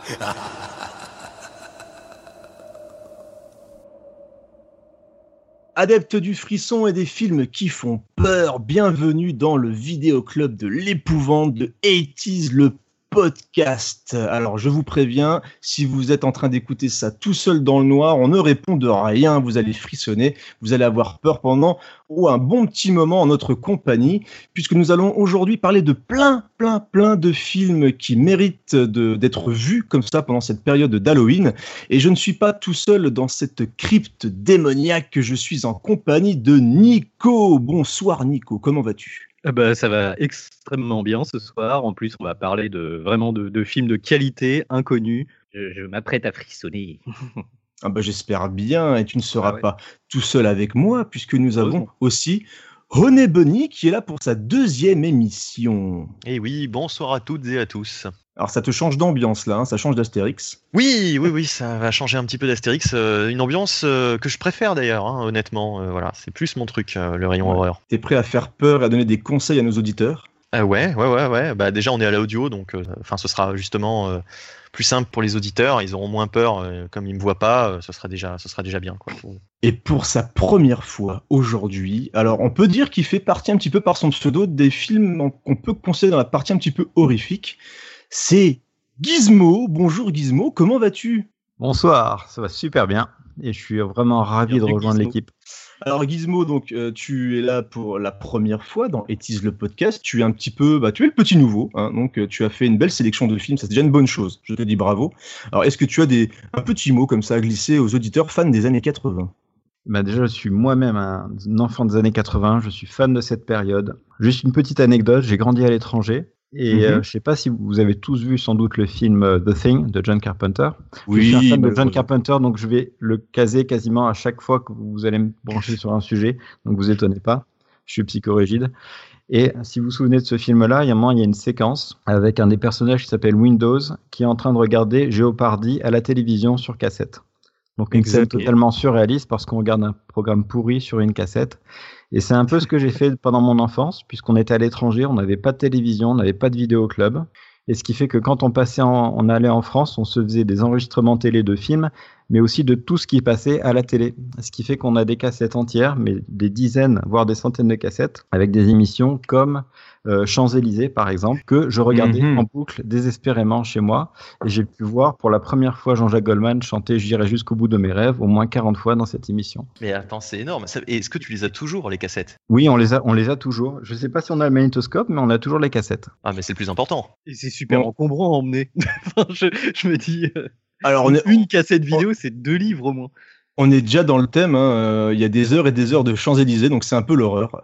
Adeptes du frisson et des films qui font peur, bienvenue dans le vidéoclub de l'épouvante de 80s, le podcast. Alors je vous préviens, si vous êtes en train d'écouter ça tout seul dans le noir, on ne répond de rien, vous allez frissonner, vous allez avoir peur pendant un bon petit moment en notre compagnie, puisque nous allons aujourd'hui parler de plein de films qui méritent d'être vus comme ça pendant cette période d'Halloween. Et je ne suis pas tout seul dans cette crypte démoniaque, je suis en compagnie de Nico. Bonsoir Nico, comment vas-tu ? Ça va extrêmement bien ce soir. En plus, on va parler de films de qualité, inconnus. Je m'apprête à frissonner. J'espère bien, et tu ne seras pas tout seul avec moi, puisque nous avons aussi René Bunny qui est là pour sa 2e émission. Et oui, bonsoir à toutes et à tous. Alors ça te change d'ambiance là, hein, ça change d'Astérix. Oui, ça va changer un petit peu d'Astérix. Une ambiance que je préfère d'ailleurs, hein, honnêtement. Voilà, c'est plus mon truc, le rayon horreur. T'es prêt à faire peur et à donner des conseils à nos auditeurs ? Ouais. Bah, déjà, on est à l'audio, donc ce sera justement plus simple pour les auditeurs. Ils auront moins peur, comme ils me voient pas. Ce sera déjà bien, quoi. Et pour sa première fois aujourd'hui, alors on peut dire qu'il fait partie un petit peu par son pseudo des films qu'on peut considérer dans la partie un petit peu horrifique. C'est Gizmo. Bonjour Gizmo, comment vas-tu ? Bonsoir, ça va super bien et je suis vraiment ravi de rejoindre l'équipe. Alors Gizmo, donc tu es là pour la première fois dans 80s le podcast. Tu es un petit peu, tu es le petit nouveau, hein, donc tu as fait une belle sélection de films, ça c'est déjà une bonne chose. Je te dis bravo. Alors est-ce que tu as un petit mot comme ça à glisser aux auditeurs fans des années 80 ? Déjà, je suis moi-même un enfant des années 80. Je suis fan de cette période. Juste une petite anecdote, j'ai grandi à l'étranger. Et je sais pas si vous avez tous vu sans doute le film The Thing de John Carpenter. Oui, je suis un fan de John Carpenter, donc je vais le caser quasiment à chaque fois que vous allez me brancher sur un sujet. Donc vous étonnez pas, je suis psychorigide. Et si vous vous souvenez de ce film-là, il y a une séquence avec un des personnages qui s'appelle Windows qui est en train de regarder Jeopardy à la télévision sur cassette. Donc une scène totalement surréaliste parce qu'on regarde un programme pourri sur une cassette. Et c'est un peu ce que j'ai fait pendant mon enfance, puisqu'on était à l'étranger, on n'avait pas de télévision, on n'avait pas de vidéoclub. Et ce qui fait que quand on allait en France, on se faisait des enregistrements télé de films, mais aussi de tout ce qui passait à la télé. Ce qui fait qu'on a des cassettes entières, mais des dizaines, voire des centaines de cassettes, avec des émissions comme Champs-Élysées, par exemple, que je regardais en boucle désespérément chez moi. Et j'ai pu voir pour la première fois Jean-Jacques Goldman chanter « J'irai jusqu'au bout de mes rêves » au moins 40 fois dans cette émission. Mais attends, c'est énorme. Et est-ce que tu les as toujours, les cassettes ? Oui, on les a toujours. Je ne sais pas si on a le magnétoscope, mais on a toujours les cassettes. Ah, mais c'est le plus important. Et c'est super encombrant à emmener. je me dis... Alors, une cassette vidéo, c'est 2 livres au moins. On est déjà dans le thème, hein. Il y a des heures et des heures de Champs-Élysées, donc c'est un peu l'horreur.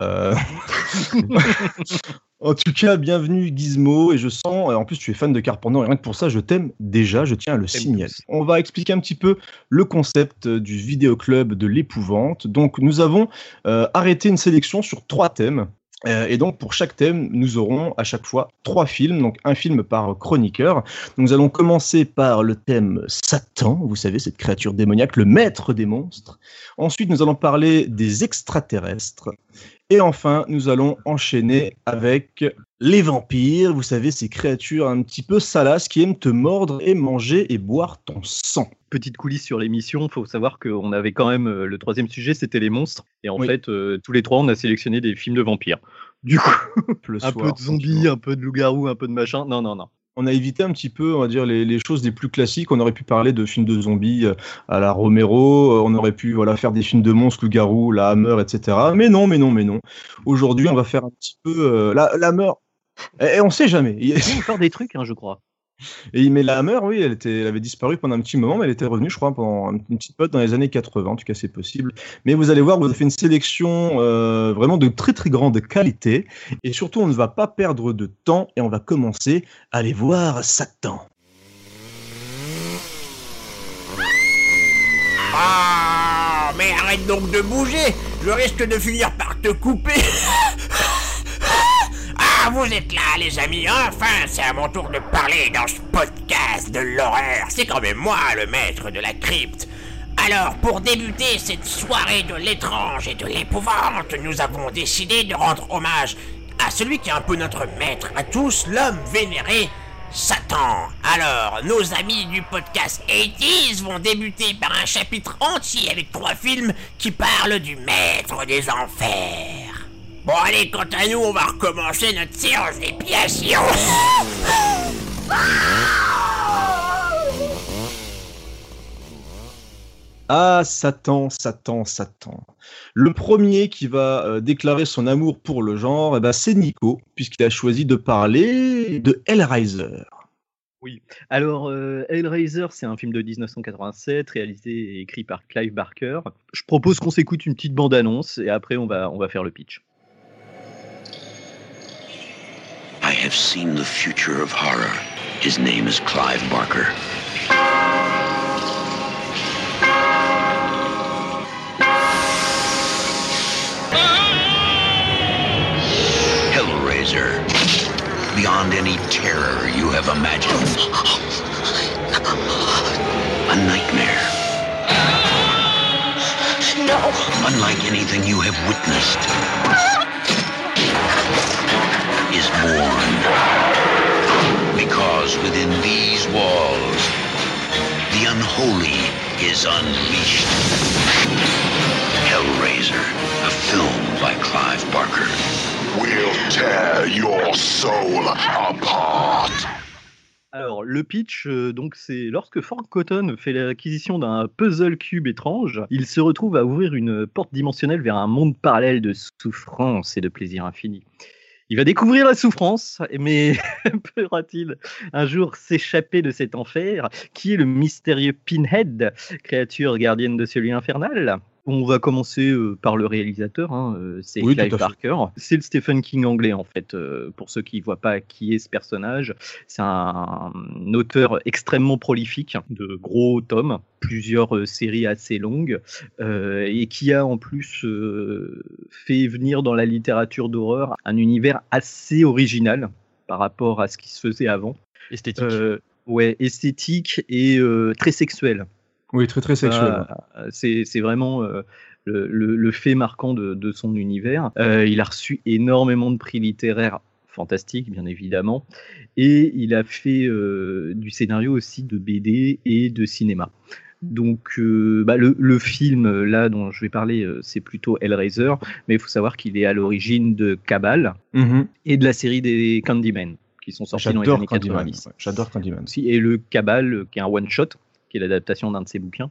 En tout cas, bienvenue Gizmo, et je sens, en plus tu es fan de Carpenter, et rien que pour ça je t'aime déjà, je tiens à le signaler. On va expliquer un petit peu le concept du vidéoclub de l'épouvante. Donc nous avons arrêté une sélection sur 3 thèmes. Et donc pour chaque thème, nous aurons à chaque fois 3 films, donc un film par chroniqueur. Nous allons commencer par le thème Satan, vous savez, cette créature démoniaque, le maître des monstres. Ensuite, nous allons parler des extraterrestres. Et enfin, nous allons enchaîner avec les vampires, vous savez, ces créatures un petit peu salaces qui aiment te mordre et manger et boire ton sang. Petite coulisse sur l'émission, il faut savoir qu'on avait quand même, le 3e sujet, c'était les monstres. Et en fait, tous les 3, on a sélectionné des films de vampires. Du coup, un peu de zombies, un peu de loup-garou, un peu de machin. Non. On a évité un petit peu, on va dire, les choses les plus classiques. On aurait pu parler de films de zombies à la Romero. On aurait pu faire des films de monstres, loup-garou, la Hammer, etc. Mais non. Aujourd'hui, on va faire un petit peu la Hammer. Et on sait jamais. Il y a encore des trucs, je crois. Mais la Hammer, oui, elle avait disparu pendant un petit moment, mais elle était revenue, je crois, pendant une petite période dans les années 80, en tout cas c'est possible. Mais vous allez voir, vous avez fait une sélection vraiment de très très grande qualité, et surtout on ne va pas perdre de temps, et on va commencer à aller voir Satan. Ah, mais arrête donc de bouger, je risque de finir par te couper. Ah, vous êtes là, les amis, enfin, c'est à mon tour de parler dans ce podcast de l'horreur. C'est quand même moi, le maître de la crypte. Alors, pour débuter cette soirée de l'étrange et de l'épouvante, nous avons décidé de rendre hommage à celui qui est un peu notre maître à tous, l'homme vénéré, Satan. Alors, nos amis du podcast 80s vont débuter par un chapitre entier avec 3 films qui parlent du maître des enfers. Bon allez, quant à nous, on va recommencer notre séance d'épilation. Ah, Satan. Le premier qui va déclarer son amour pour le genre, c'est Nico, puisqu'il a choisi de parler de Hellraiser. Oui, alors Hellraiser, c'est un film de 1987, réalisé et écrit par Clive Barker. Je propose qu'on s'écoute une petite bande-annonce, et après on va faire le pitch. I have seen the future of horror. His name is Clive Barker. Hellraiser. Beyond any terror you have imagined. A nightmare. No. Unlike anything you have witnessed. Is born. Because within these walls, the unholy is unleashed. Hellraiser, a film by Clive Barker. We'll tear your soul apart. Alors, le pitch, donc, c'est lorsque Frank Cotton fait l'acquisition d'un puzzle cube étrange, il se retrouve à ouvrir une porte dimensionnelle vers un monde parallèle de souffrance et de plaisir infini. Il va découvrir la souffrance, mais pourra-t-il un jour s'échapper de cet enfer qui est le mystérieux Pinhead, créature gardienne de celui infernal ? On va commencer par le réalisateur, c'est Clive Barker. C'est le Stephen King anglais en fait, pour ceux qui ne voient pas qui est ce personnage. C'est un auteur extrêmement prolifique, de gros tomes, plusieurs séries assez longues, et qui a en plus fait venir dans la littérature d'horreur un univers assez original par rapport à ce qui se faisait avant. Esthétique. Esthétique et très sexuel. Oui, très très sexuel. C'est vraiment le fait marquant de son univers. Il a reçu énormément de prix littéraires fantastiques, bien évidemment, et il a fait du scénario aussi de BD et de cinéma. Donc le film là dont je vais parler, c'est plutôt Hellraiser, mais il faut savoir qu'il est à l'origine de Cabal et de la série des Candyman qui sont sortis dans les années 90. J'adore Candyman. Et le Cabal, qui est un one-shot, qui est l'adaptation d'un de ses bouquins,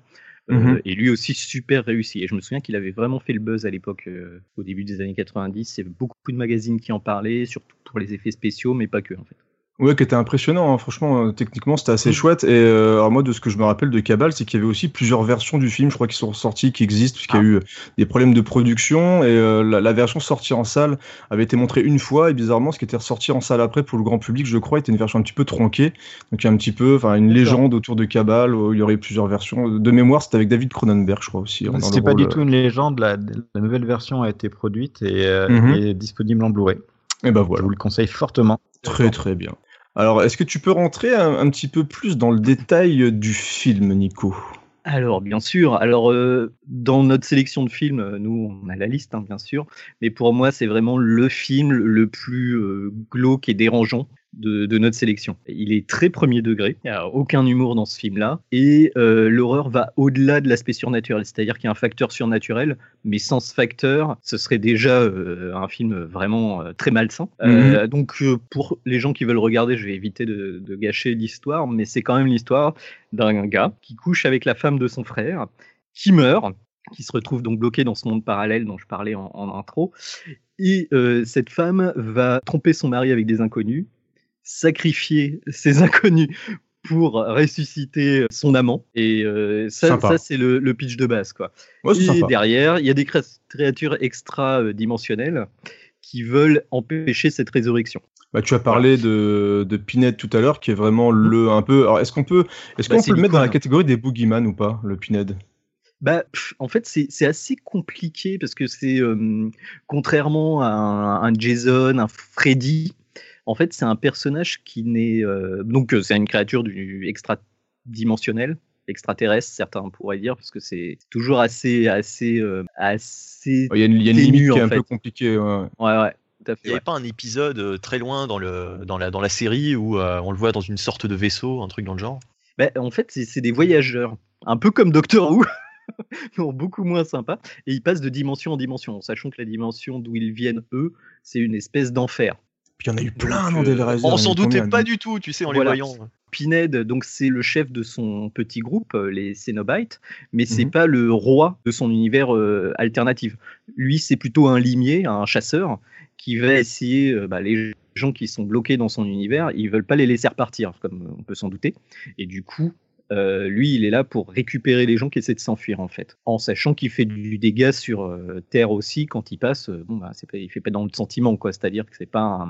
et lui aussi super réussi. Et je me souviens qu'il avait vraiment fait le buzz à l'époque, au début des années 90. Il y avait beaucoup de magazines qui en parlaient, surtout pour les effets spéciaux, mais pas que en fait. Ouais, qui était impressionnant, hein. Franchement, techniquement c'était assez chouette. Et alors moi, de ce que je me rappelle de Cabal, c'est qu'il y avait aussi plusieurs versions du film, je crois, qui sont sorties, qui existent, puisqu'il y a eu des problèmes de production. Et la version sortie en salle avait été montrée une fois, et bizarrement, ce qui était ressorti en salle après pour le grand public, je crois, était une version un petit peu tronquée. Donc il y a un petit peu, une légende autour de Cabal, où il y aurait plusieurs versions. De mémoire, c'était avec David Cronenberg, je crois aussi. C'était pas du tout une légende, la nouvelle version a été produite et est disponible en Blu-ray. Et ben voilà. Je vous le conseille fortement. Très très bien. Alors, est-ce que tu peux rentrer un petit peu plus dans le détail du film, Nico ? Alors, bien sûr. Alors, dans notre sélection de films, nous, on a la liste, bien sûr. Mais pour moi, c'est vraiment le film le plus glauque et dérangeant de notre sélection. Il est très premier degré. Il n'y a aucun humour dans ce film-là. Et l'horreur va au-delà de l'aspect surnaturel. C'est-à-dire qu'il y a un facteur surnaturel, mais sans ce facteur, ce serait déjà un film vraiment très malsain. Donc, pour les gens qui veulent regarder, je vais éviter de gâcher l'histoire, mais c'est quand même l'histoire d'un gars qui couche avec la femme de son frère, qui meurt, qui se retrouve donc bloqué dans ce monde parallèle dont je parlais en intro. Et cette femme va tromper son mari avec des inconnus, sacrifier ces inconnus pour ressusciter son amant. Et ça c'est le pitch de base, quoi. Ouais, et sympa. Derrière, il y a des créatures extra-dimensionnelles qui veulent empêcher cette résurrection. Tu as parlé de Pinhead tout à l'heure, qui est vraiment un peu... Alors, est-ce qu'on peut le mettre dans la catégorie des boogeyman ou pas, le Pinhead ? En fait, c'est assez compliqué parce que c'est, contrairement à un Jason, un Freddy, en fait, c'est un personnage qui n'est... donc, c'est une créature extra-dimensionnelle, extraterrestre, certains pourraient dire, parce que c'est toujours assez il y a une limite qui est un peu compliquée. Ouais. Il n'y avait pas un épisode très loin dans la série où on le voit dans une sorte de vaisseau, un truc dans le genre. En fait, c'est des voyageurs, un peu comme Doctor Who, mais beaucoup moins sympa. Et ils passent de dimension en dimension, sachant que la dimension d'où ils viennent, eux, c'est une espèce d'enfer. Puis il y en a eu plein dans des Hellraiser. On s'en doutait pas du tout, tu sais, en les voyant. Pinhead, donc c'est le chef de son petit groupe, les Cénobites, mais c'est pas le roi de son univers alternatif. Lui, c'est plutôt un limier, un chasseur, qui va essayer, les gens qui sont bloqués dans son univers, ils veulent pas les laisser repartir, comme on peut s'en douter. Et du coup, lui, il est là pour récupérer les gens qui essaient de s'enfuir, en fait. En sachant qu'il fait du dégât sur Terre aussi, quand il passe, il fait pas dans le sentiment, quoi. C'est-à-dire que c'est pas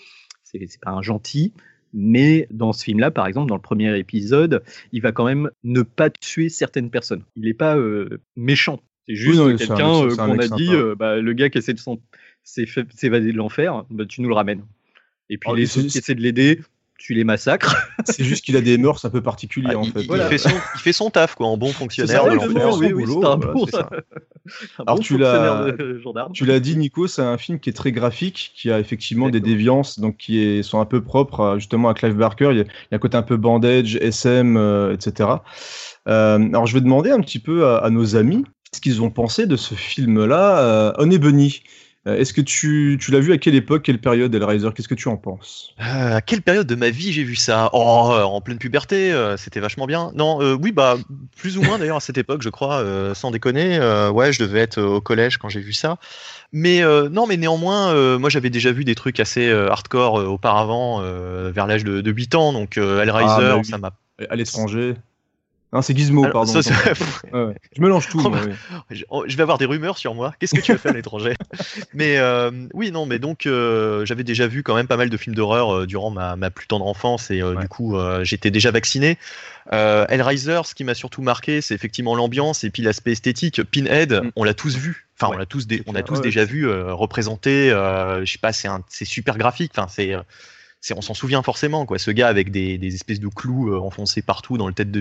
un gentil. Mais dans ce film-là, par exemple, dans le premier épisode, il va quand même ne pas tuer certaines personnes. Il n'est pas méchant. C'est juste quelqu'un qu'on a dit, le gars qui essaie de s'évader de l'enfer, tu nous le ramènes. Et puis les autres qui essaient de l'aider, tu les massacres. C'est juste qu'il a des mœurs un peu particulières, en fait. Il fait son taf, quoi, en bon fonctionnaire de l'enfer. Alors tu l'as dit, Nico, c'est un film qui est très graphique, qui a effectivement des déviances, donc sont un peu propres justement à Clive Barker. Il y a un côté un peu bandage, SM, etc. Alors je vais demander un petit peu à nos amis ce qu'ils ont pensé de ce film-là, Honey Bunny. Est-ce que tu l'as vu à quelle époque, quelle période, Hellraiser? Qu'est-ce que tu en penses? À quelle période de ma vie j'ai vu ça? En pleine puberté, c'était vachement bien. Non, oui, plus ou moins d'ailleurs à cette époque, je crois, sans déconner. Je devais être au collège quand j'ai vu ça. Mais néanmoins, moi j'avais déjà vu des trucs assez hardcore auparavant, vers l'âge de 8 ans. Donc Hellraiser, ça m'a... À l'étranger. Non, c'est Gizmo, pardon. Je mélange tout. Je vais avoir des rumeurs sur moi. Qu'est-ce que tu as fait à l'étranger? Mais j'avais déjà vu quand même pas mal de films d'horreur durant ma plus tendre enfance et du coup j'étais déjà vacciné. Hellraiser, ce qui m'a surtout marqué, c'est effectivement l'ambiance et puis l'aspect esthétique. Pinhead, on l'a tous vu. Enfin, on a tous déjà vu représenté. Je sais pas, c'est super graphique. Enfin, on s'en souvient forcément, quoi. Ce gars avec des espèces de clous enfoncés partout dans le tête de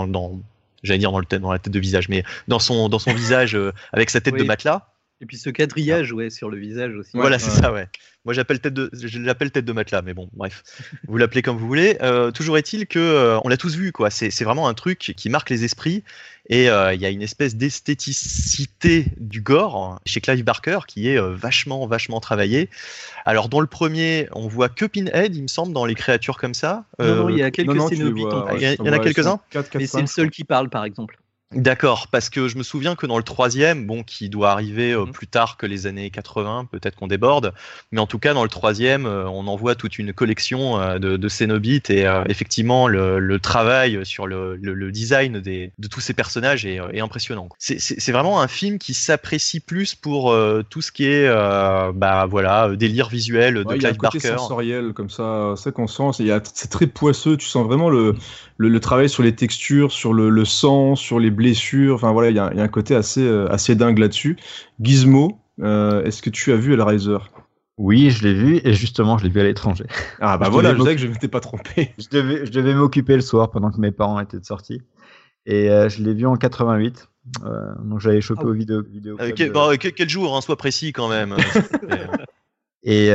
dans la tête de visage, mais dans son visage avec sa tête de matelas. Et puis ce quadrillage, sur le visage aussi. Voilà, c'est ça, ouais. Moi, je l'appelle tête de matelas, mais bon, bref, vous l'appelez comme vous voulez. Toujours est-il que on l'a tous vu, quoi. C'est vraiment un truc qui marque les esprits. Et il y a une espèce d'esthéticité du gore chez Clive Barker qui est vachement travaillée. Alors dans le premier, on voit que Pinhead, il me semble, dans les créatures comme ça. Non, il y a quelques Cénobites. Il y en a quelques-uns. Mais c'est le seul qui parle, par exemple. D'accord, parce que je me souviens que dans le troisième, qui doit arriver plus tard que les années 80, peut-être qu'on déborde, mais en tout cas dans le troisième, on en voit toute une collection de Cénobites et effectivement le travail sur le design de tous ces personnages est impressionnant. C'est vraiment un film qui s'apprécie plus pour tout ce qui est délire visuel de Clive Barker. Il y a un côté sensoriel comme ça, c'est qu'on sent, c'est très poisseux, tu sens vraiment le travail sur les textures, sur le sang, sur les blessures, enfin voilà, il y a un côté assez dingue là-dessus. Gizmo, est-ce que tu as vu Hellraiser? Oui, je l'ai vu, et justement, je l'ai vu à l'étranger. Ah bah voilà, je sais que je ne m'étais pas trompé. Je devais m'occuper le soir pendant que mes parents étaient de sortie, et je l'ai vu en 88, donc j'avais chopé au vidéo quel jour, sois précis quand même. Et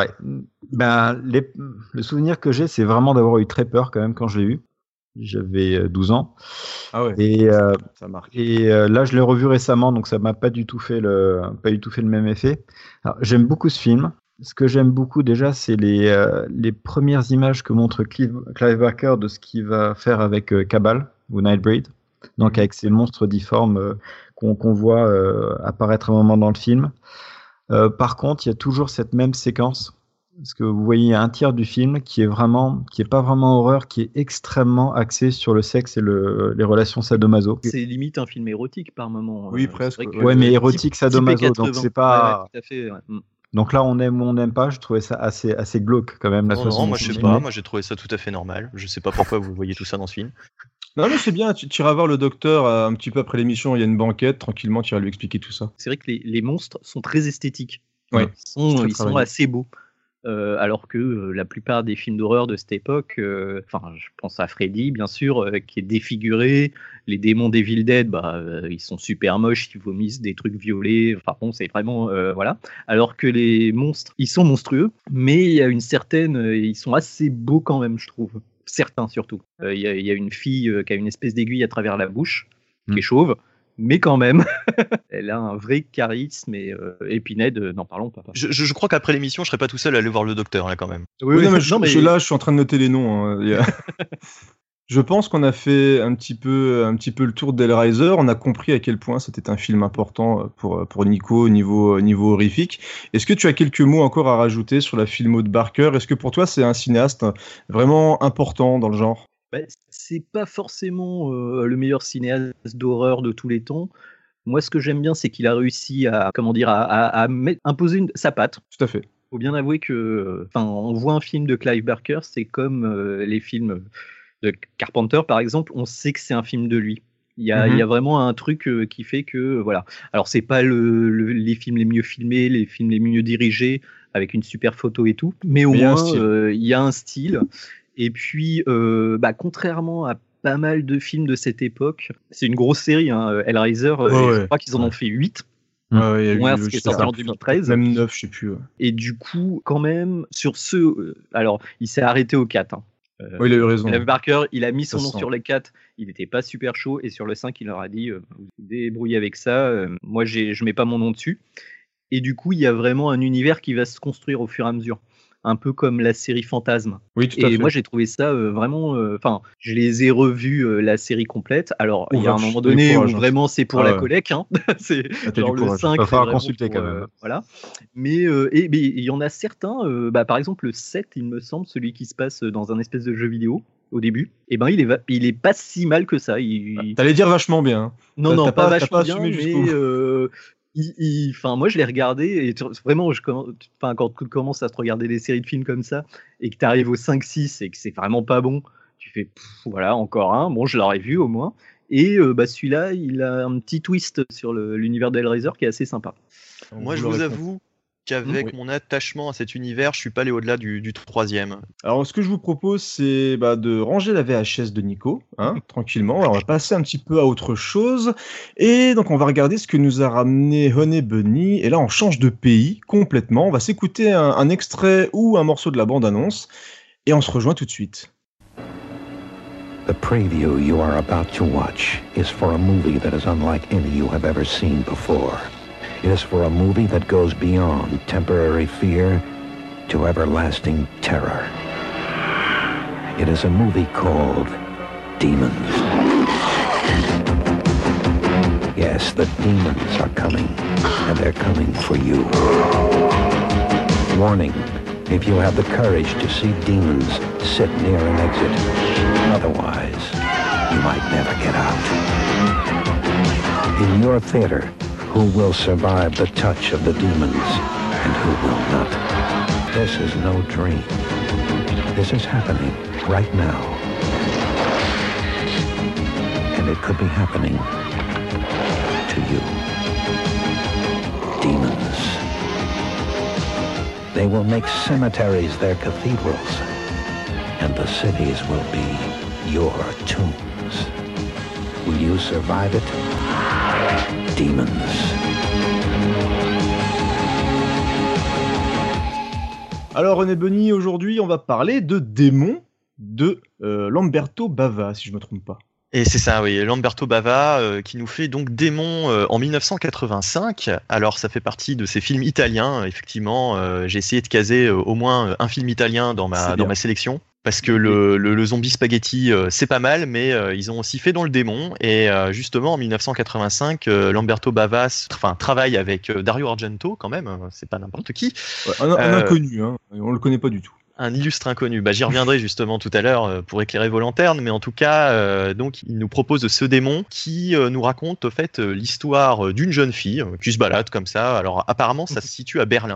le souvenir que j'ai, c'est vraiment d'avoir eu très peur quand même quand je l'ai eu. J'avais 12 ans. Ah ouais. Et ça marque. Et là, je l'ai revu récemment, donc ça m'a pas du tout fait le même effet. Alors, j'aime beaucoup ce film. Ce que j'aime beaucoup déjà, c'est les premières images que montre Clive Barker de ce qu'il va faire avec Cabal ou Nightbreed. Donc avec ces monstres difformes qu'on voit apparaître un moment dans le film. Par contre, il y a toujours cette même séquence. Parce que vous voyez un tiers du film qui est pas vraiment horreur, qui est extrêmement axé sur le sexe et les relations sadomaso. C'est limite un film érotique par moment. Oui, presque. Mais érotique sadomaso, donc c'est pas. Ouais, tout à fait. Ouais. Donc là, on aime ou on n'aime pas. Je trouvais ça assez glauque quand même. Non, moi je sais pas. Moi j'ai trouvé ça tout à fait normal. Je sais pas pourquoi vous voyez tout ça dans ce film. Non, mais c'est bien, tu iras voir le docteur un petit peu après l'émission, il y a une banquette, tranquillement, tu iras lui expliquer tout ça. C'est vrai que les monstres sont très esthétiques. Ouais, ils sont assez beaux. alors que la plupart des films d'horreur de cette époque, je pense à Freddy, bien sûr, qui est défiguré. Les démons d'Evil Dead, ils sont super moches, ils vomissent des trucs violets. Enfin bon, c'est vraiment voilà. Alors que les monstres, ils sont monstrueux, mais il y a une certaine, ils sont assez beaux quand même, je trouve. Certains surtout. Il y a une fille qui a une espèce d'aiguille à travers la bouche, qui est chauve. Mais quand même, elle a un vrai charisme et Pinhead, n'en parlons pas. Je crois qu'après l'émission, je serai pas tout seul à aller voir le docteur, là, quand même. Oui, là, je suis en train de noter les noms. Hein. Je pense qu'on a fait un petit peu le tour d'Hellraiser. On a compris à quel point c'était un film important pour Nico au niveau horrifique. Est-ce que tu as quelques mots encore à rajouter sur la filmo de Barker ? Est-ce que pour toi, c'est un cinéaste vraiment important dans le genre ? C'est pas forcément le meilleur cinéaste d'horreur de tous les temps. Moi, ce que j'aime bien, c'est qu'il a réussi à imposer sa patte. Tout à fait. Faut bien avouer que, on voit un film de Clive Barker, c'est comme les films de Carpenter, par exemple. On sait que c'est un film de lui. Il y a vraiment un truc qui fait que, voilà. Alors, c'est pas les films les mieux filmés, les films les mieux dirigés, avec une super photo et tout, mais au moins, il y a un style. Et puis, contrairement à pas mal de films de cette époque, c'est une grosse série, hein, Hellraiser, je crois qu'ils en ont fait 8. Ouais, ce qui est sorti en 2013. Même 9, je sais plus. Ouais. Et du coup, quand même, sur alors, il s'est arrété au 4. Hein. Il a eu raison. Clive Barker, il a mis son nom sur les 4, il n'était pas super chaud, et sur le 5, il leur a dit, vous débrouillez avec ça, moi je mets pas mon nom dessus. Et du coup, il y a vraiment un univers qui va se construire au fur et à mesure. Un peu comme la série Fantasme. Oui, tout à fait. Et moi, j'ai trouvé ça vraiment... je les ai revus, la série complète. Alors, il y a un moment donné où vraiment c'est pour la collecte. Hein. C'est genre le 5. Il va falloir consulter quand même. Voilà. Mais il y en a certains, par exemple le 7, il me semble, celui qui se passe dans un espèce de jeu vidéo au début, il est pas si mal que ça. T'allais dire vachement bien. Hein. Non, pas vachement bien, mais... moi je l'ai regardé et vraiment quand tu commences à te regarder des séries de films comme ça et que tu arrives au 5-6 et que c'est vraiment pas bon, tu fais voilà encore un, bon je l'aurais vu au moins, et celui-là il a un petit twist sur l'univers d'Hellraiser qui est assez sympa. Moi je vous avoue qu'avec mon attachement à cet univers, je suis pas allé au-delà du 3e. Alors, ce que je vous propose, c'est de ranger la VHS de Nico, tranquillement. Alors, on va passer un petit peu à autre chose. Et donc, on va regarder ce que nous a ramené Honey Bunny. Et là, on change de pays complètement. On va s'écouter un extrait ou un morceau de la bande-annonce. Et on se rejoint tout de suite. The preview you are about to watch is for a movie that is unlike any you have ever seen before. It is for a movie that goes beyond temporary fear to everlasting terror. It is a movie called Demons. Yes, the demons are coming, and they're coming for you. Warning, if you have the courage to see demons, sit near an exit. Otherwise, you might never get out. In your theater, who will survive the touch of the demons and who will not? This is no dream. This is happening right now. And it could be happening to you. Demons. They will make cemeteries their cathedrals, and the cities will be your tombs. Will you survive it? Demons. Alors René Bunny, aujourd'hui on va parler de Démons de Lamberto Bava, si je me trompe pas. Et c'est ça, oui, Lamberto Bava qui nous fait donc Démons en 1985. Alors ça fait partie de ces films italiens, effectivement. J'ai essayé de caser au moins un film italien dans ma sélection. Parce que le zombie spaghetti, c'est pas mal, mais ils ont aussi fait dans le démon. Et justement, en 1985, Lamberto Bava travaille avec Dario Argento, quand même, c'est pas n'importe qui. Ouais, un inconnu, hein, on le connaît pas du tout. Un illustre inconnu. J'y reviendrai justement tout à l'heure pour éclairer vos lanternes, mais en tout cas, donc il nous propose ce démon qui nous raconte au fait l'histoire d'une jeune fille qui se balade comme ça. Alors apparemment, ça se situe à Berlin.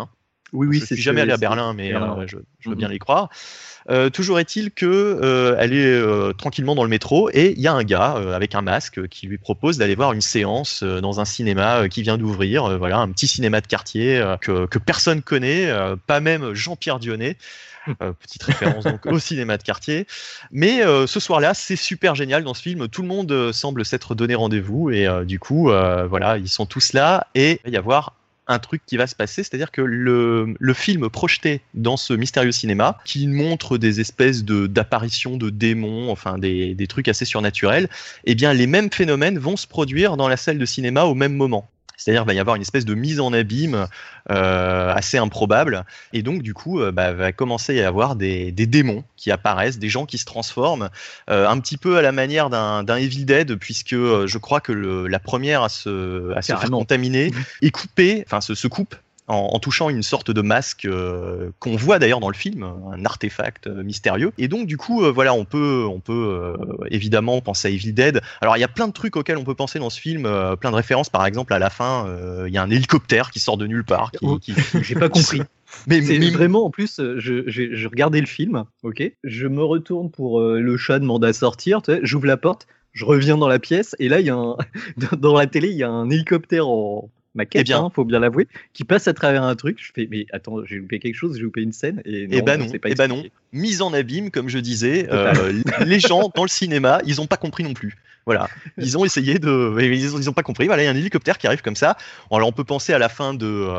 Oui, je suis jamais allé à Berlin, mais je veux bien les croire. Toujours est-il que elle est tranquillement dans le métro et il y a un gars avec un masque qui lui propose d'aller voir une séance dans un cinéma qui vient d'ouvrir, voilà, un petit cinéma de quartier que personne connaît, pas même Jean-Pierre Dionnet. Petite référence donc au cinéma de quartier. Mais ce soir-là, c'est super génial dans ce film. Tout le monde semble s'être donné rendez-vous et du coup, voilà, ils sont tous là et il va y avoir un truc qui va se passer, c'est-à-dire que le film projeté dans ce mystérieux cinéma, qui montre des espèces d'apparitions de démons, enfin des trucs assez surnaturels, eh bien les mêmes phénomènes vont se produire dans la salle de cinéma au même moment. C'est-à-dire qu'il va y avoir une espèce de mise en abîme assez improbable. Et donc, du coup, va commencer à y avoir des démons qui apparaissent, des gens qui se transforment, un petit peu à la manière d'un Evil Dead, puisque je crois que la première à se faire contaminer est coupée, enfin se coupe en touchant une sorte de masque qu'on voit d'ailleurs dans le film, un artefact mystérieux. Et donc du coup, voilà, on peut évidemment penser à Evil Dead. Alors il y a plein de trucs auxquels on peut penser dans ce film, plein de références. Par exemple, à la fin, il y a un hélicoptère qui sort de nulle part. J'ai pas compris. Mais vraiment, en plus, je regardais le film, ok. Je me retourne pour le chat demande à sortir. Tu sais, j'ouvre la porte, je reviens dans la pièce et là, il y a dans la télé, il y a un hélicoptère en maquette, faut bien l'avouer, qui passe à travers un truc. Je fais, mais attends, j'ai loupé quelque chose, j'ai loupé une scène. Et non. Mise en abîme, comme je disais, les gens dans le cinéma, ils ont pas compris non plus. Voilà, ils ont essayé ils ont pas compris. Voilà, il y a un hélicoptère qui arrive comme ça. Alors on peut penser à la fin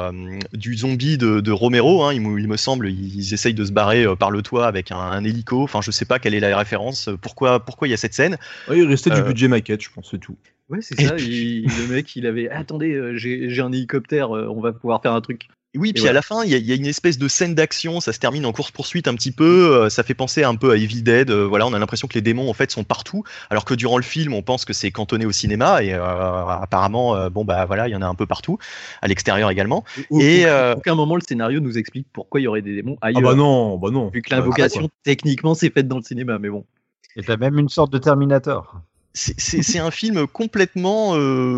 du zombie de Romero. Hein, il me semble, ils essayent de se barrer par le toit avec un hélico. Enfin, je sais pas quelle est la référence. Pourquoi il y a cette scène? Oui, il restait du budget maquette, je pense, c'est tout. Ouais, c'est ça. Le mec, il avait. Attendez, j'ai un hélicoptère. On va pouvoir faire un truc. Oui, puis à la fin, il y a une espèce de scène d'action, ça se termine en course-poursuite un petit peu, ça fait penser un peu à Evil Dead, voilà, on a l'impression que les démons en fait sont partout, alors que durant le film, on pense que c'est cantonné au cinéma, et apparemment, voilà, il y en a un peu partout, à l'extérieur également. À aucun moment le scénario nous explique pourquoi il y aurait des démons ailleurs. Ah bah non. Vu que l'invocation, techniquement, c'est faite dans le cinéma, mais bon. Et t'as même une sorte de Terminator. C'est un film complètement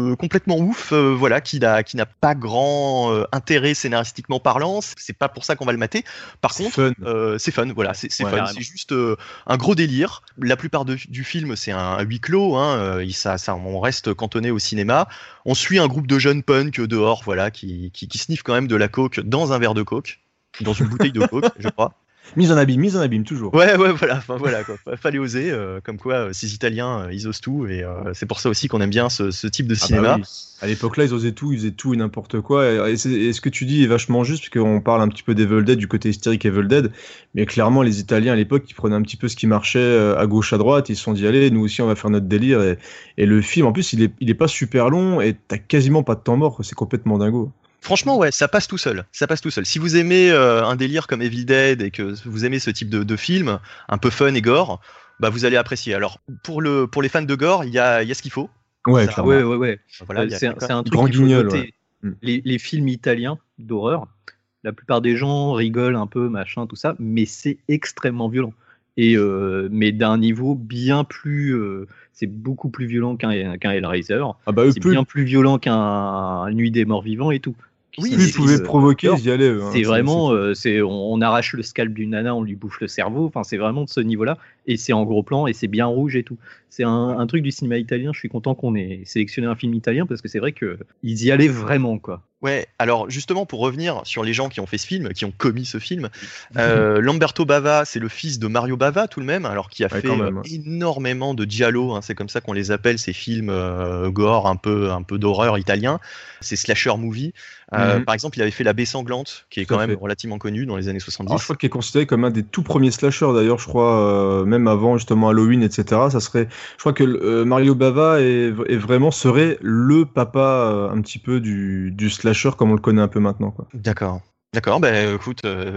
ouf, voilà, qui n'a pas grand intérêt scénaristiquement parlant. C'est pas pour ça qu'on va le mater. Par contre, c'est fun, voilà, c'est fun. Carrément. C'est juste un gros délire. La plupart du film, c'est un huis clos. Hein, on reste cantonné au cinéma. On suit un groupe de jeunes punks dehors, voilà, qui sniffent quand même de la coke dans un verre de coke, dans une bouteille de coke, je crois. Mise en abîme, toujours. Ouais, voilà, quoi. Fallait oser, comme quoi ces Italiens, ils osent tout, et c'est pour ça aussi qu'on aime bien ce type de cinéma. Bah oui. À l'époque là, ils osaient tout, ils faisaient tout et n'importe quoi, et ce que tu dis est vachement juste, parce qu'on parle un petit peu d'Evil Dead, du côté hystérique Evil Dead, mais clairement les Italiens à l'époque, ils prenaient un petit peu ce qui marchait à gauche, à droite, ils se sont dit, allez, nous aussi on va faire notre délire, et le film, en plus, il est pas super long, et t'as quasiment pas de temps mort, c'est complètement dingo. Franchement, ouais, ça passe tout seul. Si vous aimez un délire comme Evil Dead et que vous aimez ce type de film, un peu fun et gore, bah vous allez apprécier. Alors, pour les fans de gore, il y a ce qu'il faut. Ouais, ouais. Voilà, c'est un truc qu'il faut noter. Ouais. Les films italiens d'horreur, la plupart des gens rigolent un peu, machin, tout ça, mais c'est extrêmement violent. Et mais d'un niveau bien plus, c'est beaucoup plus violent qu'un Hellraiser. C'est bien plus violent qu'un Nuit des Morts Vivants et tout. Oui, ils pouvaient provoquer, ils y allaient. C'est vraiment, on arrache le scalp d'une nana, on lui bouffe le cerveau. Enfin, c'est vraiment de ce niveau-là. Et c'est en gros plan et c'est bien rouge et tout. C'est un truc du cinéma italien. Je suis content qu'on ait sélectionné un film italien parce que c'est vrai que ils y allaient vraiment, quoi. Ouais, alors justement pour revenir sur les gens qui ont fait ce film, qui ont commis ce film, Lamberto Bava, c'est le fils de Mario Bava tout de même, alors qui a fait énormément de giallo, hein, c'est comme ça qu'on les appelle, ces films gore, un peu d'horreur italien, ces slasher movies. Par exemple, il avait fait La Baie sanglante, qui est quand même relativement connu dans les années 70. Alors, je crois qu'il est considéré comme un des tout premiers slashers d'ailleurs, je crois, même avant justement Halloween, etc. Je crois que Mario Bava serait le papa un petit peu du slasher comme on le connaît un peu maintenant, quoi. D'accord, bah écoute,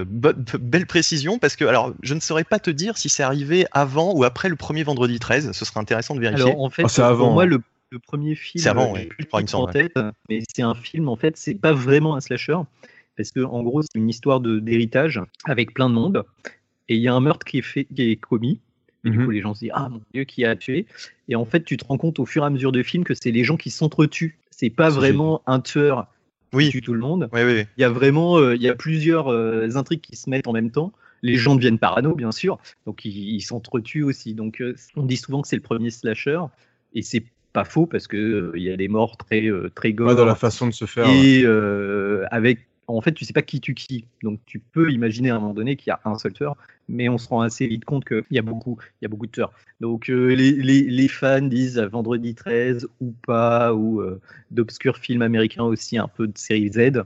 belle précision, parce que alors je ne saurais pas te dire si c'est arrivé avant ou après le premier vendredi 13, ce serait intéressant de vérifier. Alors en fait, c'est avant, pour moi le premier film, c'est avant, ouais, plus en tête, mais c'est un film, en fait, c'est pas vraiment un slasher, parce que en gros c'est une histoire d'héritage avec plein de monde, et il y a un meurtre qui est commis. Et du coup, les gens se disent, ah mon Dieu, qui a tué? Et en fait, tu te rends compte au fur et à mesure du film que c'est les gens qui s'entretuent. C'est pas vraiment un tueur qui tue tout le monde. Oui. Il y a vraiment il y a plusieurs intrigues qui se mettent en même temps. Les gens deviennent parano, bien sûr, donc ils s'entretuent aussi. Donc on dit souvent que c'est le premier slasher, et c'est pas faux parce que il y a des morts très gore. Dans la façon de se faire. Et avec, en fait, tu sais pas qui tue qui. Donc tu peux imaginer à un moment donné qu'il y a un seul tueur, mais on se rend assez vite compte qu'il y a beaucoup de tueurs. Donc les fans disent Vendredi 13 ou pas, ou d'obscurs films américains aussi, un peu de série Z.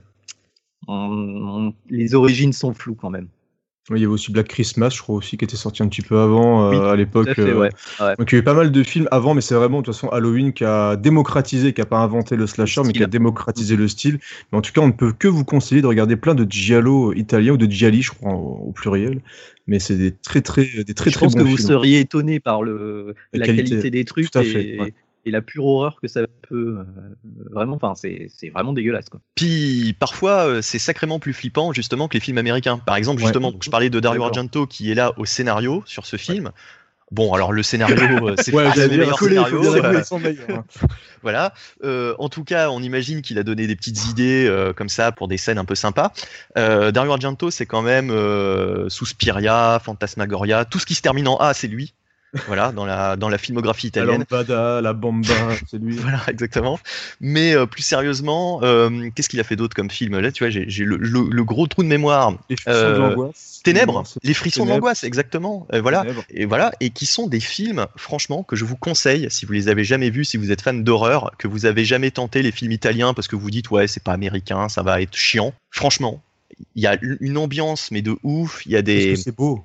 Les origines sont floues quand même. Oui, il y avait aussi Black Christmas, je crois aussi, qui était sorti un petit peu avant, à l'époque. Tout à fait, ouais. Donc il y avait pas mal de films avant, mais c'est vraiment de toute façon Halloween qui a démocratisé, qui a pas inventé le slasher, mais qui a démocratisé le style. Mais en tout cas, on ne peut que vous conseiller de regarder plein de giallo italiens, ou de gialli, je crois, au pluriel. Mais c'est des très bons films. Je pense que vous seriez étonné par la qualité des trucs. Tout à fait, et la pure horreur que ça peut vraiment, enfin c'est vraiment dégueulasse quoi. Puis parfois c'est sacrément plus flippant justement que les films américains. Par exemple justement, donc, je parlais de Dario Argento qui est là au scénario sur ce film. Bon, alors le scénario, c'est pas le meilleur scénario. Voilà. En tout cas, on imagine qu'il a donné des petites idées comme ça pour des scènes un peu sympas. Dario Argento, c'est quand même Suspiria, Fantasmagoria, tout ce qui se termine en A, c'est lui. Voilà, dans la filmographie italienne. La Bamba, c'est lui. Voilà, exactement. Mais plus sérieusement, qu'est-ce qu'il a fait d'autre comme film? Là, tu vois, j'ai le gros trou de mémoire. Les frissons de l'angoisse. Ténèbres, les frissons de l'angoisse, exactement. Voilà, et qui sont des films, franchement, que je vous conseille, si vous les avez jamais vus, si vous êtes fan d'horreur, que vous avez jamais tenté les films italiens parce que vous dites ouais, c'est pas américain, ça va être chiant. Franchement, il y a une ambiance, mais de ouf. Il y a des. Parce que c'est beau.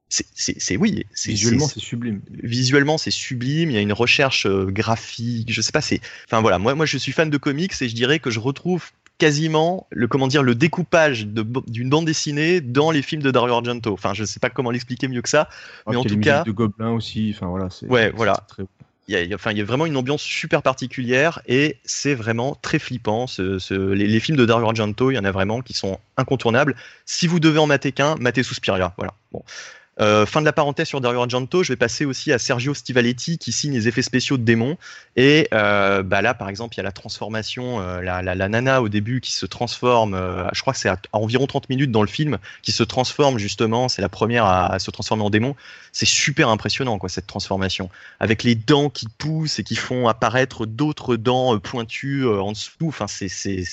Visuellement, c'est sublime. Visuellement, c'est sublime. Il y a une recherche graphique. Je sais pas, enfin voilà. Moi, je suis fan de comics et je dirais que je retrouve quasiment le découpage d'une bande dessinée dans les films de Dario Argento. Enfin, je sais pas comment l'expliquer mieux que ça, mais en tout cas. de Gobelins aussi. Enfin voilà. Voilà. C'est très... Il y a vraiment une ambiance super particulière et c'est vraiment très flippant. Les films de Dario Argento, il y en a vraiment qui sont incontournables. Si vous devez en mater qu'un, matez Suspiria. Voilà. Bon. Fin de la parenthèse sur Dario Argento, je vais passer aussi à Sergio Stivaletti qui signe les effets spéciaux de démons. Et là, par exemple, il y a la transformation, la nana au début qui se transforme, je crois que c'est à environ 30 minutes dans le film, qui se transforme justement, c'est la première à se transformer en démon. C'est super impressionnant, quoi, cette transformation. Avec les dents qui poussent et qui font apparaître d'autres dents pointues en dessous. Enfin, c'est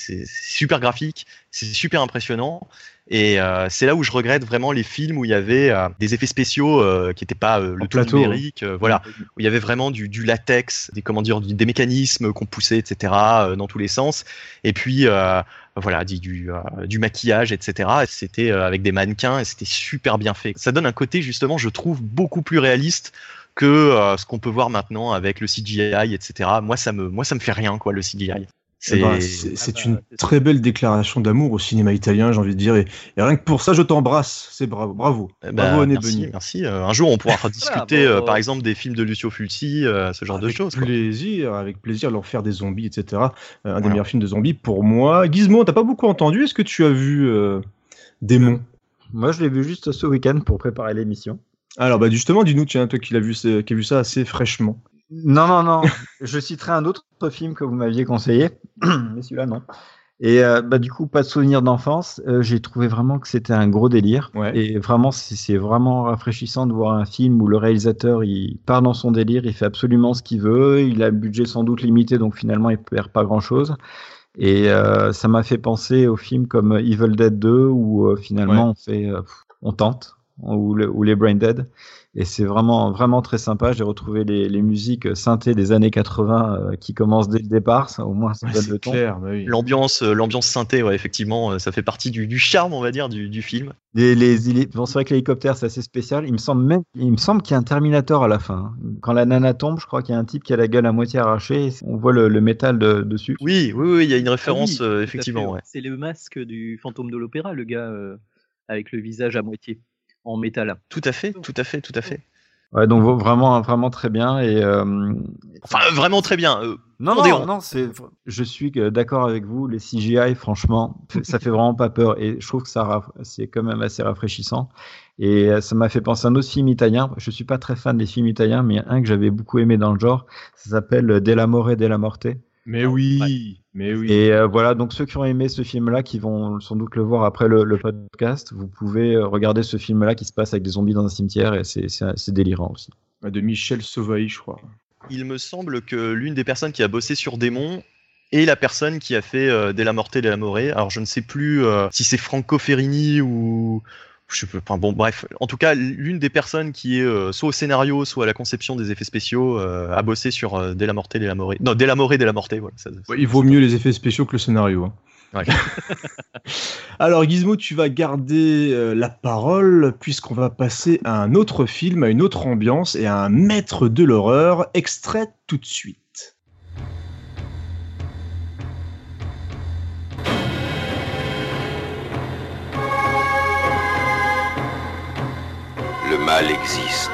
super graphique, c'est super impressionnant. Et c'est là où je regrette vraiment les films où il y avait des effets spéciaux qui n'étaient pas le tout numérique, voilà, où il y avait vraiment du latex, des mécanismes qu'on poussait, etc. Dans tous les sens. Et puis voilà, du maquillage, etc. Et c'était avec des mannequins et c'était super bien fait. Ça donne un côté justement, je trouve, beaucoup plus réaliste que ce qu'on peut voir maintenant avec le CGI, etc. Moi, ça me fait rien, quoi, le CGI. C'est une très belle déclaration d'amour au cinéma italien, j'ai envie de dire, et rien que pour ça, je t'embrasse. C'est bravo. Bravo, Anne Bonny. Merci. Un jour, on pourra discuter, par exemple, des films de Lucio Fulci, ce genre de choses. Avec plaisir, leur faire des zombies, etc. Un des meilleurs films de zombies pour moi. Gizmo, t'as pas beaucoup entendu. Est-ce que tu as vu Démon? Moi, je l'ai vu juste ce week-end pour préparer l'émission. Alors, justement, dis-nous, tiens, toi qui as vu ça assez fraîchement. Non. Je citerai un autre film que vous m'aviez conseillé, mais celui-là, non. Et du coup, pas de souvenir d'enfance. J'ai trouvé vraiment que c'était un gros délire. Ouais. Et vraiment, c'est vraiment rafraîchissant de voir un film où le réalisateur, il part dans son délire, il fait absolument ce qu'il veut. Il a le budget sans doute limité, donc finalement, il perd pas grand-chose. Et ça m'a fait penser aux films comme Evil Dead 2, où finalement, on tente, ou les Brain Dead. Et c'est vraiment, vraiment très sympa. J'ai retrouvé les musiques synthé des années 80 qui commencent dès le départ. Ça, au moins, ça donne le ton. Clair, oui. L'ambiance synthé, ouais, effectivement, ça fait partie du charme, on va dire, du film. Bon, c'est vrai que l'hélicoptère, c'est assez spécial. Il me semble qu'il y a un Terminator à la fin. Quand la nana tombe, je crois qu'il y a un type qui a la gueule à moitié arrachée. On voit le métal dessus. Oui, il y a une référence, effectivement. Ouais. C'est le masque du fantôme de l'opéra, le gars avec le visage à moitié en métal. Tout à fait. Ouais, donc vraiment, vraiment très bien. Et enfin, vraiment très bien. Non, je suis d'accord avec vous. Les CGI, franchement, ça fait vraiment pas peur. Et je trouve que c'est quand même assez rafraîchissant. Et ça m'a fait penser à un autre film italien. Je suis pas très fan des films italiens, mais il y a un que j'avais beaucoup aimé dans le genre. Ça s'appelle Dell'amore e della morte. Mais oui. Mais oui. Et voilà, donc ceux qui ont aimé ce film-là, qui vont sans doute le voir après le podcast, vous pouvez regarder ce film-là qui se passe avec des zombies dans un cimetière et c'est délirant aussi. De Michel Sauvailly, je crois. Il me semble que l'une des personnes qui a bossé sur Démon est la personne qui a fait Della Morte Della More. Alors je ne sais plus si c'est Franco Ferrini ou... Enfin bon, bref. En tout cas, l'une des personnes qui est soit au scénario, soit à la conception des effets spéciaux a bossé sur Della Morte Della More. Non, Della More Della Morte, voilà. Il vaut mieux les effets spéciaux que le scénario. Hein. Ouais. Alors Gizmo, tu vas garder la parole puisqu'on va passer à un autre film, à une autre ambiance et à un maître de l'horreur, extrait tout de suite. Le mal existe.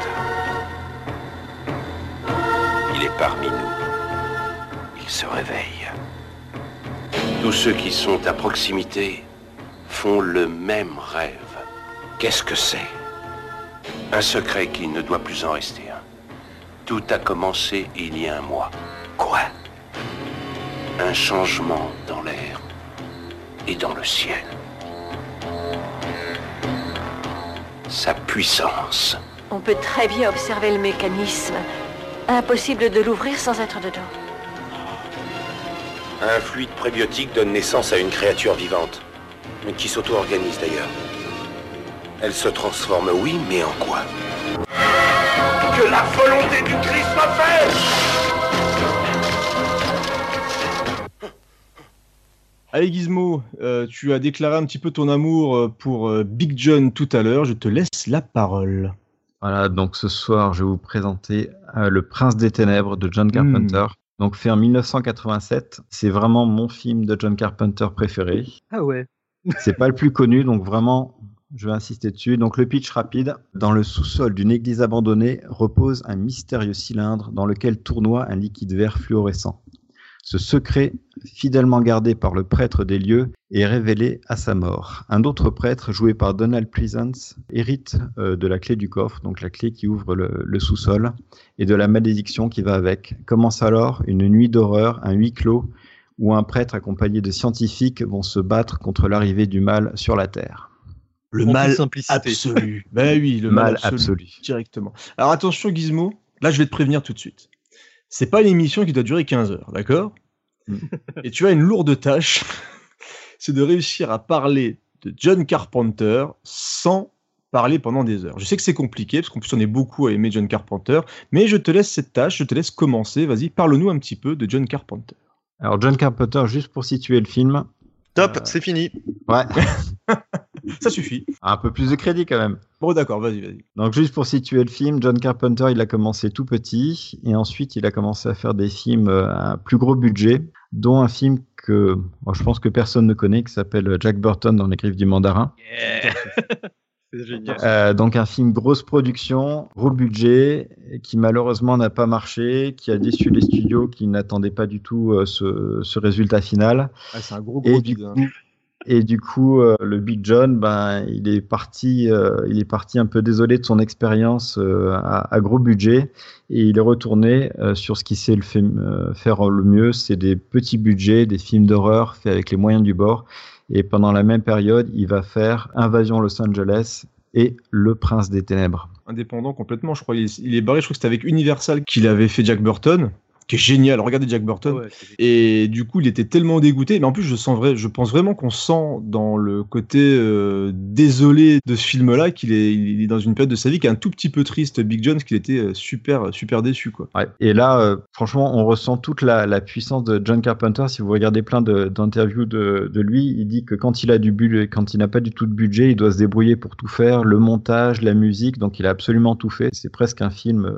Il est parmi nous. Il se réveille. Tous ceux qui sont à proximité font le même rêve. Qu'est-ce que c'est? Un secret qui ne doit plus en rester un. Tout a commencé il y a un mois. Quoi? Un changement dans l'air et dans le ciel. Sa puissance. On peut très bien observer le mécanisme. Impossible de l'ouvrir sans être dedans. Un fluide prébiotique donne naissance à une créature vivante, qui s'auto-organise d'ailleurs. Elle se transforme, oui, mais en quoi? Que la volonté du Christ soit faite! Allez Gizmo, tu as déclaré un petit peu ton amour pour Big John tout à l'heure, je te laisse la parole. Voilà, donc ce soir, je vais vous présenter Le Prince des Ténèbres de John Carpenter. Donc fait en 1987, c'est vraiment mon film de John Carpenter préféré. Ah ouais. C'est pas le plus connu, donc vraiment, je vais insister dessus. Donc le pitch rapide. Dans le sous-sol d'une église abandonnée repose un mystérieux cylindre dans lequel tournoie un liquide vert fluorescent. Ce secret, fidèlement gardé par le prêtre des lieux, est révélé à sa mort. Un autre prêtre, joué par Donald Pleasence, hérite de la clé du coffre, donc la clé qui ouvre le sous-sol, et de la malédiction qui va avec. Commence alors une nuit d'horreur, un huis clos, où un prêtre accompagné de scientifiques vont se battre contre l'arrivée du mal sur la Terre. Le mal absolu. Ben oui, le mal absolu. Directement. Alors attention Gizmo, là je vais te prévenir tout de suite. C'est pas une émission qui doit durer 15 heures, d'accord? Et tu as une lourde tâche, c'est de réussir à parler de John Carpenter sans parler pendant des heures. Je sais que c'est compliqué, parce qu'en plus on est beaucoup à aimer John Carpenter, mais je te laisse cette tâche, je te laisse commencer. Vas-y, parle-nous un petit peu de John Carpenter. Alors John Carpenter, juste pour situer le film... Top, c'est fini. Ouais. Ça suffit. Un peu plus de crédit quand même. Bon d'accord, vas-y. Donc juste pour situer le film, John Carpenter, il a commencé tout petit et ensuite il a commencé à faire des films à plus gros budget, dont un film que je pense que personne ne connaît, qui s'appelle Jack Burton dans Les Griffes du Mandarin. Yeah. C'est génial. Donc un film grosse production, gros budget, qui malheureusement n'a pas marché, qui a déçu les studios qui n'attendaient pas du tout ce résultat final. Ah, c'est un gros bide. Et du coup, le Big John, il est parti un peu désolé de son expérience à gros budget, et il est retourné sur ce qu'il sait faire le mieux, c'est des petits budgets, des films d'horreur faits avec les moyens du bord. Et pendant la même période, il va faire Invasion Los Angeles et Le Prince des Ténèbres. Indépendant complètement, je crois. Il est barré, je crois que c'était avec Universal qu'il avait fait Jack Burton, qui est génial. Regardez Jack Burton. Ouais, et du coup, il était tellement dégoûté. Mais en plus, je pense vraiment qu'on sent dans le côté désolé de ce film-là qu'il est dans une période de sa vie qui est un tout petit peu triste, Big John, parce qu'il était super déçu, quoi. Ouais. Et là, franchement, on ressent toute la puissance de John Carpenter. Si vous regardez plein d'interviews de lui, il dit que quand il n'a pas du tout de budget, il doit se débrouiller pour tout faire, le montage, la musique. Donc, il a absolument tout fait. C'est presque un film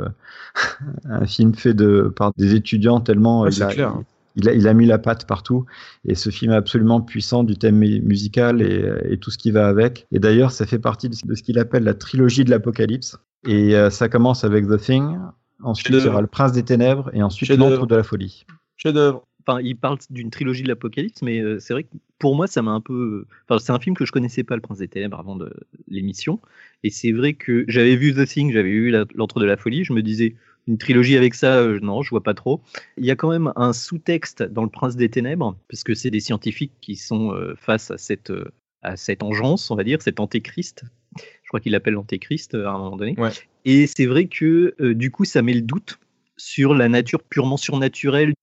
fait par des étudiants tellement il a mis la patte partout, et ce film est absolument puissant du thème musical et tout ce qui va avec. Et d'ailleurs, ça fait partie de ce qu'il appelle la trilogie de l'Apocalypse, et ça commence avec The Thing, ensuite il y aura Le Prince des Ténèbres, et ensuite L'Antre de la Folie. Chef-d'œuvre. Enfin, il parle d'une trilogie de l'Apocalypse, mais c'est vrai que pour moi, ça m'a un peu... Enfin, c'est un film que je connaissais pas, Le Prince des Ténèbres, avant l'émission, et c'est vrai que j'avais vu The Thing, j'avais vu L'Antre de la Folie, je me disais... une trilogie avec ça, non, je vois pas trop. Il y a quand même un sous-texte dans Le Prince des Ténèbres, parce que c'est des scientifiques qui sont face à cette engeance, on va dire, cet antéchrist. Je crois qu'il l'appelle l'antéchrist à un moment donné. Ouais. Et c'est vrai que du coup, ça met le doute sur la nature purement surnaturelle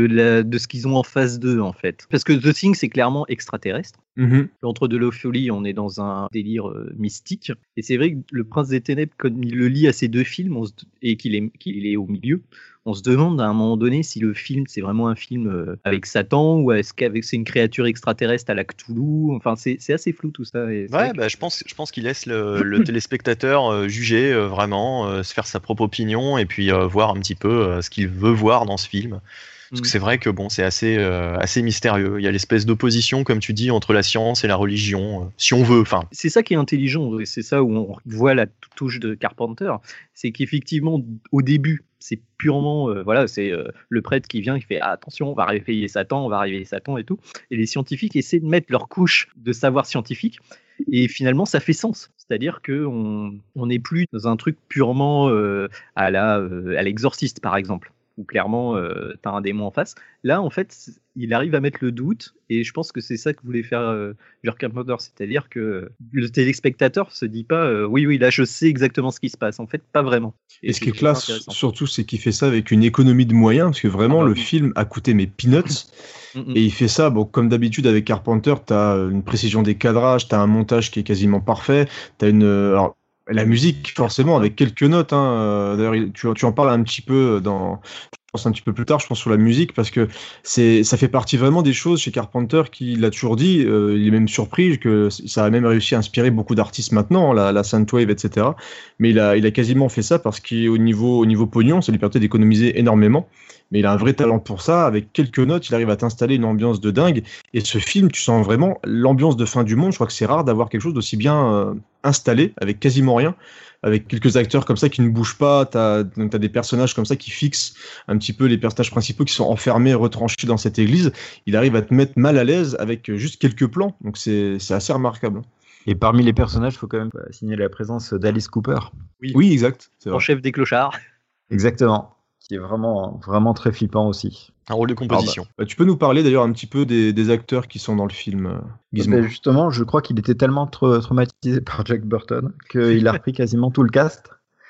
de ce qu'ils ont en face d'eux, en fait. Parce que The Thing, c'est clairement extraterrestre. L'Entre deux Folly, on est dans un délire mystique. Et c'est vrai que Le Prince des Ténèbres, quand il le lie à ces deux films, et qu'il est au milieu, on se demande à un moment donné si le film, c'est vraiment un film avec Satan, ou est-ce qu'avec c'est une créature extraterrestre à la Cthulhu. Enfin, c'est assez flou tout ça. Et ouais, je pense qu'il laisse le téléspectateur juger vraiment, se faire sa propre opinion, et puis voir un petit peu ce qu'il veut voir dans ce film. Parce que c'est vrai que bon, c'est assez mystérieux. Il y a l'espèce d'opposition, comme tu dis, entre la science et la religion, si on veut. Enfin, c'est ça qui est intelligent, et c'est ça où on voit la touche de Carpenter, c'est qu'effectivement, au début, c'est purement, c'est le prêtre qui vient, qui fait attention, on va réveiller Satan et tout. Et les scientifiques essaient de mettre leur couche de savoir scientifique. Et finalement, ça fait sens. C'est-à-dire qu'on n'est plus dans un truc purement à l'exorciste, par exemple, où clairement, t'as un démon en face. Là, en fait, il arrive à mettre le doute, et je pense que c'est ça que voulait faire George Carpenter, c'est-à-dire que le téléspectateur se dit pas oui, là, je sais exactement ce qui se passe. En fait, pas vraiment. Et ce qui est classe, surtout, c'est qu'il fait ça avec une économie de moyens, parce que vraiment, le film a coûté mes peanuts. Et il fait ça, comme d'habitude avec Carpenter, t'as une précision des cadrages, t'as un montage qui est quasiment parfait, t'as alors, la musique, forcément, avec quelques notes. D'ailleurs, tu en parles un petit peu un petit peu plus tard, je pense, sur la musique, parce que ça fait partie vraiment des choses chez Carpenter qu'il a toujours dit. Il est même surpris que ça a même réussi à inspirer beaucoup d'artistes maintenant, la synthwave, etc. Mais il a quasiment fait ça parce qu'au niveau pognon, ça lui permettait d'économiser énormément. Mais il a un vrai talent pour ça. Avec quelques notes, il arrive à t'installer une ambiance de dingue. Et ce film, tu sens vraiment l'ambiance de fin du monde. Je crois que c'est rare d'avoir quelque chose d'aussi bien installé, avec quasiment rien, avec quelques acteurs comme ça qui ne bougent pas. T'as des personnages comme ça qui fixent un petit peu les personnages principaux qui sont enfermés, retranchés dans cette église. Il arrive à te mettre mal à l'aise avec juste quelques plans. Donc c'est assez remarquable. Et parmi les personnages, il faut quand même signaler la présence d'Alice Cooper. Oui, exact. En chef des clochards. Exactement. Qui est vraiment, vraiment très flippant aussi. Un rôle de composition. Tu peux nous parler d'ailleurs un petit peu des acteurs qui sont dans le film, Gizmo. Justement, je crois qu'il était tellement traumatisé par Jack Burton qu'il a repris quasiment tout le cast.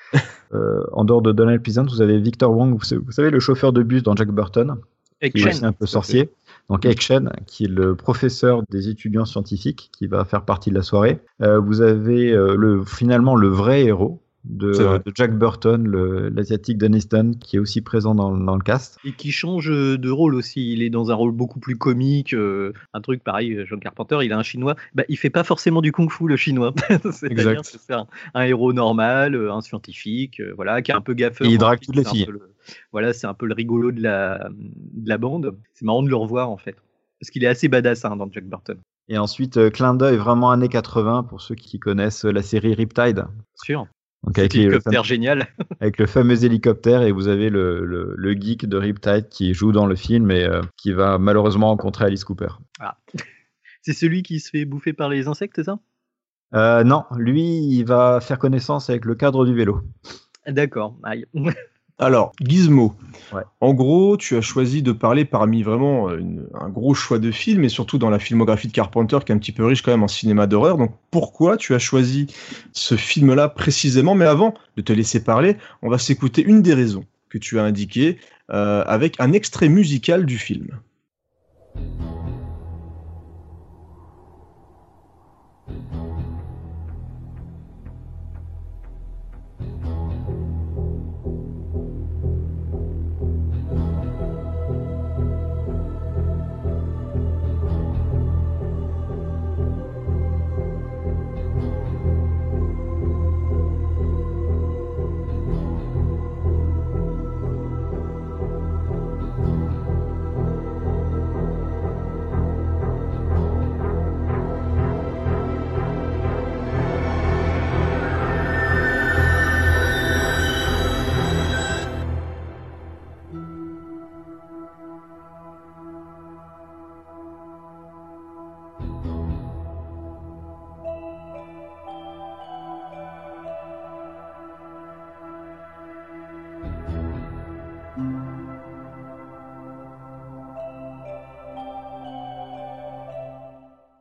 En dehors de Donald Pleasence, vous avez Victor Wong, vous savez, le chauffeur de bus dans Jack Burton, qui est aussi un peu sorcier. Donc Egg Shen, qui est le professeur des étudiants scientifiques, qui va faire partie de la soirée. Vous avez finalement le vrai héros de Jack Burton, l'asiatique Dunstan, qui est aussi présent dans le cast. Et qui change de rôle aussi. Il est dans un rôle beaucoup plus comique. Un truc pareil, John Carpenter, il a un chinois. Il fait pas forcément du kung-fu, le chinois. C'est-à-dire que c'est un héros normal, un scientifique, qui est un peu gaffeur. Et il drague toutes les filles. C'est un peu le rigolo de la bande. C'est marrant de le revoir, en fait. Parce qu'il est assez badass dans Jack Burton. Et ensuite, clin d'œil vraiment années 80 pour ceux qui connaissent la série Riptide. Sûr. Donc avec l'hélicoptère génial. Avec le fameux hélicoptère, et vous avez le geek de Riptide qui joue dans le film et qui va malheureusement rencontrer Alice Cooper. Ah. C'est celui qui se fait bouffer par les insectes, c'est ça ? Non, lui, il va faire connaissance avec le cadre du vélo. D'accord, aïe. Alors, Gizmo, ouais. En gros, tu as choisi de parler parmi vraiment un gros choix de films, et surtout dans la filmographie de Carpenter, qui est un petit peu riche quand même en cinéma d'horreur. Donc, pourquoi tu as choisi ce film-là précisément ? Mais avant de te laisser parler, on va s'écouter une des raisons que tu as indiquées avec un extrait musical du film.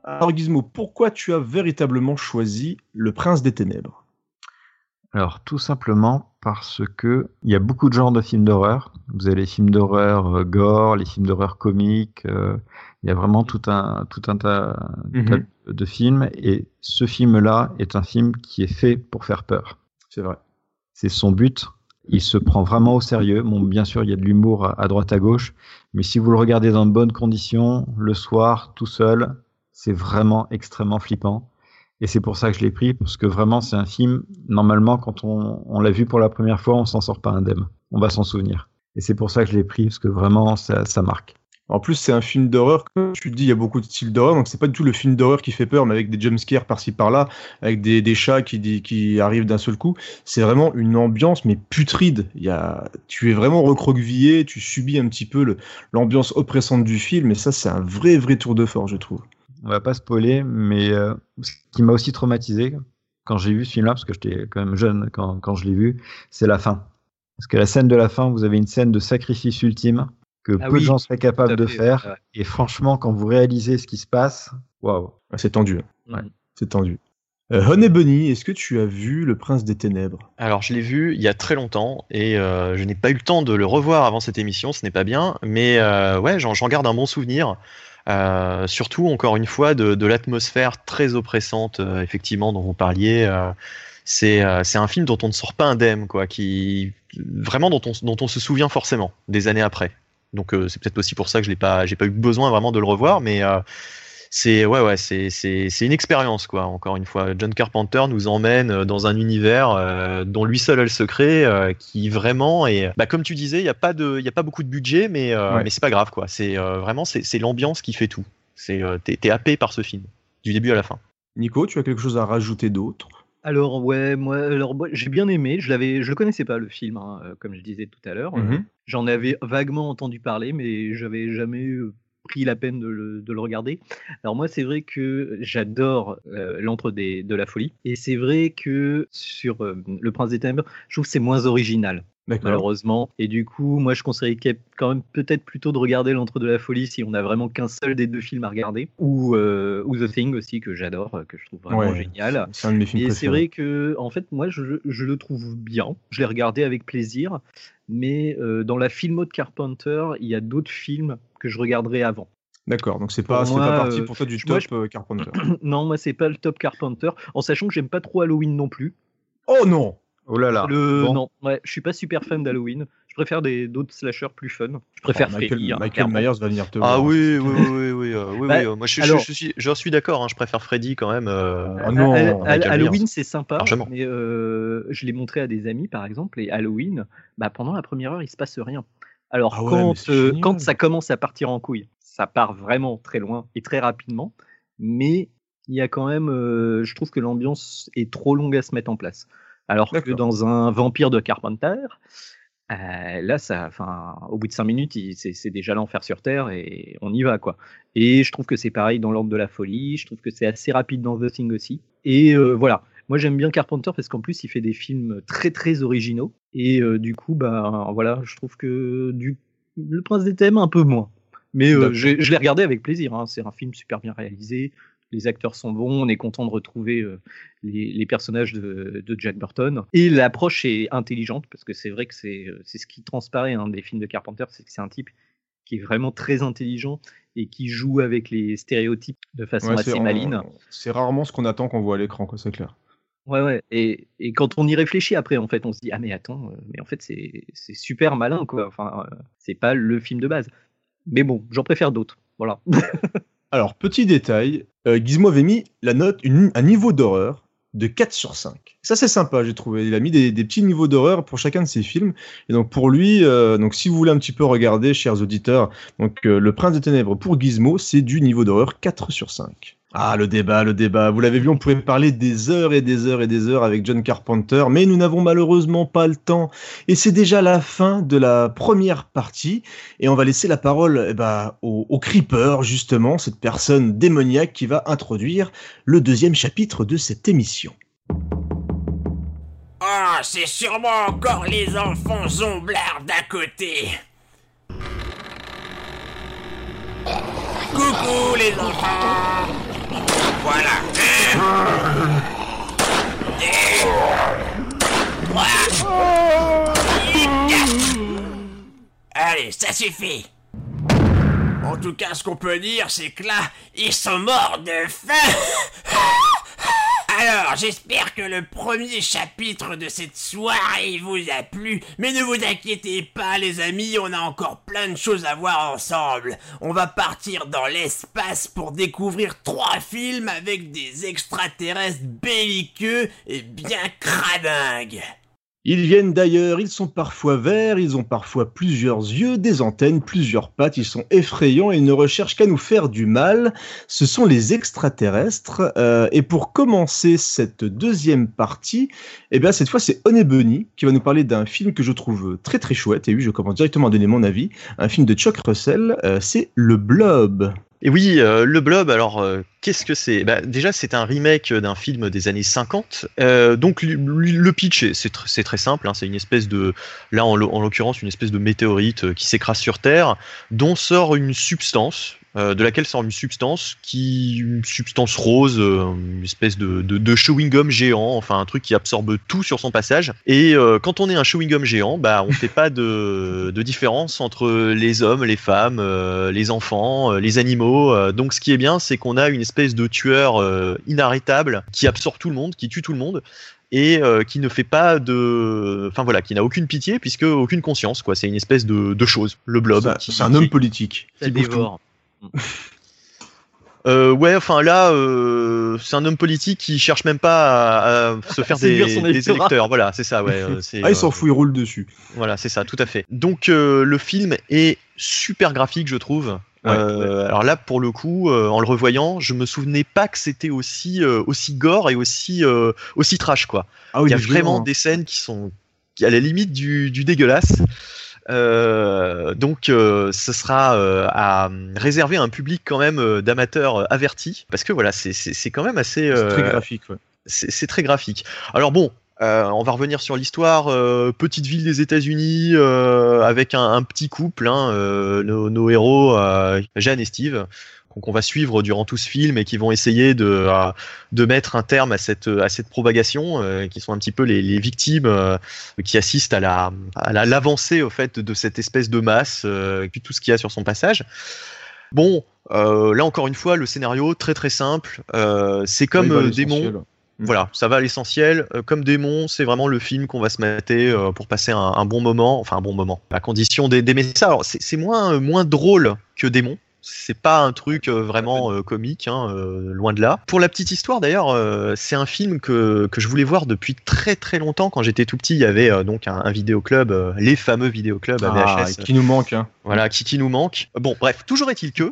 Alors Gizmo, pourquoi tu as véritablement choisi Le Prince des Ténèbres ? Alors tout simplement parce que il y a beaucoup de genres de films d'horreur. Vous avez les films d'horreur gore, les films d'horreur comiques. Il y a vraiment tout un tas de films. Et ce film-là est un film qui est fait pour faire peur. C'est vrai. C'est son but. Il se prend vraiment au sérieux. Bon, bien sûr, il y a de l'humour à droite à gauche. Mais si vous le regardez dans de bonnes conditions, le soir, tout seul, c'est vraiment extrêmement flippant. Et c'est pour ça que je l'ai pris, parce que vraiment, c'est un film, normalement, quand on l'a vu pour la première fois, on s'en sort pas indemne. On va s'en souvenir. Et c'est pour ça que je l'ai pris, parce que vraiment, ça marque. En plus, c'est un film d'horreur, comme tu te dis, il y a beaucoup de styles d'horreur, donc c'est pas du tout le film d'horreur qui fait peur, mais avec des jumpscares par-ci par-là, avec des chats qui arrivent d'un seul coup. C'est vraiment une ambiance, mais putride. Tu es vraiment recroquevillé, tu subis un petit peu l'ambiance oppressante du film, et ça, c'est un vrai tour de force, je trouve. On va pas spoiler, mais ce qui m'a aussi traumatisé quand j'ai vu ce film-là, parce que j'étais quand même jeune quand je l'ai vu, c'est la fin. Parce que la scène de la fin, vous avez une scène de sacrifice ultime que peu de gens seraient capables de faire. Ouais. Et franchement, quand vous réalisez ce qui se passe, waouh. C'est tendu. Ouais. C'est tendu. Honey Bunny, est-ce que tu as vu Le Prince des Ténèbres ? Alors, je l'ai vu il y a très longtemps et je n'ai pas eu le temps de le revoir avant cette émission, ce n'est pas bien, mais ouais, j'en garde un bon souvenir. Surtout, encore une fois, de l'atmosphère très oppressante, effectivement, dont vous parliez. C'est un film dont on ne sort pas indemne, quoi, vraiment dont on se souvient forcément des années après. Donc c'est peut-être aussi pour ça que j'ai pas eu besoin vraiment de le revoir, mais c'est une expérience, quoi. Encore une fois, John Carpenter nous emmène dans un univers dont lui seul a le secret, qui vraiment est, comme tu disais, il y a pas beaucoup de budget, mais c'est pas grave, quoi. C'est vraiment c'est l'ambiance qui fait tout. T'es happé par ce film du début à la fin. Nico, tu as quelque chose à rajouter d'autre ? Alors moi j'ai bien aimé, je le connaissais pas le film, hein, comme je disais tout à l'heure. J'en avais vaguement entendu parler, mais j'avais jamais pris la peine de le regarder. Alors moi, c'est vrai que j'adore l'antre de la folie, et c'est vrai que sur Le Prince des Ténèbres, je trouve que c'est moins original. D'accord. Malheureusement, et du coup moi je conseillerais quand même peut-être plutôt de regarder l'antre de la folie si on a vraiment qu'un seul des deux films à regarder, ou The Thing aussi, que j'adore, que je trouve vraiment génial. C'est un de mes films préférés. C'est vrai que en fait moi je le trouve bien, je l'ai regardé avec plaisir, mais dans la filmo de Carpenter il y a d'autres films que je regarderai avant. D'accord, donc c'est pas parti pour toi du top Carpenter. Non, moi c'est pas le top Carpenter, en sachant que j'aime pas trop Halloween non plus. Oh non. Oh là là. Non, je suis pas super fan d'Halloween. Je préfère d'autres slashers plus fun. Je préfère Freddy. Michael Myers va venir te voir. Ah oui. Moi je suis d'accord. Hein, je préfère Freddy quand même. Halloween c'est sympa, mais je l'ai montré à des amis par exemple. Et Halloween, pendant la première heure il se passe rien. Alors quand ça commence à partir en couille, ça part vraiment très loin et très rapidement. Mais il y a quand même, je trouve que l'ambiance est trop longue à se mettre en place. Alors que dans un vampire de Carpenter, là, au bout de 5 minutes, c'est déjà l'enfer sur Terre et on y va, quoi. Et je trouve que c'est pareil dans l'ordre de la folie. Je trouve que c'est assez rapide dans The Thing aussi. Et voilà. Moi, j'aime bien Carpenter parce qu'en plus, il fait des films très très originaux. Et du coup, voilà, je trouve que Le Prince des Ténèbres un peu moins. Mais je l'ai regardé avec plaisir. Hein. C'est un film super bien réalisé. Les acteurs sont bons, on est content de retrouver les personnages de Jack Burton. Et l'approche est intelligente, parce que c'est vrai que c'est ce qui transparaît des films de Carpenter, c'est que c'est un type qui est vraiment très intelligent et qui joue avec les stéréotypes de façon assez maligne. C'est rarement ce qu'on attend quand on voit à l'écran, quoi, c'est clair. Ouais. Et quand on y réfléchit après, en fait, on se dit « Ah mais attends, mais en fait c'est super malin, quoi. » Enfin, c'est pas le film de base. Mais bon, j'en préfère d'autres, voilà. Alors, petit détail, Gizmo avait mis la note, un niveau d'horreur de 4 sur 5. Ça, c'est sympa, j'ai trouvé. Il a mis des petits niveaux d'horreur pour chacun de ses films. Et donc, pour lui, si vous voulez un petit peu regarder, chers auditeurs, Le Prince des Ténèbres pour Gizmo, c'est du niveau d'horreur 4 sur 5. Ah, le débat. Vous l'avez vu, on pouvait parler des heures et des heures et des heures avec John Carpenter, mais nous n'avons malheureusement pas le temps. Et c'est déjà la fin de la première partie. Et on va laisser la parole au Creeper, justement, cette personne démoniaque qui va introduire le deuxième chapitre de cette émission. Ah, c'est sûrement encore les enfants zomblards d'à côté. Coucou les enfants. Voilà. 3. Allez, ça suffit. En tout cas, ce qu'on peut dire, c'est que là, ils sont morts de faim. Alors, j'espère que le premier chapitre de cette soirée vous a plu, mais ne vous inquiétez pas les amis, on a encore plein de choses à voir ensemble. On va partir dans l'espace pour découvrir 3 films avec des extraterrestres belliqueux et bien cradingues. Ils viennent d'ailleurs, ils sont parfois verts, ils ont parfois plusieurs yeux, des antennes, plusieurs pattes, ils sont effrayants et ils ne recherchent qu'à nous faire du mal. Ce sont les extraterrestres. Et pour commencer cette deuxième partie, eh bien cette fois c'est Honey qui va nous parler d'un film que je trouve très très chouette. Et oui, je commence directement à donner mon avis. Un film de Chuck Russell, c'est Le Blob. Et oui, Le Blob, alors qu'est-ce que c'est ? Déjà, c'est un remake d'un film des années 50. Donc le pitch, c'est très simple, hein, c'est une espèce de, là en l'occurrence, une espèce de météorite qui s'écrase sur Terre, dont sort une substance, de laquelle sort une substance rose, une espèce de chewing-gum géant, enfin un truc qui absorbe tout sur son passage. Et quand on est un chewing-gum géant, on fait pas de différence entre les hommes, les femmes, les enfants, les animaux. Donc ce qui est bien, c'est qu'on a une espèce de tueur inarrêtable qui absorbe tout le monde, qui tue tout le monde. Et qui ne fait pas de, enfin voilà, qui n'a aucune pitié puisque aucune conscience, quoi. C'est une espèce de chose, le Blob. C'est un homme politique. Ça dévore. Ouais, enfin là, c'est un homme politique qui cherche même pas à se faire des électeurs. Voilà, c'est ça. Ouais. Il s'en fout, il roule dessus. Voilà, c'est ça, tout à fait. Donc le film est super graphique, je trouve. Ouais. Alors là, pour le coup, en le revoyant, je me souvenais pas que c'était aussi gore et aussi trash, quoi. Ah oui, il y a vraiment des scènes qui sont à la limite du dégueulasse. Donc ce sera à réserver à un public quand même d'amateurs avertis, parce que voilà, c'est quand même assez c'est très graphique, ouais. C'est très graphique. Alors bon, on va revenir sur l'histoire. Petite ville des États-Unis avec un petit couple, hein, nos héros Jeanne et Steve, qu'on va suivre durant tout ce film et qui vont essayer de mettre un terme à cette propagation, qui sont un petit peu les victimes qui assistent à l'avancée au fait de cette espèce de masse, tout ce qu'il y a sur son passage. Bon, là encore une fois, le scénario très très simple. C'est comme Démon. Voilà, ça va à l'essentiel. Comme Démon, c'est vraiment le film qu'on va se mater pour passer un bon moment, enfin un bon moment, à condition d'aimer ça. Alors c'est moins drôle que Démon. C'est pas un truc vraiment comique, hein, loin de là. Pour la petite histoire d'ailleurs, c'est un film que je voulais voir depuis très très longtemps. Quand j'étais tout petit, il y avait donc un vidéoclub, les fameux vidéoclubs à VHS. Qui nous manque. Hein. Voilà, qui nous manque. Bon, bref, toujours est-il que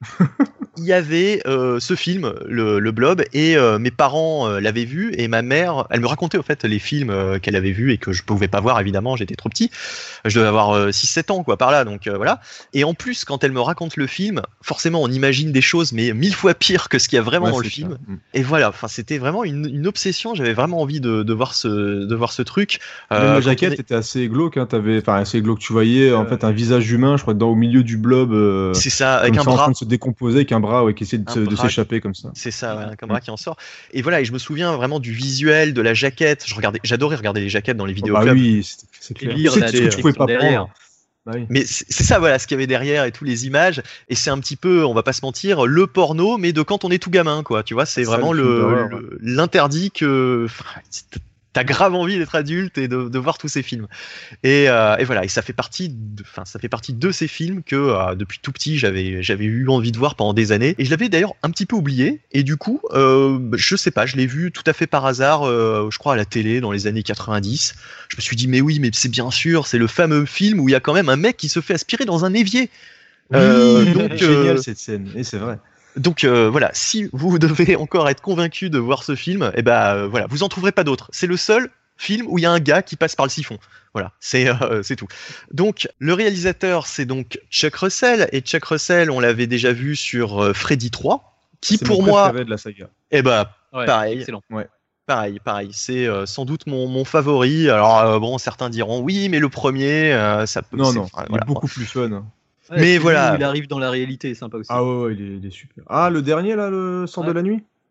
il y avait ce film, le Blob, et mes parents l'avaient vu, et ma mère, elle me racontait au fait les films qu'elle avait vus et que je pouvais pas voir évidemment, j'étais trop petit, je devais avoir 6-7 ans quoi par là, donc voilà. Et en plus quand elle me raconte le film, forcément on imagine des choses mais 1000 fois pire que ce qu'il y a vraiment dans le film. Et voilà, enfin c'était vraiment une obsession, j'avais vraiment envie de voir ce truc. La jaquette était assez glauque, hein, assez glauque, tu voyais en fait un visage humain, je crois au milieu du Blob. C'est ça, avec un bras en train de se décomposer, avec un bras qui essaie de s'échapper comme ça. C'est ça, ouais, un bras qui en sort. Et voilà, et je me souviens vraiment du visuel, de la jaquette. J'adorais regarder les jaquettes dans les vidéoclubs. Bah oui, c'est clair. C'est ce que tu pouvais pas prendre. Bah oui. Mais c'est ça, voilà, ce qu'il y avait derrière et toutes les images. Et c'est un petit peu, on va pas se mentir, le porno, mais de quand on est tout gamin, quoi. Tu vois, c'est vraiment l'interdit que. T'as grave envie d'être adulte et de voir tous ces films. Et voilà, et ça fait partie de ces films que depuis tout petit j'avais eu envie de voir pendant des années. Et je l'avais d'ailleurs un petit peu oublié. Et du coup, je sais pas, je l'ai vu tout à fait par hasard, je crois à la télé dans les années 90. Je me suis dit mais oui, mais c'est bien sûr, c'est le fameux film où il y a quand même un mec qui se fait aspirer dans un évier. Donc génial cette scène, et c'est vrai. Donc voilà, si vous devez encore être convaincu de voir ce film, voilà, vous en trouverez pas d'autres. C'est le seul film où il y a un gars qui passe par le siphon. Voilà, c'est tout. Donc le réalisateur, c'est donc Chuck Russell, et Chuck Russell, on l'avait déjà vu sur Freddy 3, qui pour moi, de la saga. Pareil. Excellent. Ouais. Pareil, c'est sans doute mon favori. Alors bon, certains diront oui, mais le premier, ça peut. Non, il est beaucoup plus fun. Ouais, mais voilà, il arrive dans la réalité, c'est sympa aussi. Ah ouais, il est super. Ah, le dernier là, le sort de la nuit.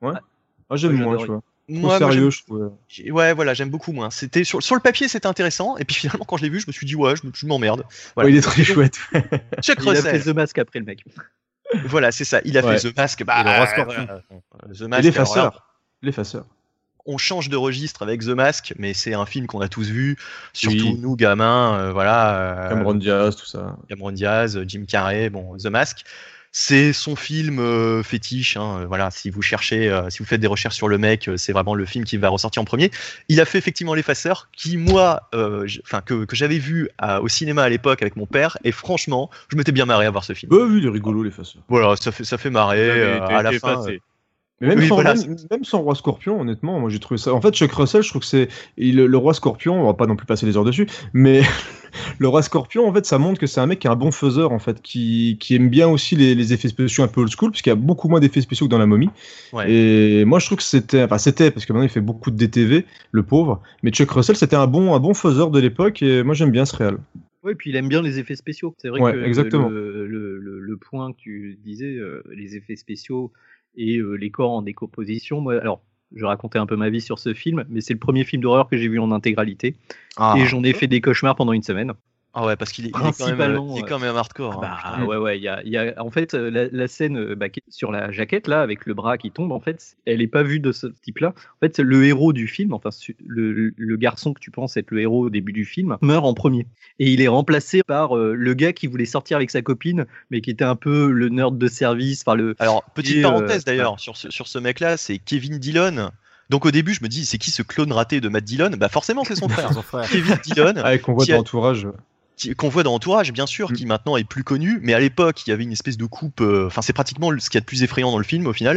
Ouais. Ah, j'aime moins, tu vois. Moi, sérieux, je trouve. Ouais, voilà, j'aime beaucoup moins. C'était sur le papier, c'était intéressant, et puis finalement, quand je l'ai vu, je me suis dit je m'emmerde. Voilà. Ouais, il est très chouette. Chuck Russell. Il a fait The Mask après le mec. Voilà, c'est ça. Il a fait The Mask. Et le Roi Scorpion. The Mask. L'effaceur. On change de registre avec The Mask, mais c'est un film qu'on a tous vu, surtout nous gamins, voilà. Cameron Diaz, tout ça. Cameron Diaz, Jim Carrey, bon, The Mask. C'est son film fétiche, hein, voilà. Si vous faites des recherches sur le mec, c'est vraiment le film qui va ressortir en premier. Il a fait effectivement L'Effaceur, qui moi, que j'avais vu au cinéma à l'époque avec mon père, et franchement, je m'étais bien marré à voir ce film. Oui, il est rigolo L'Effaceur. Voilà, ça fait marrer à la fin. Mais même sans Roi Scorpion, honnêtement, moi j'ai trouvé ça. En fait, Chuck Russell, je trouve que c'est le Roi Scorpion. On va pas non plus passer des heures dessus, mais le Roi Scorpion, en fait, ça montre que c'est un mec qui est un bon faiseur, en fait, qui aime bien aussi les effets spéciaux un peu old school, puisqu'il y a beaucoup moins d'effets spéciaux que dans La Momie. Ouais. Et moi, je trouve que c'était parce que maintenant il fait beaucoup de DTV, le pauvre. Mais Chuck Russell, c'était un bon faiseur de l'époque, et moi j'aime bien ce réal. Oui, et puis il aime bien les effets spéciaux. C'est vrai que exactement. Le point que tu disais, les effets spéciaux et les corps en décomposition. Moi, alors, je racontais un peu ma vie sur ce film, mais c'est le premier film d'horreur que j'ai vu en intégralité. Et j'en ai fait des cauchemars pendant une semaine. Ah ouais, parce qu'il est quand même hardcore. Ouais, il y a en fait la scène sur la jaquette là avec le bras qui tombe, en fait, elle est pas vue de ce type-là. En fait, le héros du film, enfin le garçon que tu penses être le héros au début du film, meurt en premier et il est remplacé par le gars qui voulait sortir avec sa copine, mais qui était un peu le nerd de service. Alors petite parenthèse d'ailleurs sur ce mec-là, c'est Kevin Dillon. Donc au début, je me dis, c'est qui ce clone raté de Matt Dillon ? Bah forcément, c'est son frère. Kevin Dillon. Qu'on voit dans Entourage. Qu'on voit dans Entourage, bien sûr, qui maintenant est plus connu, mais à l'époque, il y avait une espèce de coupe. Enfin, c'est pratiquement ce qu'il y a de plus effrayant dans le film, au final.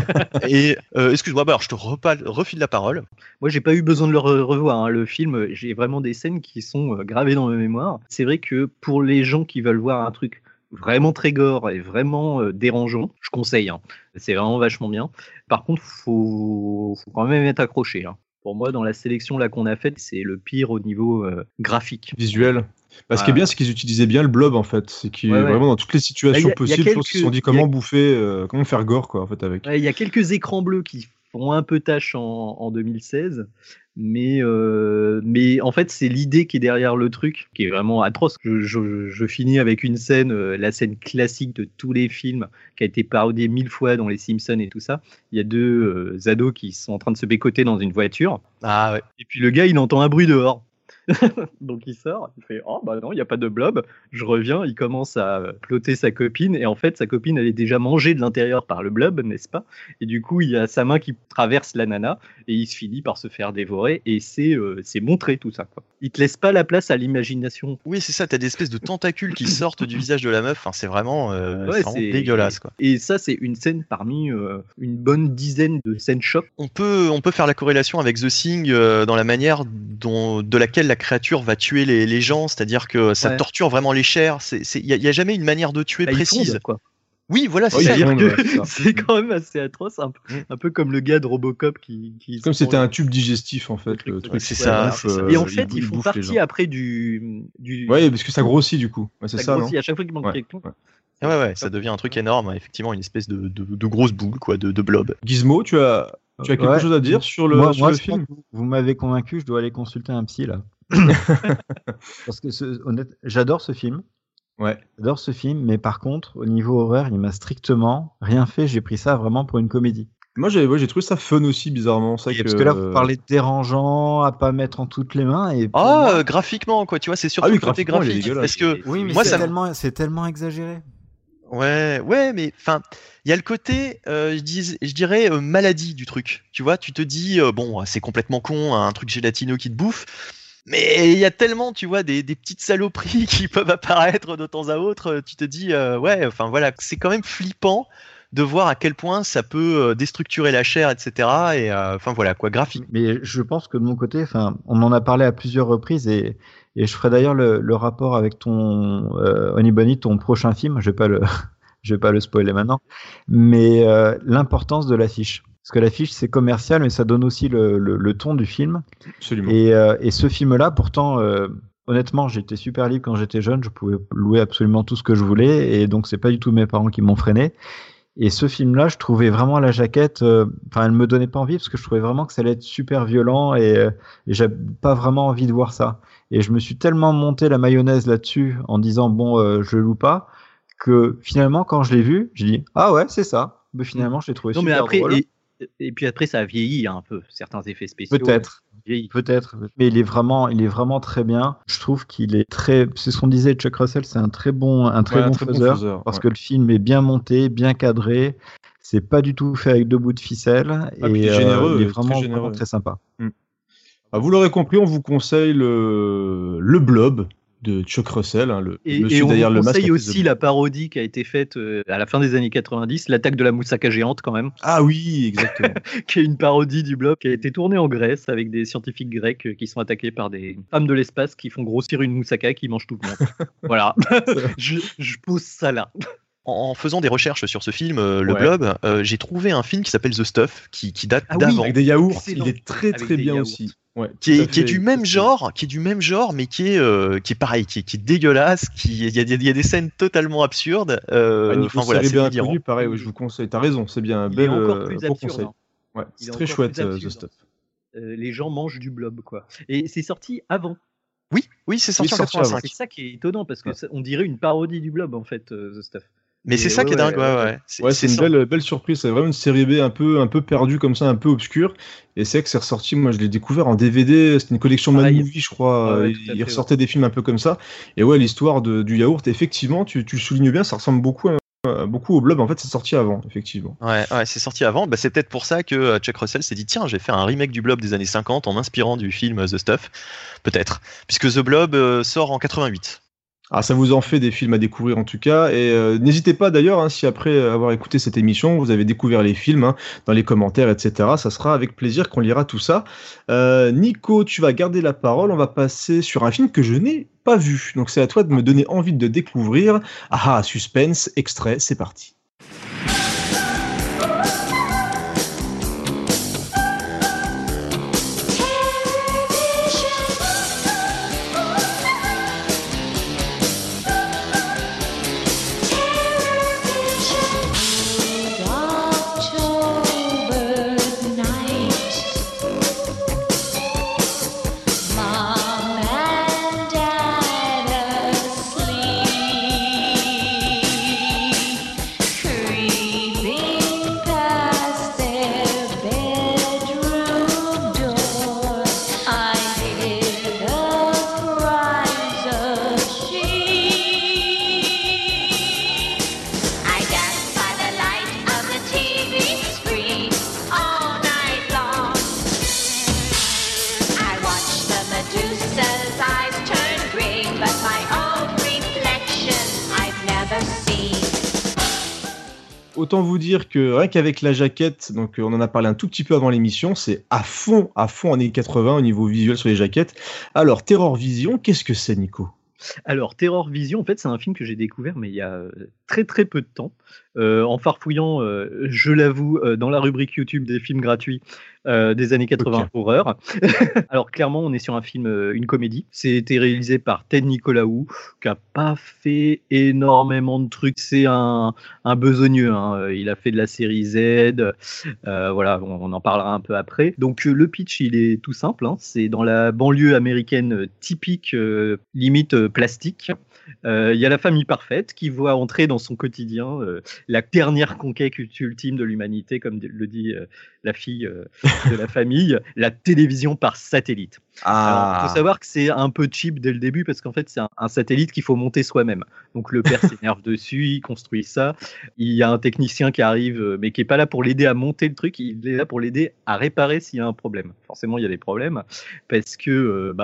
Et excuse-moi, je te refile la parole. Moi, j'ai pas eu besoin de le revoir. Hein. Le film, j'ai vraiment des scènes qui sont gravées dans ma mémoire. C'est vrai que pour les gens qui veulent voir un truc vraiment très gore et vraiment dérangeant, je conseille. Hein. C'est vraiment vachement bien. Par contre, faut quand même être accroché. Hein. Pour moi, dans la sélection là qu'on a faite, c'est le pire au niveau graphique. Visuel. Ce qui est bien, c'est qu'ils utilisaient bien le blob, en fait. C'est qu'ils vraiment dans toutes les situations possibles, ils se sont dit comment bouffer, comment faire gore, quoi, en fait, avec. Il y a quelques écrans bleus qui font un peu tâche en 2016, mais en fait, c'est l'idée qui est derrière le truc, qui est vraiment atroce. Je finis avec une scène, la scène classique de tous les films, qui a été parodiée 1000 fois dans les Simpsons et tout ça. Il y a deux ados qui sont en train de se bécoter dans une voiture. Ah ouais. Et puis le gars, il entend un bruit dehors. Donc il sort, il fait oh bah non, il n'y a pas de blob. Je reviens, il commence à plotter sa copine, et en fait sa copine elle est déjà mangée de l'intérieur par le blob, n'est-ce pas? Et du coup il y a sa main qui traverse la nana et il se finit par se faire dévorer, et c'est montré tout ça, quoi. Il te laisse pas la place à l'imagination. Oui, c'est ça, t'as des espèces de tentacules qui sortent du visage de la meuf, enfin, c'est vraiment, c'est dégueulasse, quoi. Et ça c'est une scène parmi une bonne dizaine de scènes choc. On peut faire la corrélation avec The Thing dans la manière de laquelle la créature va tuer les gens, c'est-à-dire que ça torture vraiment les chairs. Il y a jamais une manière de tuer précise. Fondent, quoi. Oui, voilà, c'est-à-dire que c'est quand même assez atroce, un peu comme le gars de Robocop qui comme c'était un tube digestif, en fait. Le truc, c'est ça. Et en fait, ils font partie après du. Ouais, parce que ça grossit du coup. Ouais, c'est ça. Grossit à chaque fois qu'il manque quelqu'un. Ouais, ça devient un truc énorme, effectivement, une espèce de grosse boule, quoi, de blob. Gizmo, tu as quelque chose à dire sur le film? Vous m'avez convaincu, je dois aller consulter un psy là. Parce que j'adore ce film. Ouais. J'adore ce film, mais par contre, au niveau horreur, il m'a strictement rien fait. J'ai pris ça vraiment pour une comédie. Moi, j'ai trouvé ça fun aussi, bizarrement. Parce que là, vous parlez de dérangeant, à pas mettre en toutes les mains. Et graphiquement, quoi, tu vois, c'est surtout le côté graphique. Parce que oui, mais moi, c'est tellement exagéré. Ouais, mais enfin, il y a le côté, je dirais, maladie du truc. Tu vois, tu te dis, bon, c'est complètement con, un truc gélatineux qui te bouffe. Mais il y a tellement, tu vois, des petites saloperies qui peuvent apparaître de temps à autre. Tu te dis, enfin voilà, c'est quand même flippant de voir à quel point ça peut déstructurer la chair, etc. Et enfin voilà, quoi, graphique. Mais je pense que de mon côté, enfin, on en a parlé à plusieurs reprises, et je ferai d'ailleurs le rapport avec ton Honey Bunny, ton prochain film. Je vais pas le spoiler maintenant, mais l'importance de l'affiche. Parce que l'affiche, c'est commercial, mais ça donne aussi le ton du film. Absolument. Et ce film-là, pourtant, honnêtement, j'étais super libre quand j'étais jeune. Je pouvais louer absolument tout ce que je voulais. Et donc, c'est pas du tout mes parents qui m'ont freiné. Et ce film-là, je trouvais vraiment la jaquette, elle me donnait pas envie parce que je trouvais vraiment que ça allait être super violent et j'avais pas vraiment envie de voir ça. Et je me suis tellement monté la mayonnaise là-dessus en disant je loue pas, que finalement quand je l'ai vu, j'ai dit ah ouais c'est ça. Mais finalement je l'ai trouvé super drôle. Et puis après ça a vieilli un peu certains effets spéciaux. Peut-être, mais il est vraiment très bien. Je trouve qu'il est c'est ce qu'on disait, Chuck Russell, c'est un très bon faiseur parce que le film est bien monté, bien cadré. C'est pas du tout fait avec 2 bouts de ficelle et il est vraiment très sympa. Vous l'aurez compris, on vous conseille le Blob de Chuck Russell, le monsieur derrière le masque. Et on conseille aussi la parodie qui a été faite à la fin des années 90, l'attaque de la moussaka géante quand même. Ah oui, exactement. Qui est une parodie du Blob qui a été tournée en Grèce avec des scientifiques grecs qui sont attaqués par des femmes de l'espace qui font grossir une moussaka qui mange tout le monde. Voilà, je pose ça là. En faisant des recherches sur ce film, le Blob, j'ai trouvé un film qui s'appelle The Stuff, qui date d'avant. Avec des yaourts, il est très très bien aussi. Ouais, qui est du même genre, mais qui est pareil, qui est dégueulasse, il y a des scènes totalement absurdes. C'est bien connu, pareil, je vous conseille. T'as raison, c'est bien un bel conseil. Ouais, c'est très chouette The Stuff. Les gens mangent du Blob, quoi. Et c'est sorti avant. Oui, c'est sorti en 85. C'est ça qui est étonnant parce que on dirait une parodie du Blob en fait, The Stuff. Mais c'est ça qui est dingue, ouais. C'est une belle surprise, c'est vraiment une série B un peu perdue comme ça, un peu obscure. Et c'est vrai que c'est ressorti, moi je l'ai découvert en DVD, c'était une collection Mad Movie je crois, il ressortait des films un peu comme ça. Et l'histoire du yaourt, effectivement, tu le soulignes bien, ça ressemble beaucoup au Blob, en fait c'est sorti avant, effectivement. Ouais, c'est sorti avant, c'est peut-être pour ça que Chuck Russell s'est dit tiens, je vais faire un remake du Blob des années 50 en m'inspirant du film The Stuff, peut-être, puisque The Blob sort en 88. Ah, ça vous en fait des films à découvrir en tout cas, et n'hésitez pas d'ailleurs, si après avoir écouté cette émission, vous avez découvert les films, dans les commentaires, etc., ça sera avec plaisir qu'on lira tout ça. Nico, tu vas garder la parole, on va passer sur un film que je n'ai pas vu, donc c'est à toi de me donner envie de découvrir. Ah, suspense, extrait, c'est parti. Autant vous dire que rien qu'avec la jaquette, donc on en a parlé un tout petit peu avant l'émission, c'est à fond années 80 au niveau visuel sur les jaquettes. Alors, Terror Vision, qu'est-ce que c'est, Nico ? Alors, Terror Vision, en fait, c'est un film que j'ai découvert, mais il y a très très peu de temps, en farfouillant, je l'avoue, dans la rubrique YouTube des films gratuits des années 80 horreur. Alors, clairement, on est sur un film, une comédie. C'était réalisé par Ted Nicolaou, qui n'a pas fait énormément de trucs. C'est un besogneux. Il a fait de la série Z. Voilà, on en parlera un peu après. Donc, le pitch, il est tout simple. C'est dans la banlieue américaine typique, limite plastique. Il y a la famille parfaite qui voit entrer dans son quotidien la dernière conquête ultime de l'humanité, comme le dit la fille de la famille, la télévision par satellite. Alors, il faut savoir que c'est un peu cheap dès le début parce qu'en fait c'est un satellite qu'il faut monter soi-même. Donc le père s'énerve dessus, il construit ça. Il y a un technicien qui arrive mais qui est pas là pour l'aider à monter le truc, il est là pour l'aider à réparer s'il y a un problème. Forcément il y a des problèmes parce que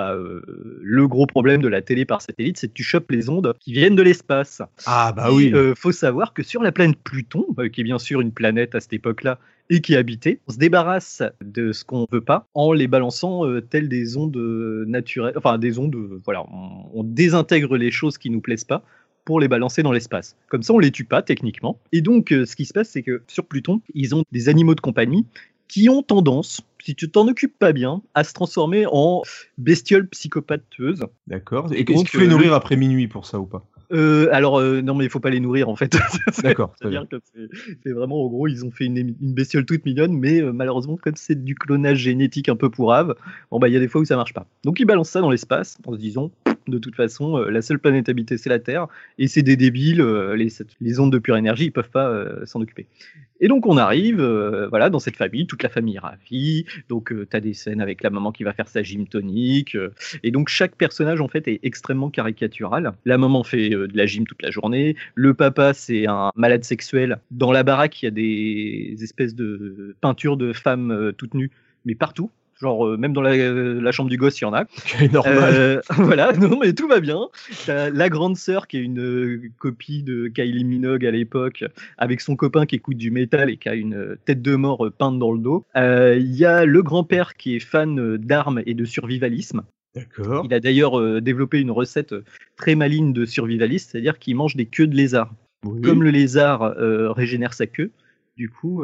le gros problème de la télé par satellite, c'est que tu chopes les ondes qui viennent de l'espace. Oui. Faut savoir que sur la planète Pluton, qui est bien sûr une planète à cette époque-là et qui est habitée, on se débarrasse de ce qu'on veut pas en les balançant telles des ondes naturelles, enfin des ondes, voilà, on désintègre les choses qui nous plaisent pas pour les balancer dans l'espace. Comme ça, on les tue pas techniquement. Et donc, ce qui se passe, c'est que sur Pluton, ils ont des animaux de compagnie qui ont tendance, si tu t'en occupes pas bien, à se transformer en bestioles psychopateuses. D'accord. Et est-ce qu'il faut les nourrir après minuit pour ça ou pas ? Non, mais il faut pas les nourrir en fait. D'accord. C'est-à-dire que c'est vraiment, en gros, ils ont fait une bestiole toute mignonne, mais malheureusement, comme c'est du clonage génétique un peu pourrave, bon bah il y a des fois où ça marche pas. Donc ils balancent ça dans l'espace en se disant, de toute façon, la seule planète habitée c'est la Terre, et c'est des débiles, les ondes de pure énergie, ils peuvent pas s'en occuper. Et donc on arrive, voilà, dans cette famille, toute la famille est ravie. Donc t'as des scènes avec la maman qui va faire sa gym tonique, et donc chaque personnage en fait est extrêmement caricatural. La maman fait de la gym toute la journée. Le papa c'est un malade sexuel. Dans la baraque il y a des espèces de peintures de femmes toutes nues, mais partout. Genre, même dans la chambre du gosse, il y en a. Normal. Voilà, non, mais tout va bien. T'as la grande sœur qui est une copie de Kylie Minogue à l'époque, avec son copain qui écoute du métal et qui a une tête de mort peinte dans le dos. Il y a le grand-père qui est fan d'armes et de survivalisme. D'accord. Il a d'ailleurs développé une recette très maligne de survivaliste, c'est-à-dire qu'il mange des queues de lézard. Oui. Comme le lézard régénère sa queue, du coup,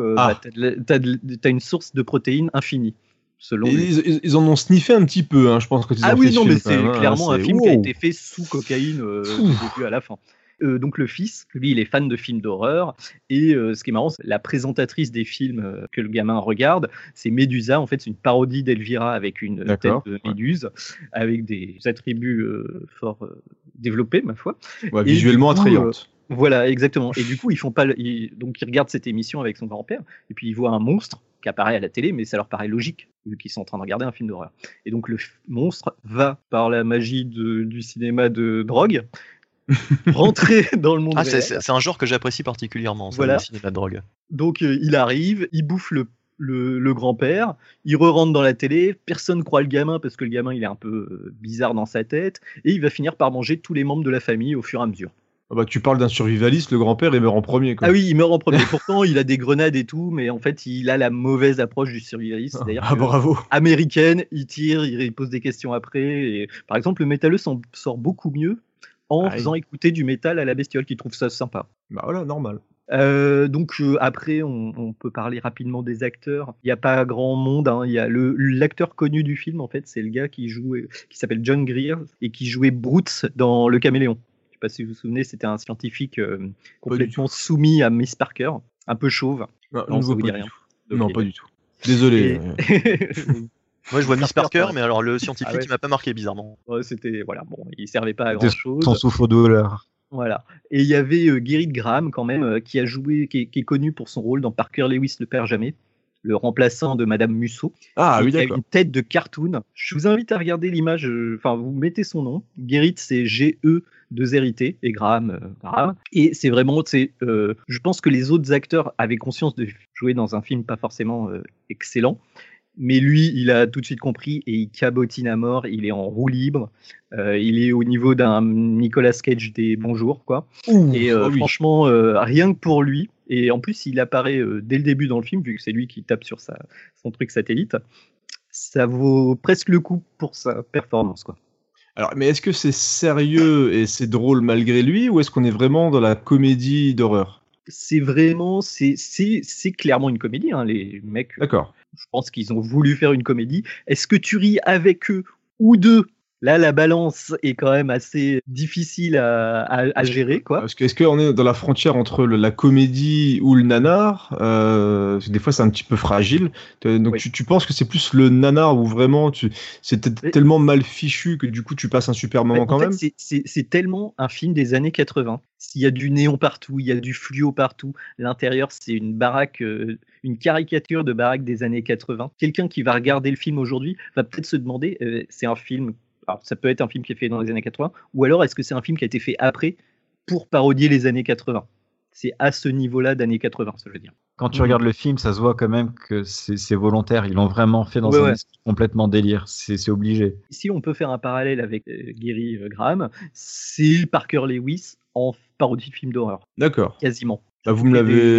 t'as une source de protéines infinie. Ils en ont sniffé un petit peu, hein, je pense, quand ils ont fait ce film, mais c'est clairement un film qui a été fait sous cocaïne du début à la fin. Donc le fils, lui, il est fan de films d'horreur, et ce qui est marrant, c'est la présentatrice des films que le gamin regarde, c'est Médusa. En fait, c'est une parodie d'Elvira avec une tête de méduse, avec des attributs fort développés, ma foi. Ouais, visuellement attrayante. Voilà, exactement. Et du coup, donc ils regardent cette émission avec son grand-père, et puis ils voient un monstre qui apparaît à la télé, mais ça leur paraît logique, vu qu'ils sont en train de regarder un film d'horreur. Et donc le monstre va, par la magie du cinéma de drogue, rentrer dans le monde réel. C'est un genre que j'apprécie particulièrement, ça, voilà. Le cinéma de drogue. Donc il arrive, il bouffe le grand-père, il re-rentre dans la télé, personne croit le gamin, parce que le gamin il est un peu bizarre dans sa tête, et il va finir par manger tous les membres de la famille au fur et à mesure. Ah bah, tu parles d'un survivaliste, le grand-père il meurt en premier, quoi. Ah oui, il meurt en premier. Pourtant, il a des grenades et tout, mais en fait, il a la mauvaise approche du survivaliste. C'est-à-dire bravo. Américaine, il tire, il pose des questions après. Et, par exemple, le métalleux s'en sort beaucoup mieux en faisant écouter du métal à la bestiole, qui trouve ça sympa. Bah voilà, normal. Donc après, on peut parler rapidement des acteurs. Il n'y a pas grand monde, hein. Il y a l'acteur connu du film, en fait, c'est le gars qui s'appelle John Greer, et qui jouait Broots dans Le Caméléon. Je ne sais pas si vous vous souvenez, c'était un scientifique complètement soumis à Miss Parker, un peu chauve. Non, ça vous dit rien. Non, pas du tout. Désolé. Moi, je vois Miss Parker, mais alors le scientifique, il m'a pas marqué bizarrement. C'était il servait pas à grand chose. Son souffre-douleur. Voilà. Et il y avait Gerrit Graham quand même, qui est connu pour son rôle dans Parker Lewis le perd jamais, le remplaçant de Madame Musso. Ah oui, d'accord. Il a une tête de cartoon. Je vous invite à regarder l'image. Vous mettez son nom. Gerrit, c'est G-E-2-R-I-T, et Graham. Et c'est vraiment, je pense que les autres acteurs avaient conscience de jouer dans un film pas forcément excellent. Mais lui, il a tout de suite compris et il cabotine à mort. Il est en roue libre. Il est au niveau d'un Nicolas Cage des Bonjours, quoi. Et franchement, rien que pour lui. Et en plus, il apparaît dès le début dans le film, vu que c'est lui qui tape sur son truc satellite. Ça vaut presque le coup pour sa performance, quoi. Alors, mais est-ce que c'est sérieux et c'est drôle malgré lui, ou est-ce qu'on est vraiment dans la comédie d'horreur ? C'est vraiment, c'est clairement une comédie, hein, les mecs. D'accord. Je pense qu'ils ont voulu faire une comédie. Est-ce que tu ris avec eux ou d'eux ? Là, la balance est quand même assez difficile à gérer, quoi. Parce que est-ce qu'on est dans la frontière entre la comédie ou le nanar ? Parce que des fois, c'est un petit peu fragile. Donc, oui. tu penses que c'est plus le nanar où vraiment c'est tellement mal fichu que du coup, tu passes un super moment quand même ? En fait, c'est tellement un film des années 80. Il y a du néon partout, il y a du fluo partout. L'intérieur, c'est une baraque, une caricature de baraque des années 80. Quelqu'un qui va regarder le film aujourd'hui va peut-être se demander, c'est un film... Alors, ça peut être un film qui est fait dans les années 80, ou alors est-ce que c'est un film qui a été fait après pour parodier les années 80 ? C'est à ce niveau-là d'années 80, ça veut dire. Quand tu regardes le film, ça se voit quand même que c'est volontaire. Ils l'ont vraiment fait dans un esprit complètement délire. C'est obligé. Si on peut faire un parallèle avec Gerrit Graham, c'est Parker Lewis en parodie de film d'horreur. D'accord. Quasiment. Bah, vous me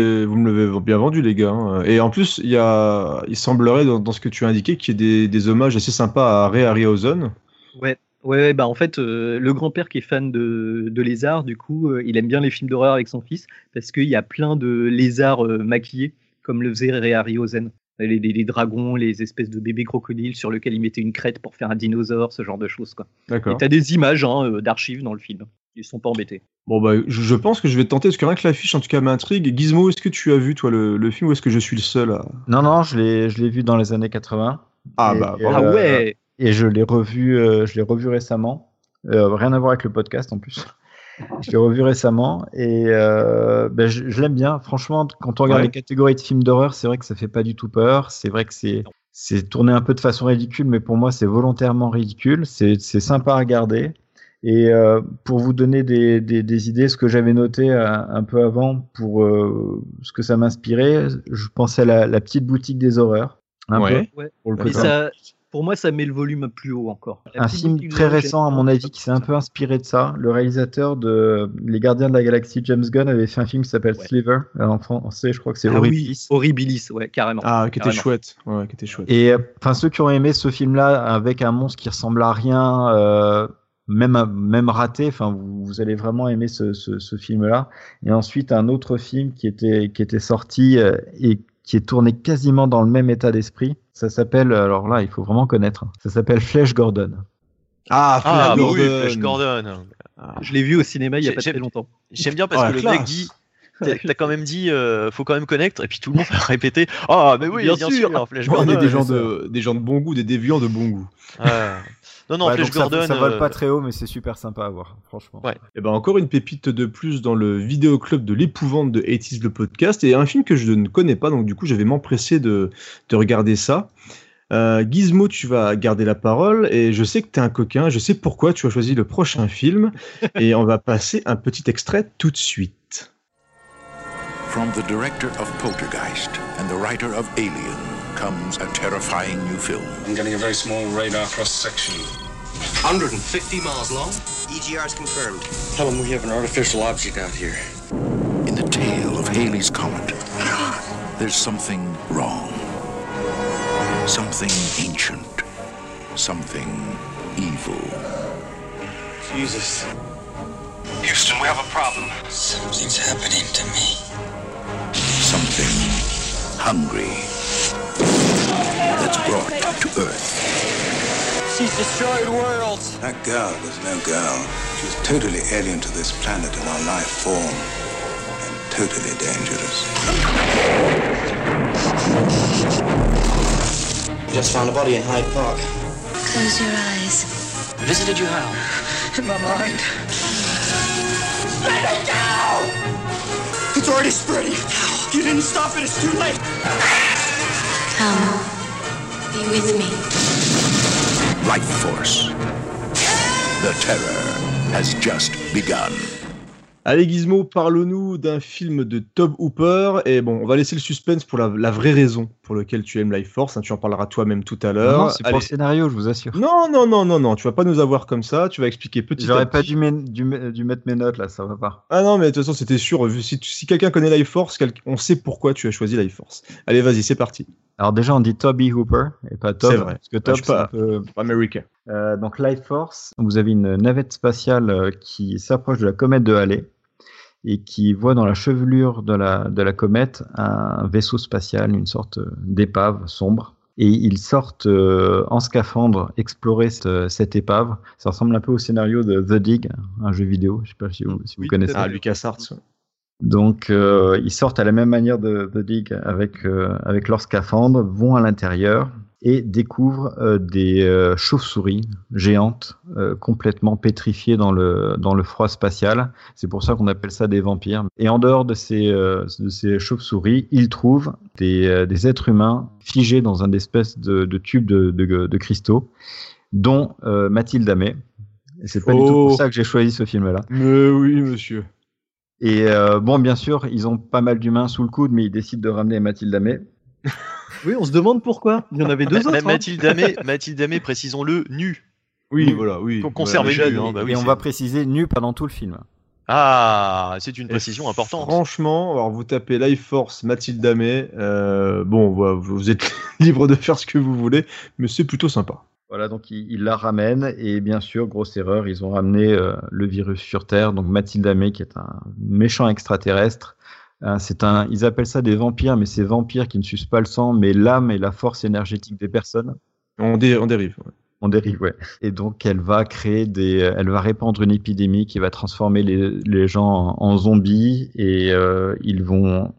l'avez bien vendu, les gars. Hein. Et en plus, il semblerait, dans ce que tu as indiqué, qu'il y ait des hommages assez sympas à Ray Harryhausen. Ouais, bah en fait, le grand-père qui est fan de lézards, du coup, il aime bien les films d'horreur avec son fils, parce qu'il y a plein de lézards maquillés, comme le faisait Ray Harryhausen. Les dragons, les espèces de bébés crocodiles sur lesquels il mettait une crête pour faire un dinosaure, ce genre de choses, quoi. D'accord. Et t'as des images d'archives dans le film. Ils sont pas embêtés. Bon bah je pense que je vais tenter, parce que rien que l'affiche en tout cas m'intrigue. Gizmo, est-ce que tu as vu toi le film, ou est-ce que je suis le seul à... Non, je l'ai vu dans les années 80. Ouais. Et je l'ai revu récemment. Rien à voir avec le podcast en plus. Je l'ai revu récemment et je l'aime bien. Franchement, quand on regarde les catégories de films d'horreur, c'est vrai que ça fait pas du tout peur. C'est vrai que c'est tourné un peu de façon ridicule, mais pour moi, c'est volontairement ridicule. C'est sympa à regarder. Et pour vous donner des idées, ce que j'avais noté un peu avant pour ce que ça m'inspirait, je pensais à la petite boutique des horreurs. Pour moi, ça met le volume plus haut encore. Un film très récent, à mon avis, qui s'est un peu inspiré de ça. Le réalisateur de Les Gardiens de la Galaxie, James Gunn, avait fait un film qui s'appelle Sliver. En français, je crois que c'est Horribilis. Horribilis, ouais, carrément. Qui était chouette. Ouais, qui était chouette. Et ceux qui ont aimé ce film-là, avec un monstre qui ressemble à rien, même raté, vous allez vraiment aimer ce film-là. Et ensuite, un autre film qui était sorti et qui est tourné quasiment dans le même état d'esprit. Ça s'appelle, alors là, il faut vraiment connaître. Ça s'appelle Flash Gordon. Flash Gordon. Je l'ai vu au cinéma il y a pas très longtemps. J'aime bien parce que le mec dit, t'as quand même dit, faut quand même connaître, et puis tout le monde a répété. Mais oui, bien sûr. Flash Gordon. On est des gens de bon goût, des déviants de bon goût. Non, Flash Gordon. Ça vole pas très haut, mais c'est super sympa à voir, franchement. Ouais. Et encore une pépite de plus dans le vidéoclub de l'épouvante de 80's le podcast, et un film que je ne connais pas, donc du coup je vais m'empresser de regarder ça. Gizmo, tu vas garder la parole, et je sais que t'es un coquin, je sais pourquoi tu as choisi le prochain film, et on va passer un petit extrait tout de suite. From the director of Poltergeist and the writer of Alien comes a terrifying new film. I'm getting a very small radar cross-section. 150 miles long? EGR's confirmed. Tell them we have an artificial object out here. In the tail of Halley's Comet, there's something wrong. Something ancient. Something evil. Jesus. Houston, we have a problem. Something's happening to me. Something hungry. That's brought to Earth. She's destroyed worlds. That girl was no girl. She was totally alien to this planet and our life form. And totally dangerous. Just found a body in Hyde Park. Close your eyes. Visited you how? In my mind. Let it go! It's already spreading. You didn't stop it, it's too late. Come. Be with me. Life Force. The terror has just begun. Allez Gizmo, parle-nous d'un film de Tobe Hooper, et on va laisser le suspense pour la vraie raison pour laquelle tu aimes Life Force, tu en parleras toi-même tout à l'heure. Non, c'est pour le scénario, je vous assure. Non, tu vas pas nous avoir comme ça, tu vas expliquer petit à petit. J'aurais pas dû mettre mes notes là, ça va pas. Ah non, mais de toute façon c'était sûr, si quelqu'un connaît Life Force, on sait pourquoi tu as choisi Life Force. Allez vas-y, c'est parti. Alors déjà on dit Tobe Hooper, et pas Tobe, c'est vrai. Parce que Tobe c'est un peu américain. Donc Life Force, vous avez une navette spatiale qui s'approche de la comète de Halley, et qui voit dans la chevelure de la comète un vaisseau spatial, une sorte d'épave sombre. Et ils sortent en scaphandre explorer cette épave. Ça ressemble un peu au scénario de The Dig, un jeu vidéo. Je ne sais pas si vous connaissez. Ah, LucasArts. Donc ils sortent à la même manière de The Dig avec leur scaphandre, vont à l'intérieur et découvrent des chauves-souris géantes complètement pétrifiées dans le froid spatial. C'est pour ça qu'on appelle ça des vampires. Et en dehors de ces chauves-souris, ils trouvent des êtres humains figés dans un espèce de tube de cristaux, dont Mathilde Amet. Et c'est pas du tout pour ça que j'ai choisi ce film-là. Mais oui, monsieur. Et bien sûr, ils ont pas mal d'humains sous le coude, mais ils décident de ramener Mathilde Amet. Oui, on se demande pourquoi. Il y en avait deux autres. Mathilde Amet, précisons-le, nue. Oui, voilà, oui. Conservé nu. Et on va préciser nu pendant tout le film. Ah, c'est une précision importante. Franchement, alors vous tapez Life Force Mathilde Amet, vous êtes libre de faire ce que vous voulez, mais c'est plutôt sympa. Voilà, donc ils la ramènent, et bien sûr, grosse erreur, ils ont ramené le virus sur Terre, donc Mathilde Amet, qui est un méchant extraterrestre. Ils appellent ça des vampires, mais c'est vampires qui ne sucent pas le sang, mais l'âme et la force énergétique des personnes. On dérive. Ouais. On dérive, ouais. Et donc, elle va répandre une épidémie qui va transformer les gens en zombies et ils vont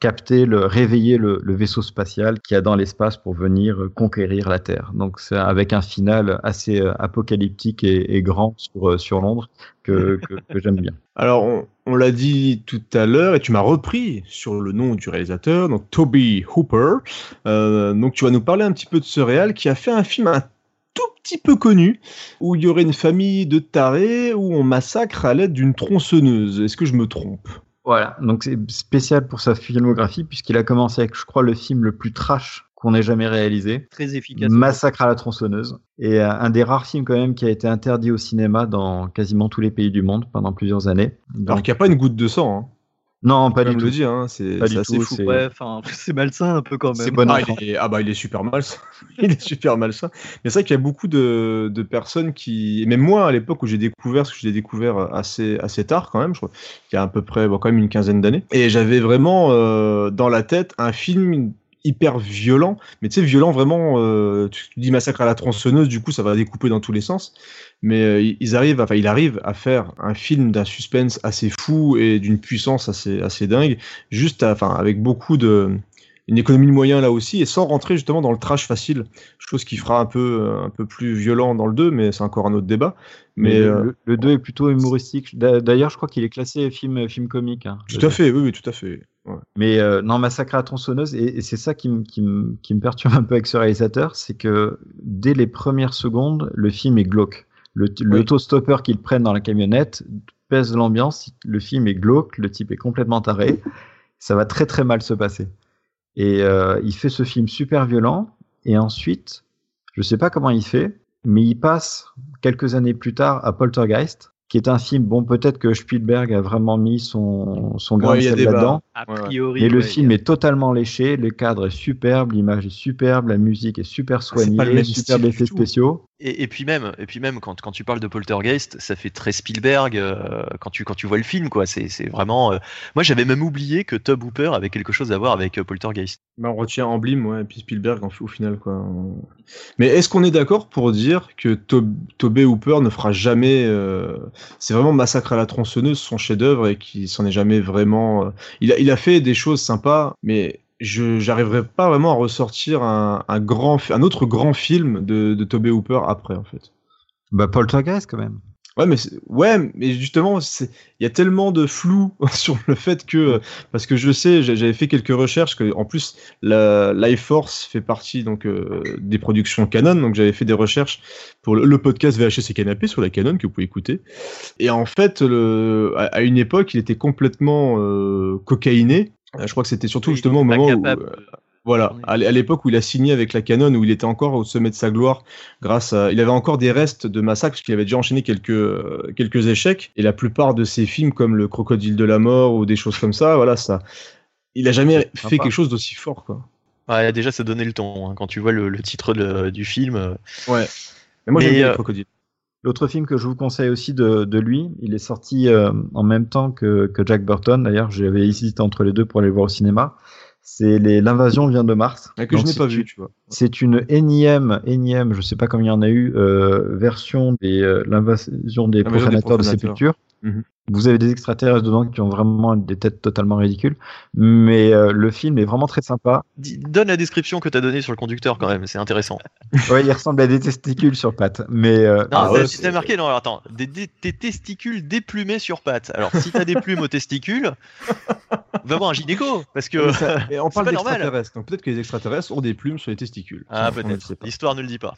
réveiller le vaisseau spatial qu'il y a dans l'espace pour venir conquérir la Terre. Donc, c'est avec un final assez apocalyptique et grand sur Londres que j'aime bien. Alors, on l'a dit tout à l'heure, et tu m'as repris sur le nom du réalisateur, donc Tobe Hooper. Donc, tu vas nous parler un petit peu de ce réal qui a fait un film un tout petit peu connu, où il y aurait une famille de tarés, où on massacre à l'aide d'une tronçonneuse. Est-ce que je me trompe ? Voilà, donc c'est spécial pour sa filmographie, puisqu'il a commencé avec, je crois, le film le plus trash qu'on ait jamais réalisé. Très efficace. Massacre à la tronçonneuse. Et un des rares films quand même qui a été interdit au cinéma dans quasiment tous les pays du monde pendant plusieurs années. Donc... Alors qu'il n'y a pas une goutte de sang, hein. Non, pas du tout. Le dire, hein, c'est assez fou. Ouais, c'est malsain un peu quand même. C'est bon il est super malsain. Il est super malsain. Mais c'est vrai qu'il y a beaucoup de personnes qui, et même moi à l'époque où j'ai découvert, parce que je l'ai découvert assez tard quand même, je crois qu'il y a à peu près quand même une quinzaine d'années, et j'avais vraiment dans la tête un film hyper violent, mais tu sais, violent vraiment, tu dis massacre à la tronçonneuse, du coup ça va découper dans tous les sens, mais il arrive à faire un film d'un suspense assez fou et d'une puissance assez dingue, juste avec beaucoup une économie de moyens là aussi, et sans rentrer justement dans le trash facile, chose qui fera un peu plus violent dans le 2, mais c'est encore un autre débat. Mais le 2 est plutôt humoristique. D'ailleurs, je crois qu'il est classé film comique. Hein, tout à fait, oui, tout à fait. Ouais. Mais non, Massacre à la tronçonneuse, et c'est ça qui me perturbe un peu avec ce réalisateur, c'est que dès les premières secondes, le film est glauque. L'autostoppeur qu'ils prennent dans la camionnette pèse l'ambiance, le film est glauque, le type est complètement taré, ça va très très mal se passer. Et il fait ce film super violent, et ensuite, je sais pas comment il fait, mais il passe quelques années plus tard à Poltergeist, qui est un film, bon, peut-être que Spielberg a vraiment mis son grain de sel là-dedans, a priori, mais le film est totalement léché, le cadre est superbe, l'image est superbe, la musique est super soignée, superbe effets spéciaux. Et puis même quand tu parles de Poltergeist, ça fait très Spielberg quand tu vois le film, quoi. C'est vraiment. Moi, j'avais même oublié que Tobe Hooper avait quelque chose à voir avec Poltergeist. On retient Emblem, ouais, et puis Spielberg au final, quoi. Mais est-ce qu'on est d'accord pour dire que Tobe Hooper ne fera jamais c'est vraiment Massacre à la tronçonneuse, son chef-d'œuvre, et qui s'en est jamais vraiment. Il a fait des choses sympas, mais j'arriverai pas vraiment à ressortir un autre grand film de Tobe Hooper après, en fait. Bah, Poltergeist, quand même. Ouais, mais justement, il y a tellement de flou sur le fait que, parce que je sais, j'avais fait quelques recherches, que en plus, Life Force fait partie donc des productions Canon, donc j'avais fait des recherches pour le podcast VHS et Canapé sur la Canon que vous pouvez écouter. Et en fait, à une époque, il était complètement cocaïné. Je crois que c'était surtout justement au moment où... Voilà, à l'époque où il a signé avec la Canon, où il était encore au sommet de sa gloire, il avait encore des restes de massacres, parce qu'il avait déjà enchaîné quelques échecs, et la plupart de ses films, comme Le Crocodile de la Mort, ou des choses comme ça, voilà, il a jamais fait quelque chose d'aussi fort, quoi. Ouais, déjà, ça donnait le ton, hein, quand tu vois le titre du film. Ouais, mais moi j'aime bien Le Crocodile. L'autre film que je vous conseille aussi de lui, il est sorti en même temps que Jack Burton, d'ailleurs, j'avais hésité entre les deux pour aller le voir au cinéma. C'est L'Invasion vient de Mars. Que je n'ai pas vu, tu vois. C'est une énième, je sais pas combien il y en a eu, version de l'invasion des profanateurs de sépulture. Mm-hmm. Vous avez des extraterrestres dedans qui ont vraiment des têtes totalement ridicules, mais le film est vraiment très sympa. Donne la description que tu as donnée sur le conducteur quand même, c'est intéressant. Ouais, il ressemble à des testicules sur pattes, mais... t'as marqué, non, alors attends, des testicules déplumés sur pattes. Alors, si t'as des plumes aux testicules, va voir un gynéco, parce que et on parle d'extraterrestres, donc peut-être que les extraterrestres ont des plumes sur les testicules. Ah, peut-être, l'histoire ne le dit pas.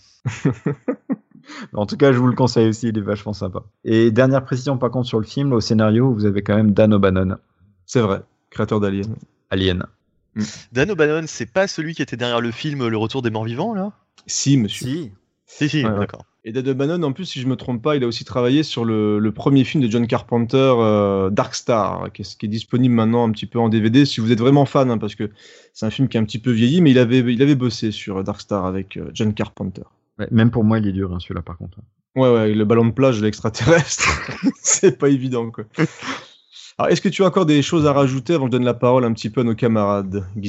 En tout cas, je vous le conseille aussi, il est vachement sympa. Et dernière précision, par contre, sur le film, au scénario, vous avez quand même Dan O'Bannon. C'est vrai, créateur d'Alien. Alien. Dan O'Bannon, c'est pas celui qui était derrière le film Le Retour des Morts Vivants, là ? Si, monsieur. Si, ouais, d'accord. Et Dan O'Bannon, en plus, si je me trompe pas, il a aussi travaillé sur le premier film de John Carpenter, Dark Star, qui est disponible maintenant un petit peu en DVD, si vous êtes vraiment fan, hein, parce que c'est un film qui est un petit peu vieilli, mais il avait bossé sur Dark Star avec John Carpenter. Ouais, même pour moi, il est dur, hein, celui-là, par contre. Ouais, le ballon de plage de l'extraterrestre, c'est pas évident, quoi. Alors, est-ce que tu as encore des choses à rajouter avant que je donne la parole un petit peu à nos camarades, Gizmo ?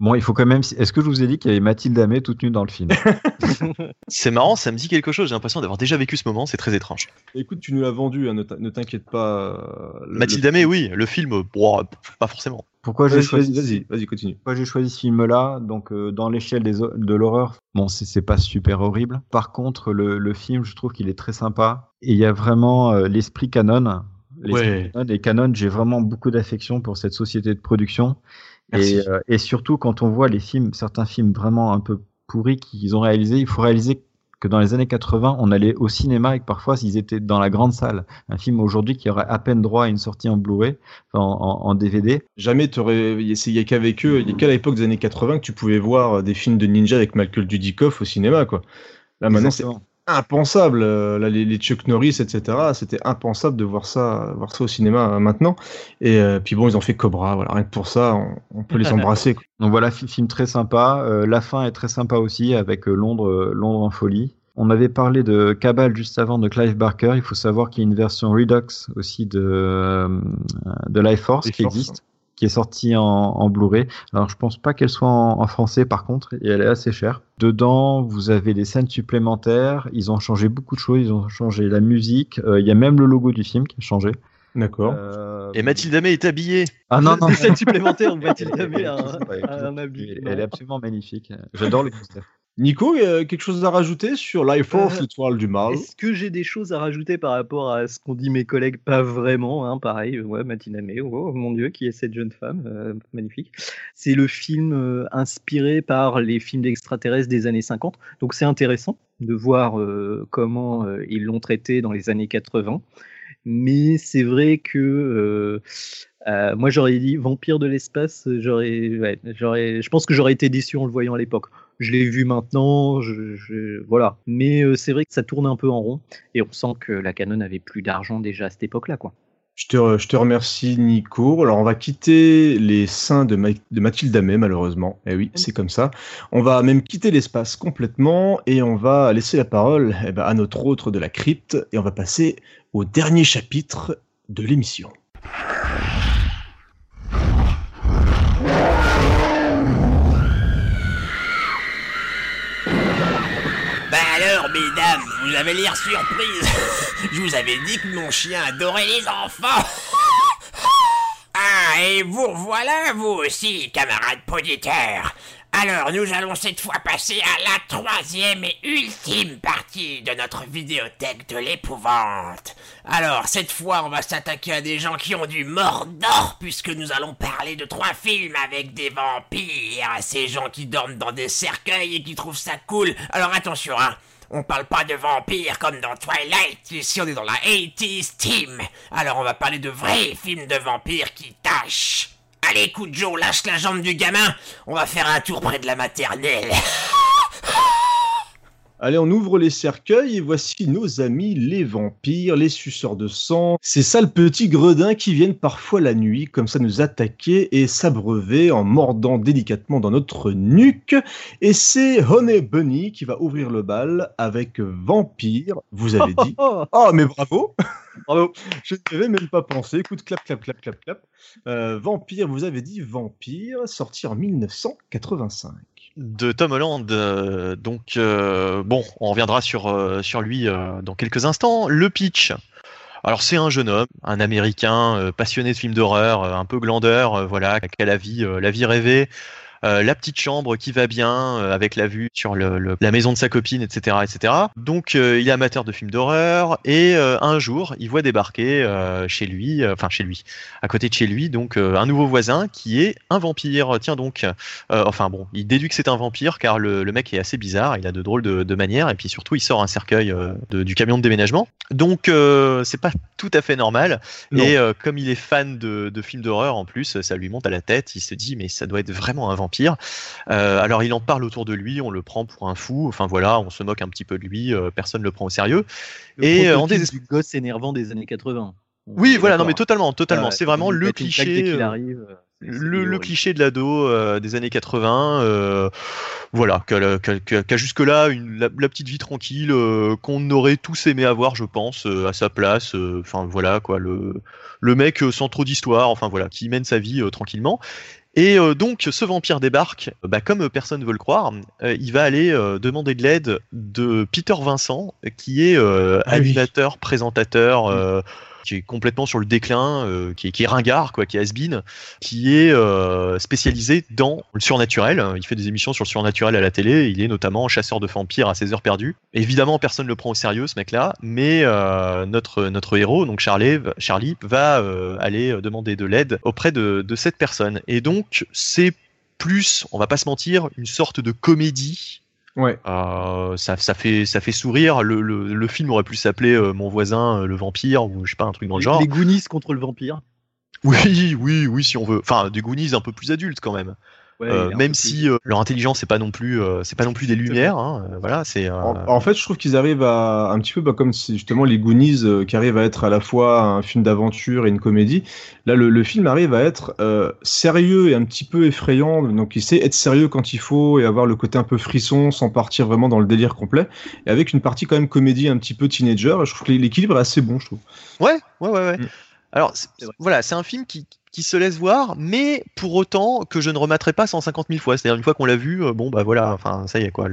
Bon, il faut quand même. Est-ce que je vous ai dit qu'il y avait Mathilde Amé toute nue dans le film? C'est marrant, ça me dit quelque chose. J'ai l'impression d'avoir déjà vécu ce moment. C'est très étrange. Écoute, tu nous l'as vendu, hein, ne t'inquiète pas. Mathilde Amé, oui. Le film, pas forcément. Pourquoi j'ai choisi Vas-y, continue. Pourquoi j'ai choisi ce film-là? Donc, dans l'échelle de l'horreur, bon, c'est pas super horrible. Par contre, le film, je trouve qu'il est très sympa. Et il y a vraiment l'esprit Canon. Et Canon, j'ai vraiment beaucoup d'affection pour cette société de production. Et surtout, quand on voit certains films vraiment un peu pourris qu'ils ont réalisés, il faut réaliser que dans les années 80, on allait au cinéma et que parfois, ils étaient dans la grande salle. Un film aujourd'hui qui aurait à peine droit à une sortie en Blu-ray, en DVD. Jamais il y a qu'avec eux, il y a qu'à l'époque des années 80 que tu pouvais voir des films de ninja avec Michael Dudikoff au cinéma, quoi. Là, maintenant, c'est impensable. Là, les Chuck Norris, etc. C'était impensable de voir ça au cinéma maintenant. Et puis bon, ils ont fait Cobra. Voilà, rien que pour ça, on peut les embrasser, quoi. Donc voilà, film très sympa. La fin est très sympa aussi avec Londres en folie. On avait parlé de Cabal juste avant de Clive Barker. Il faut savoir qu'il y a une version Redux aussi de Life Force qui existe, qui est sortie en Blu-ray. Alors je pense pas qu'elle soit en français par contre, et elle est assez chère. Dedans, vous avez des scènes supplémentaires. Ils ont changé beaucoup de choses. Ils ont changé la musique. Il y a même le logo du film qui a changé. D'accord. Et Mathilde Amé est habillée. Ah non. Des scènes supplémentaires où Mathilde Amé a un habit. Elle est absolument magnifique. J'adore le poster. Nico, quelque chose à rajouter sur Life Force, l'étoile du mal? Est-ce que j'ai des choses à rajouter par rapport à ce qu'ont dit mes collègues? Pas vraiment, hein, pareil. Mathilde Amé, oh mon Dieu, qui est cette jeune femme, magnifique. C'est le film inspiré par les films d'extraterrestres des années 50, donc c'est intéressant de voir comment ils l'ont traité dans les années 80. Mais c'est vrai que moi j'aurais dit Vampire de l'espace, je pense que j'aurais été déçu en le voyant à l'époque. Je l'ai vu maintenant, voilà. Mais c'est vrai que ça tourne un peu en rond et on sent que la Canon avait plus d'argent déjà à cette époque-là, quoi. Je te remercie, Nico. Alors, on va quitter les seins de Mathilde Amé, malheureusement. Eh oui, c'est comme ça. On va même quitter l'espace complètement et on va laisser la parole à notre autre de la crypte et on va passer au dernier chapitre de l'émission. Alors, mesdames, vous avez l'air surprise. Je vous avais dit que mon chien adorait les enfants. Ah, et vous voilà, vous aussi, camarades auditeurs. Alors, nous allons cette fois passer à la troisième et ultime partie de notre vidéothèque de l'épouvante. Alors, cette fois, on va s'attaquer à des gens qui ont du mordor, puisque nous allons parler de 3 films avec des vampires. Ces gens qui dorment dans des cercueils et qui trouvent ça cool. Alors, attention, hein. On parle pas de vampires comme dans Twilight, ici on est dans la 80s team. Alors on va parler de vrais films de vampires qui tâchent. Allez, écoute Joe, lâche la jambe du gamin, on va faire un tour près de la maternelle. Allez, on ouvre les cercueils et voici nos amis les vampires, les suceurs de sang. Ces sales petits gredins qui viennent parfois la nuit, comme ça nous attaquer et s'abreuver en mordant délicatement dans notre nuque. Et c'est Honey Bunny qui va ouvrir le bal avec Vampire, vous avez dit. Oh, mais bravo. Bravo. Je n'y avais même pas pensé. Écoute, clap, clap, clap, clap, clap. Vampire, vous avez dit Vampire, sorti en 1985. De Tom Holland, bon, on reviendra sur lui dans quelques instants. Le pitch. Alors c'est un jeune homme, un Américain passionné de films d'horreur, un peu glandeur, voilà, qui a la vie rêvée. La petite chambre qui va bien avec la vue sur la maison de sa copine, etc., etc. Donc il est amateur de films d'horreur et un jour il voit débarquer chez lui, à côté de chez lui, donc un nouveau voisin qui est un vampire. Tiens donc, il déduit que c'est un vampire car le mec est assez bizarre, il a de drôles de manières et puis surtout il sort un cercueil du camion de déménagement. Donc c'est pas tout à fait normal. Non. Et comme il est fan de films d'horreur en plus, ça lui monte à la tête. Il se dit mais ça doit être vraiment un vampire. Alors il en parle autour de lui, on le prend pour un fou, enfin voilà, on se moque un petit peu de lui, personne le prend au sérieux. Et en du gosse énervant des années 80. Oui, voilà, non mais totalement, c'est vraiment le cliché. Il arrive, le cliché de l'ado des années 80, voilà, qui a jusque-là la petite vie tranquille qu'on aurait tous aimé avoir, je pense, à sa place. Enfin voilà quoi, le mec sans trop d'histoire, enfin voilà, qui mène sa vie tranquillement. Et donc ce vampire débarque, comme personne ne veut le croire, il va aller demander de l'aide de Peter Vincent, qui est animateur, présentateur, qui est complètement sur le déclin, qui est ringard, quoi, qui est has-been, qui est spécialisé dans le surnaturel. Il fait des émissions sur le surnaturel à la télé, il est notamment chasseur de vampires à ses heures perdues. Évidemment, personne ne le prend au sérieux, ce mec-là, mais notre héros, donc Charlie, va aller demander de l'aide auprès de cette personne. Et donc, c'est plus, on va pas se mentir, une sorte de comédie. Ouais. Ça fait sourire. Le film aurait pu s'appeler Mon voisin le vampire, ou je sais pas, un truc dans le genre. Les Goonies contre le vampire. Oui, si on veut. Enfin, des Goonies un peu plus adultes quand même. Ouais, même si leur intelligence c'est pas non plus des lumières, hein, voilà, c'est. En fait, je trouve qu'ils arrivent à un petit peu comme si justement les Goonies qui arrivent à être à la fois un film d'aventure et une comédie. Là, le film arrive à être sérieux et un petit peu effrayant. Donc, il sait être sérieux quand il faut et avoir le côté un peu frisson sans partir vraiment dans le délire complet. Et avec une partie quand même comédie un petit peu teenager. Je trouve que l'équilibre est assez bon, je trouve. Ouais. Alors voilà, c'est un film qui se laisse voir, mais pour autant que je ne rematerai pas 150 000 fois. C'est-à-dire une fois qu'on l'a vu, voilà, enfin ça y est quoi.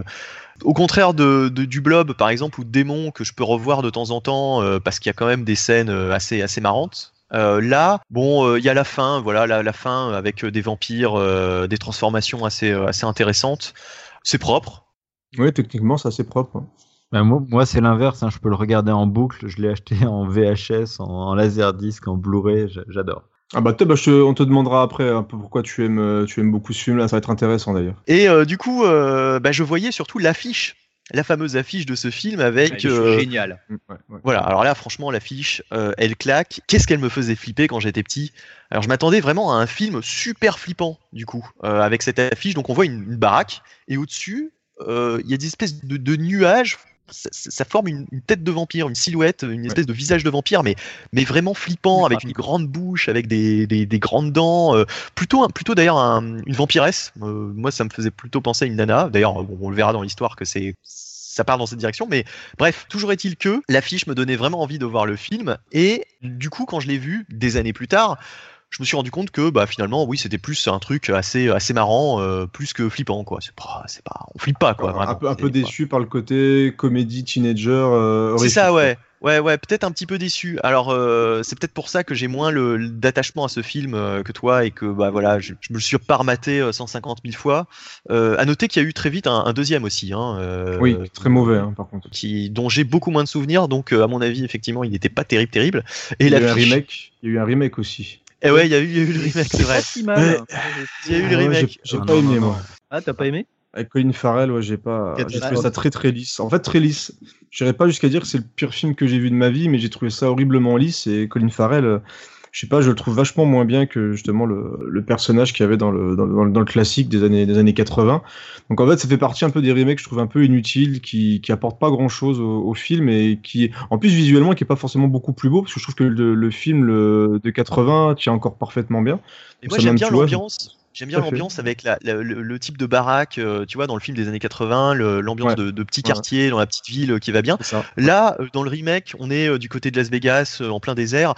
Au contraire du Blob par exemple ou de Démon que je peux revoir de temps en temps parce qu'il y a quand même des scènes assez marrantes. Là, il y a la fin, voilà, la fin avec des vampires, des transformations assez intéressantes. C'est propre. Oui, techniquement, c'est assez propre. Moi, c'est l'inverse. Je peux le regarder en boucle. Je l'ai acheté en VHS, en laserdisc, en Blu-ray. J'adore. On te demandera après un peu pourquoi tu aimes beaucoup ce film-là. Ça va être intéressant d'ailleurs. Et du coup, je voyais surtout l'affiche. La fameuse affiche de ce film avec. Génial. Ouais. Voilà, alors là, franchement, l'affiche, elle claque. Qu'est-ce qu'elle me faisait flipper quand j'étais petit? Alors, je m'attendais vraiment à un film super flippant, du coup, avec cette affiche. Donc, on voit une baraque, et au-dessus, il y a des espèces de nuages. Ça forme une tête de vampire, une silhouette, une espèce de visage de vampire, mais vraiment flippant, avec une grande bouche, avec des grandes dents, plutôt d'ailleurs une vampiresse. Moi, ça me faisait plutôt penser à une nana. D'ailleurs, on le verra dans l'histoire que ça part dans cette direction, mais bref, toujours est-il que l'affiche me donnait vraiment envie de voir le film, et du coup, quand je l'ai vu des années plus tard, je me suis rendu compte que finalement oui, c'était plus un truc assez marrant, plus que flippant, quoi. C'est pas on flippe pas, quoi, vraiment. Un peu déçu par le côté comédie teenager. C'est ça, ouais, peut-être un petit peu déçu. Alors c'est peut-être pour ça que j'ai moins d'attachement à ce film que toi, et que voilà, je me le suis pas rematé 150 000 fois. À noter qu'il y a eu très vite un deuxième aussi, oui, très mauvais, par contre. Dont j'ai beaucoup moins de souvenirs, donc à mon avis effectivement il n'était pas terrible. Et il y a eu un remake aussi. Et ouais, il y a eu le remake, c'est vrai. Pas si mal. Il y a eu le remake. J'ai pas aimé, moi. Ah, t'as pas aimé? Avec Colin Farrell, ouais, j'ai trouvé ça très lisse. En fait, très lisse. J'irais pas jusqu'à dire que c'est le pire film que j'ai vu de ma vie, mais j'ai trouvé ça horriblement lisse. Et Colin Farrell, je sais pas, je le trouve vachement moins bien que justement le personnage qu'il y avait dans le classique des années 80. Donc en fait, ça fait partie un peu des remakes, je trouve un peu inutiles, qui apportent pas grand chose au film, et qui, en plus visuellement, qui est pas forcément beaucoup plus beau, parce que je trouve que le film de 80 tient encore parfaitement bien. Et moi, j'aime bien l'ambiance. J'aime bien l'ambiance avec le type de baraque, tu vois, dans le film des années 80, l'ambiance de petit quartier, dans la petite ville qui va bien. Là, dans le remake, on est du côté de Las Vegas, en plein désert.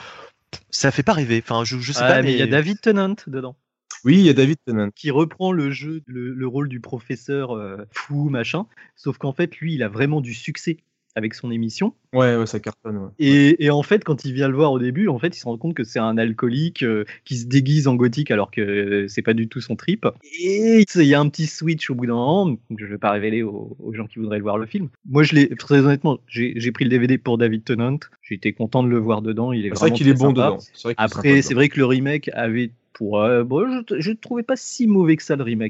Ça fait pas rêver. Enfin, je sais pas, mais il y a David Tennant dedans. Oui, il y a David Tennant qui reprend le rôle du professeur fou, machin. Sauf qu'en fait, lui, il a vraiment du succès avec son émission. Ouais, ça cartonne. Ouais. Et en fait, quand il vient le voir au début, en fait, il se rend compte que c'est un alcoolique qui se déguise en gothique alors que c'est pas du tout son trip. Et il y a un petit switch au bout d'un moment, que je vais pas révéler aux gens qui voudraient voir le film. Moi, très honnêtement, j'ai pris le DVD pour David Tennant. J'étais content de le voir dedans. Il est vraiment vrai qu'il est bon sympa. dedans. Après, c'est vrai que le remake avait je trouvais pas si mauvais que ça, le remake.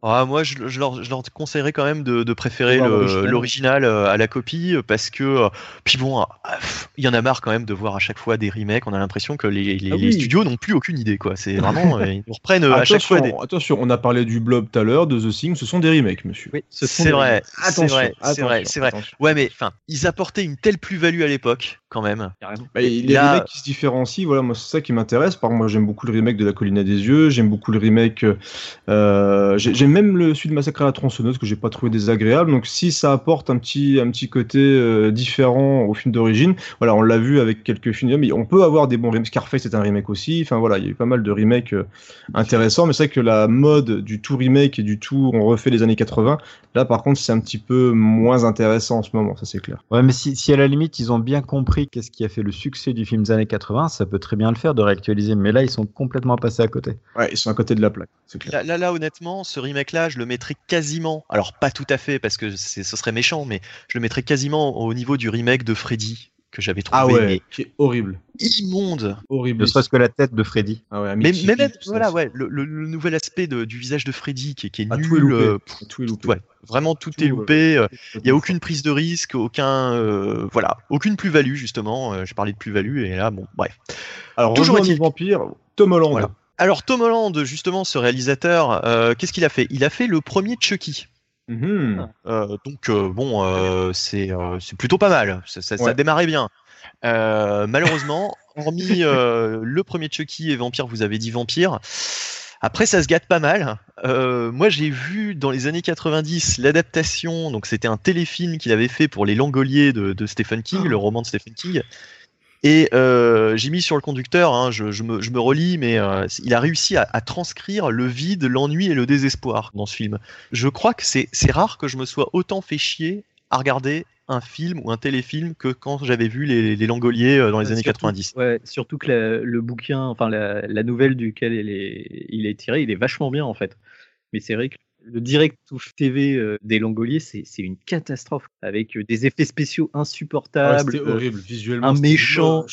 Moi, je leur conseillerais quand même de préférer l'original à la copie, parce que puis bon, il y en a marre quand même de voir à chaque fois des remakes. On a l'impression que les studios n'ont plus aucune idée, quoi. C'est vraiment ils nous reprennent à chaque fois des... Attention, on a parlé du Blob tout à l'heure, de The Thing, ce sont des remakes, monsieur. Oui, c'est vrai. Ouais, mais enfin, ils apportaient une telle plus-value à l'époque, quand même. Les remakes qui se différencient, voilà, moi c'est ça qui m'intéresse. Par exemple, moi j'aime beaucoup le remake de La Colline à des yeux, j'aime beaucoup le remake, j'aime même celui de Massacre à la tronçonneuse que j'ai pas trouvé désagréable. Donc si ça apporte un petit côté différent au film d'origine, voilà, on l'a vu avec quelques films, mais on peut avoir des bons remakes. Scarface c'est un remake aussi. Enfin voilà, il y a eu pas mal de remakes intéressants, mais c'est vrai que la mode du tout remake et du tout on refait les années 80, là par contre c'est un petit peu moins intéressant en ce moment, ça c'est clair. Ouais, mais si à la limite ils ont bien compris qu'est-ce qui a fait le succès du film des années 80, ça peut très bien le faire de réactualiser, mais là ils sont complètement passés à côté. Ouais, ils sont à côté de la plaque, c'est clair. Là honnêtement, ce remake-là, je le mettrais quasiment, alors pas tout à fait parce que ce serait méchant, mais je le mettrais quasiment au niveau du remake de Freddy que j'avais trouvé qui est horrible, immonde, horrible. Ne serait-ce que la tête de Freddy. Mais même voilà, le nouvel aspect du visage de Freddy qui est nul. Tout est loupé. Ouais, vraiment tout est loupé. Il y a aucune prise de risque, aucune plus-value justement. Je parlais de plus-value et là bon, bref. Alors toujours est-il Vampire, Tom Holland. Voilà. Alors Tom Holland, justement, ce réalisateur, qu'est-ce qu'il a fait ? Il a fait le premier Chucky. C'est plutôt pas mal. Ça démarrait bien. Malheureusement, hormis le premier Chucky et Vampire, vous avez dit Vampire. Après, ça se gâte pas mal. Moi, j'ai vu dans les années 90 l'adaptation. Donc, c'était un téléfilm qu'il avait fait pour Les Langoliers de Stephen King, le roman de Stephen King. Et j'ai mis sur le conducteur, je me relis, mais il a réussi à transcrire le vide, l'ennui et le désespoir dans ce film. Je crois que c'est rare que je me sois autant fait chier à regarder un film ou un téléfilm que quand j'avais vu les Langoliers dans les années 90. Ouais, surtout que le bouquin, enfin la nouvelle duquel il est tiré, il est vachement bien en fait. Mais c'est vrai que le direct TV des Langoliers, c'est une catastrophe avec des effets spéciaux insupportables. C'était horrible, visuellement. Un méchant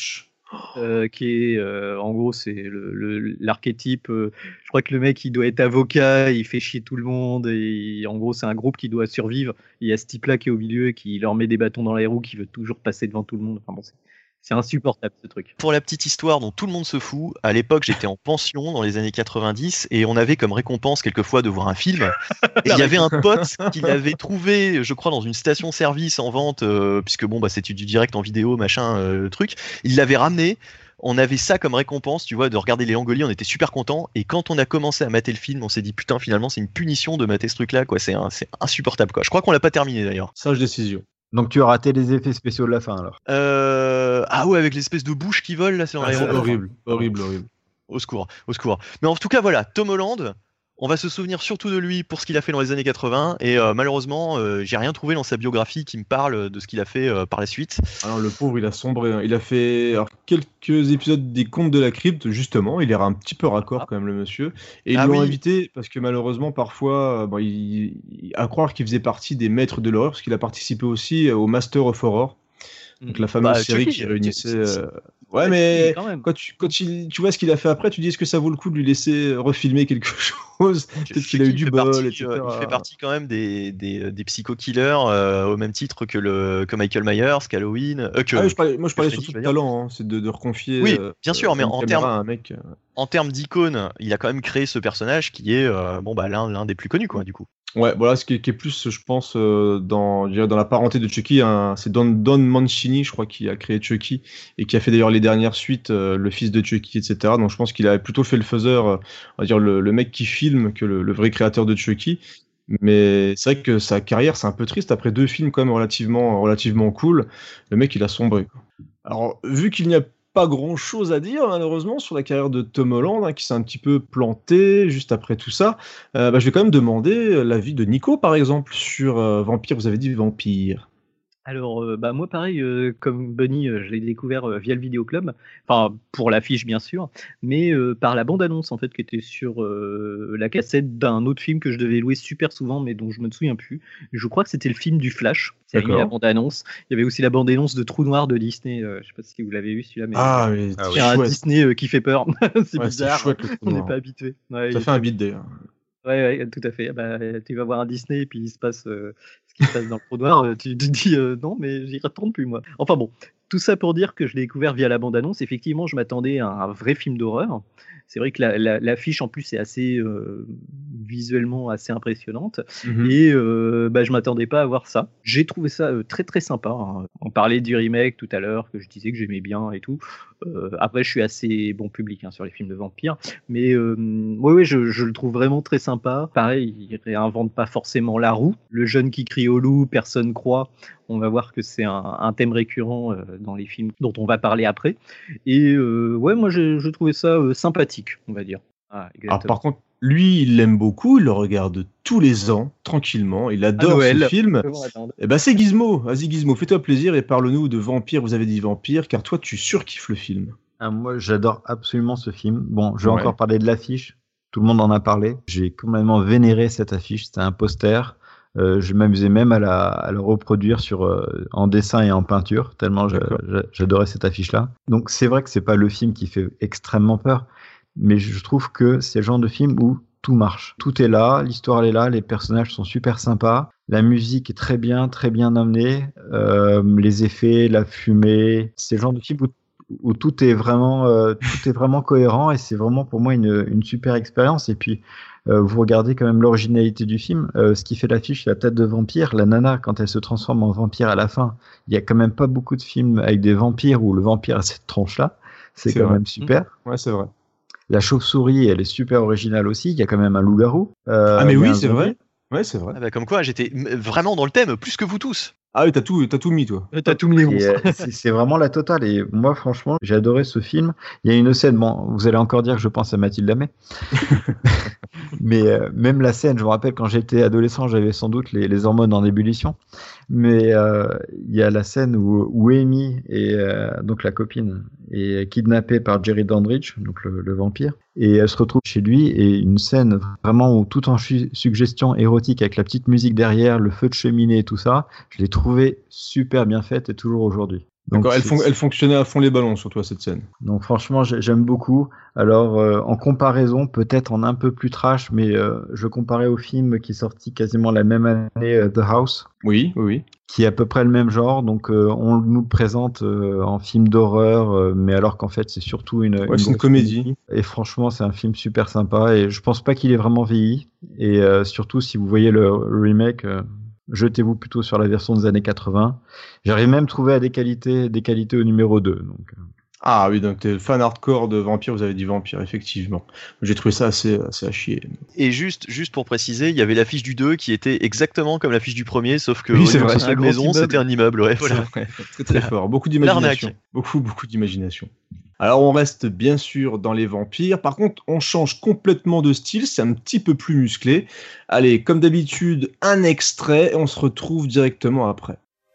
qui est, en gros, c'est l'archétype. Je crois que le mec, il doit être avocat, il fait chier tout le monde. Et en gros, c'est un groupe qui doit survivre. Il y a ce type-là qui est au milieu, qui leur met des bâtons dans les roues, qui veut toujours passer devant tout le monde. Enfin bon, c'est insupportable ce truc. Pour la petite histoire dont tout le monde se fout, à l'époque j'étais en pension dans les années 90 et on avait comme récompense quelquefois de voir un film. Et il y avait un pote qui l'avait trouvé, je crois, dans une station-service en vente, puisque bon, c'était du direct en vidéo, machin, truc. Il l'avait ramené. On avait ça comme récompense, tu vois, de regarder les Langoliers, on était super contents. Et quand on a commencé à mater le film, on s'est dit putain, finalement, c'est une punition de mater ce truc-là, quoi. C'est insupportable, quoi. Je crois qu'on l'a pas terminé d'ailleurs. Sage décision. Donc tu as raté les effets spéciaux de la fin alors. Ah ouais, avec l'espèce de bouche qui vole là, c'est horrible. Au secours. Mais en tout cas voilà, Tom Holland, on va se souvenir surtout de lui pour ce qu'il a fait dans les années 80 et malheureusement, j'ai rien trouvé dans sa biographie qui me parle de ce qu'il a fait par la suite. Alors le pauvre, il a sombré. Il a fait quelques épisodes des Contes de la Crypte justement. Il est un petit peu raccord quand même le monsieur. Et ils l'ont invité parce que malheureusement parfois, à croire qu'il faisait partie des maîtres de l'horreur parce qu'il a participé aussi au Master of Horror. Donc la fameuse série qui réunissait. Ouais, mais quand tu vois ce qu'il a fait après, tu dis est-ce que ça vaut le coup de lui laisser refilmer quelque chose ? Peut-être qu'il a eu du bol, etc. Il fait partie quand même des psycho-killers au même titre que Michael Myers, qu'Halloween. Moi je parlais surtout de talent, c'est de reconfier. Oui, bien sûr, mais en termes d'icône, il a quand même créé ce personnage qui est l'un des plus connus, quoi, du coup. Ouais, voilà, ce qui est plus, je pense, dans la parenté de Chucky, c'est Don Mancini, je crois, qui a créé Chucky et qui a fait d'ailleurs les dernières suites, le fils de Chucky, etc. Donc je pense qu'il a plutôt fait le faiseur, on va dire le mec qui filme que le vrai créateur de Chucky. Mais c'est vrai que sa carrière, c'est un peu triste. Après 2 films quand même relativement cool, le mec, il a sombré, quoi. Alors, vu qu'il n'y a pas grand chose à dire malheureusement sur la carrière de Tom Holland qui s'est un petit peu planté juste après tout ça, je vais quand même demander l'avis de Nico par exemple sur Vampire. Vous avez dit Vampire. Alors, moi, pareil, comme Bunny, je l'ai découvert via le vidéoclub, enfin, pour l'affiche, bien sûr, mais par la bande-annonce, en fait, qui était sur la cassette d'un autre film que je devais louer super souvent, mais dont je me souviens plus. Je crois que c'était le film du Flash. C'est la bande-annonce. Il y avait aussi la bande-annonce de Trou Noir de Disney. Je sais pas si vous l'avez vu, celui-là, mais c'est un Disney qui fait peur. C'est bizarre, on n'est pas habitué. Ouais, ça fait un beat d'ailleurs. Ouais, tout à fait. Bah, tu vas voir un Disney et puis il se passe ce qui se passe dans le trou noir, tu te dis non, mais j'y retourne plus, moi. Enfin bon, tout ça pour dire que je l'ai découvert via la bande-annonce. Effectivement, je m'attendais à un vrai film d'horreur. C'est vrai que l'affiche en plus est assez visuellement assez impressionnante et je m'attendais pas à voir ça. J'ai trouvé ça très très sympa. Hein. On parlait du remake tout à l'heure que je disais que j'aimais bien et tout. Après, je suis assez bon public sur les films de vampires, mais oui, je le trouve vraiment très sympa. Pareil, il réinvente pas forcément la roue. Le jeune qui crie au loup, personne croit. On va voir que c'est un thème récurrent dans les films dont on va parler après. Et ouais, moi je trouvais ça sympathique, on va dire. Alors par contre, lui, il l'aime beaucoup, il le regarde tous les ans, tranquillement, il adore ce film. Et ben c'est Gizmo, vas-y Gizmo, fais-toi plaisir et parle-nous de Vampire, vous avez dit Vampire, car toi tu surkiffes le film. Moi j'adore absolument ce film. Bon, je vais encore parler de l'affiche, tout le monde en a parlé. J'ai complètement vénéré cette affiche, c'était un poster. Je m'amusais même à la reproduire en dessin et en peinture, tellement j'adorais cette affiche-là. Donc c'est vrai que c'est pas le film qui fait extrêmement peur, mais je trouve que c'est le genre de film où tout marche. Tout est là, l'histoire elle est là, les personnages sont super sympas, la musique est très bien amenée, les effets, la fumée, c'est le genre de film où tout est vraiment cohérent et c'est vraiment pour moi une super expérience. Et puis vous regardez quand même l'originalité du film, ce qui fait l'affiche, la tête de vampire, la nana quand elle se transforme en vampire à la fin. Il y a quand même pas beaucoup de films avec des vampires où le vampire a cette tronche-là. C'est quand même super. Ouais, c'est vrai. La chauve-souris, elle est super originale aussi. Il y a quand même un loup-garou. Mais oui, c'est vrai. Ouais, c'est vrai. Ah bah, comme quoi, j'étais vraiment dans le thème, plus que vous tous. Ah oui, t'as tout mis, toi. T'as tout mis les monstres. C'est vraiment la totale. Et moi, franchement, j'ai adoré ce film. Il y a une scène, bon, vous allez encore dire que je pense à Mathilde Lamé. Mais même la scène, je me rappelle quand j'étais adolescent, j'avais sans doute les hormones en ébullition. Mais il y a la scène où Amy, donc la copine, est kidnappée par Jerry Dandridge, donc le vampire. Et elle se retrouve chez lui, et une scène vraiment où tout en suggestion érotique avec la petite musique derrière, le feu de cheminée et tout ça, je l'ai trouvé super bien faite et toujours aujourd'hui. D'accord, elle fonctionnait à fond les ballons sur toi cette scène. Donc franchement j'aime beaucoup. Alors en comparaison, peut-être en un peu plus trash, mais je comparais au film qui est sorti quasiment la même année, The House. Oui. Qui est à peu près le même genre, donc on nous présente en film d'horreur, mais alors qu'en fait c'est surtout une comédie. Et franchement c'est un film super sympa et je pense pas qu'il ait vraiment vieilli. Et surtout si vous voyez le remake, jetez-vous plutôt sur la version des années 80. J'arrive même trouvé à des qualités au numéro 2. Donc. Ah oui, donc t'es fan hardcore de Vampire, vous avez dit Vampire, effectivement. J'ai trouvé ça assez à chier. Et juste pour préciser, il y avait l'affiche du 2 qui était exactement comme l'affiche du premier, sauf que c'est vrai, la maison, c'était un immeuble. Ouais, voilà. Très très fort, beaucoup d'imagination. Beaucoup d'imagination. Alors on reste bien sûr dans les vampires, par contre on change complètement de style, c'est un petit peu plus musclé. Allez, comme d'habitude, un extrait et on se retrouve directement après.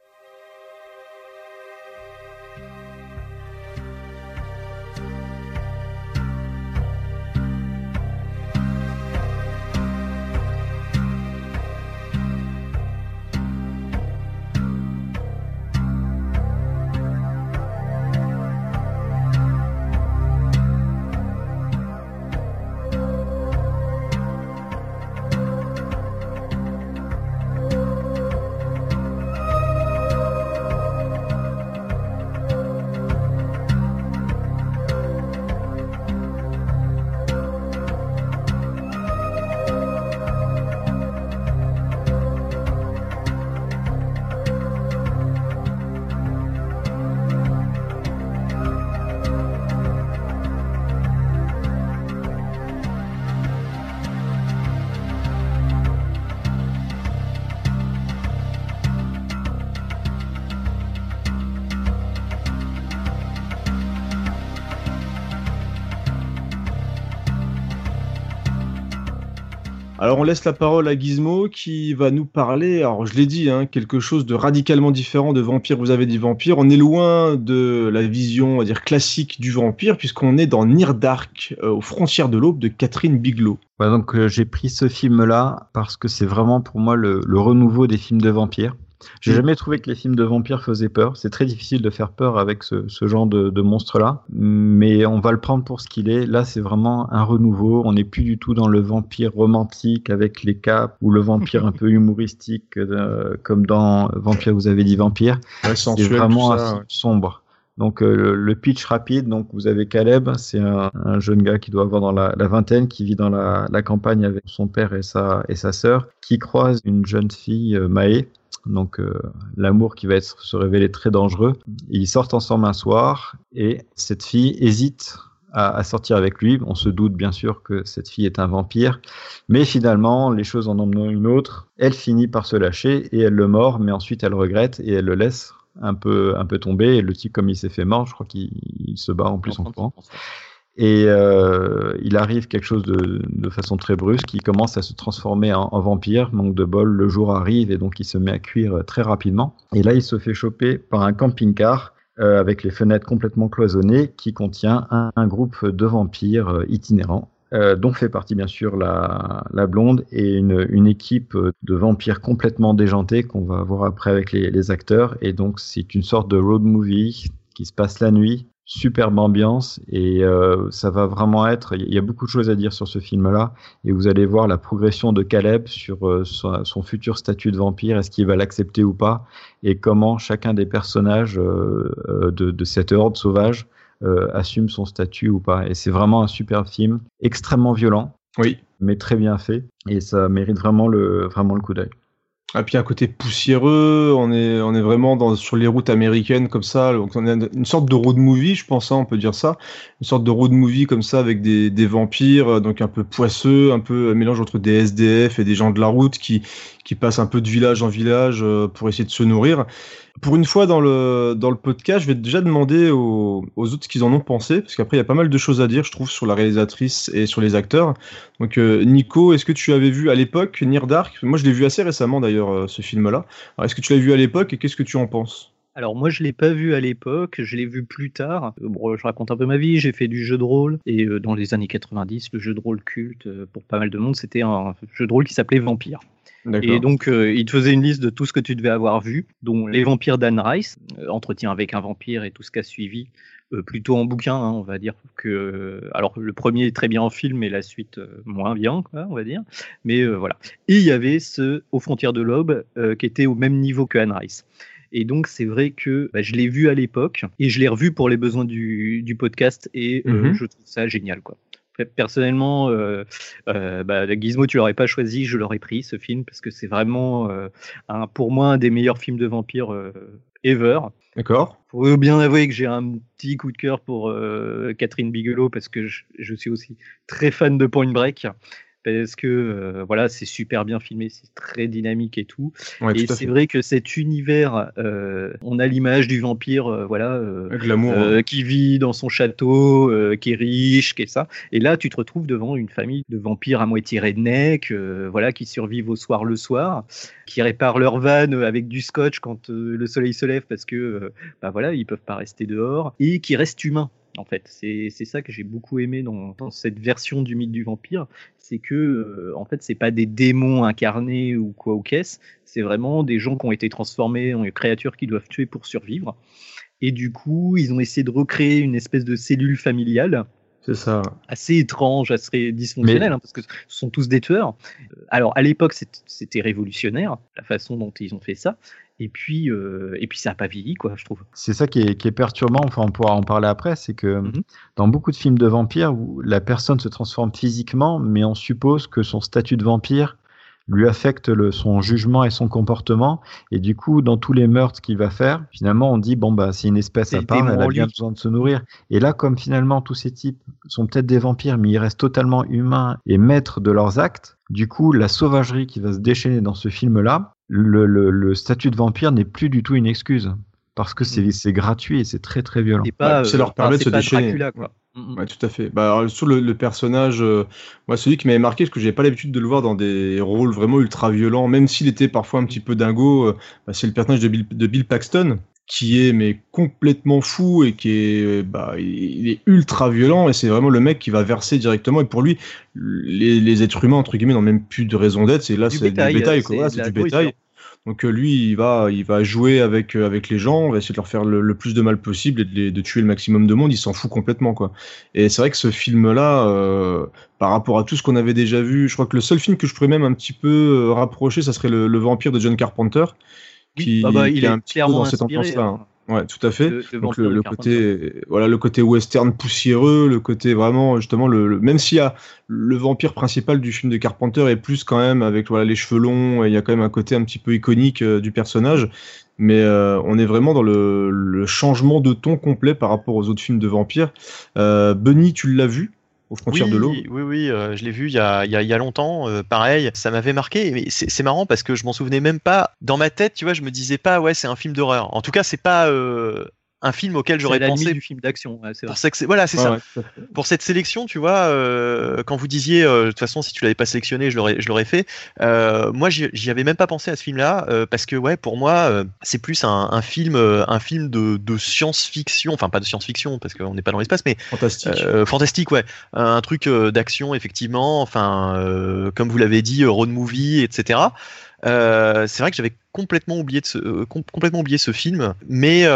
Alors on laisse la parole à Gizmo qui va nous parler, alors je l'ai dit, quelque chose de radicalement différent de Vampire, vous avez dit Vampire. On est loin de la vision, on va dire, classique du vampire, puisqu'on est dans Near Dark, aux frontières de l'aube de Catherine Bigelow. Ouais, donc j'ai pris ce film-là parce que c'est vraiment pour moi le renouveau des films de vampires. J'ai jamais trouvé que les films de vampires faisaient peur. C'est très difficile de faire peur avec ce genre de monstre-là. Mais on va le prendre pour ce qu'il est. Là, c'est vraiment un renouveau. On n'est plus du tout dans le vampire romantique avec les capes ou le vampire un peu humoristique comme dans Vampire, vous avez dit Vampire. Ouais, c'est vraiment sombre. Donc le pitch rapide, donc vous avez Caleb, c'est un jeune gars qui doit avoir dans la vingtaine, qui vit dans la campagne avec son père et sa sœur, qui croise une jeune fille, Mae, donc l'amour qui va se révéler très dangereux. Ils sortent ensemble un soir et cette fille hésite à sortir avec lui. On se doute bien sûr que cette fille est un vampire, mais finalement les choses en emmenant une autre, elle finit par se lâcher et elle le mord, mais ensuite elle regrette et elle le laisse un peu tombé, et le type, comme il s'est fait mort, je crois qu'il se bat en plus en courant. Et il arrive quelque chose de façon très brusque, il commence à se transformer en vampire, manque de bol, le jour arrive et donc il se met à cuire très rapidement. Et là, il se fait choper par un camping-car avec les fenêtres complètement cloisonnées qui contient un groupe de vampires itinérants. Dont fait partie bien sûr la blonde et une équipe de vampires complètement déjantés qu'on va voir après avec les acteurs. Et donc c'est une sorte de road movie qui se passe la nuit, superbe ambiance et ça va vraiment être... Il y a beaucoup de choses à dire sur ce film-là et vous allez voir la progression de Caleb sur son futur statut de vampire, est-ce qu'il va l'accepter ou pas, et comment chacun des personnages de cette horde sauvage assume son statut ou pas. Et c'est vraiment un super film, extrêmement violent, oui, mais très bien fait, et ça mérite vraiment le coup d'œil. Et puis un côté poussiéreux, on est vraiment sur les routes américaines comme ça, donc on a une sorte de road movie, je pense, on peut dire ça, une sorte de road movie comme ça avec des vampires, donc un peu poisseux, un peu un mélange entre des SDF et des gens de la route qui passent un peu de village en village pour essayer de se nourrir. Pour une fois dans le podcast, je vais déjà demander aux autres ce qu'ils en ont pensé, parce qu'après il y a pas mal de choses à dire, je trouve, sur la réalisatrice et sur les acteurs. Donc Nico, est-ce que tu avais vu à l'époque Near Dark ? Moi je l'ai vu assez récemment d'ailleurs, ce film-là. Alors, est-ce que tu l'as vu à l'époque et qu'est-ce que tu en penses ? Alors moi je l'ai pas vu à l'époque, je l'ai vu plus tard. Bon, je raconte un peu ma vie, j'ai fait du jeu de rôle et dans les années 90, le jeu de rôle culte pour pas mal de monde, c'était un jeu de rôle qui s'appelait Vampire. D'accord. Et donc il te faisait une liste de tout ce que tu devais avoir vu, dont Les Vampires d'Anne Rice, Entretien avec un vampire et tout ce qui a suivi, plutôt en bouquin, hein, on va dire que alors le premier est très bien en film et la suite moins bien, quoi, on va dire. Mais voilà. Et il y avait ce Aux frontières de l'aube qui était au même niveau que Anne Rice. Et donc, c'est vrai que je l'ai vu à l'époque et je l'ai revu pour les besoins du podcast et je trouve ça génial, quoi. Personnellement, Gizmo, tu l'aurais pas choisi, je l'aurais pris, ce film, parce que c'est vraiment, pour moi, un des meilleurs films de vampires ever. D'accord. Faut bien avouer que j'ai un petit coup de cœur pour Catherine Bigelow, parce que je suis aussi très fan de Point Break. Parce que voilà, c'est super bien filmé, c'est très dynamique et tout. Ouais, et c'est vrai que cet univers, on a l'image du vampire, qui vit dans son château, qui est riche, qui est ça. Et là, tu te retrouves devant une famille de vampires à moitié redneck, qui survivent au soir le soir, qui réparent leur vanne avec du scotch quand le soleil se lève, parce que ils peuvent pas rester dehors, et qui restent humains. En fait, c'est ça que j'ai beaucoup aimé dans cette version du mythe du vampire, c'est que en fait c'est pas des démons incarnés ou quoi ou qu'est-ce, c'est vraiment des gens qui ont été transformés en créatures qu'ils doivent tuer pour survivre. Et du coup, ils ont essayé de recréer une espèce de cellule familiale. C'est ça. Assez étrange, assez dysfonctionnelle, parce que ce sont tous des tueurs. Alors à l'époque, c'était révolutionnaire la façon dont ils ont fait ça. Et puis ça n'a pas vieilli, quoi, je trouve. C'est ça qui est perturbant, enfin on pourra en parler après, c'est que dans beaucoup de films de vampires, où la personne se transforme physiquement, mais on suppose que son statut de vampire lui affecte son jugement et son comportement, et du coup, dans tous les meurtres qu'il va faire, finalement on dit, c'est une espèce à part, elle a bien besoin de se nourrir. Et là, comme finalement tous ces types sont peut-être des vampires, mais ils restent totalement humains et maîtres de leurs actes, du coup, la sauvagerie qui va se déchaîner dans ce film-là, le statut de vampire n'est plus du tout une excuse, parce que c'est gratuit et c'est très très violent. Ça leur permet de se déchaîner. Dracula, quoi. Ouais, tout à fait. Sur le personnage, moi celui qui m'avait marqué, parce que j'avais pas l'habitude de le voir dans des rôles vraiment ultra violents, même s'il était parfois un petit peu dingo, c'est le personnage de Bill Paxton, qui est complètement fou et qui est il est ultra violent, et c'est vraiment le mec qui va verser directement, et pour lui les êtres humains entre guillemets n'ont même plus de raison d'être, c'est du bétail quoi, c'est du bétail. Donc lui, il va jouer avec les gens, on va essayer de leur faire le plus de mal possible et de tuer le maximum de monde. Il s'en fout complètement, quoi. Et c'est vrai que ce film-là, par rapport à tout ce qu'on avait déjà vu, je crois que le seul film que je pourrais même un petit peu rapprocher, ça serait le Vampire de John Carpenter, qui est un petit peu dans cette ambiance-là. Hein. Ouais, tout à fait. Donc le côté western poussiéreux, le côté vraiment justement même s'il y a le vampire principal du film de Carpenter est plus quand même avec les cheveux longs, et il y a quand même un côté un petit peu iconique du personnage, mais on est vraiment dans le changement de ton complet par rapport aux autres films de vampires. Bunny, tu l'as vu? Aux frontières de l'eau. Oui, je l'ai vu il y a longtemps, pareil, ça m'avait marqué, mais c'est marrant parce que je m'en souvenais même pas. Dans ma tête, tu vois, je me disais pas, ouais, c'est un film d'horreur. En tout cas, c'est pas un film auquel j'aurais pensé. C'est du film d'action. Ouais, c'est vrai. Voilà, c'est ça. Ouais. Pour cette sélection, tu vois, quand vous disiez, de toute façon, si tu l'avais pas sélectionné, je l'aurais fait. Moi, j'y avais même pas pensé à ce film-là, parce que, ouais, pour moi, c'est plus un film de science-fiction, enfin pas de science-fiction, parce qu'on n'est pas dans l'espace, mais fantastique, ouais, un truc d'action, effectivement. Enfin, comme vous l'avez dit, road movie, etc. C'est vrai que j'avais complètement oublié ce film, mais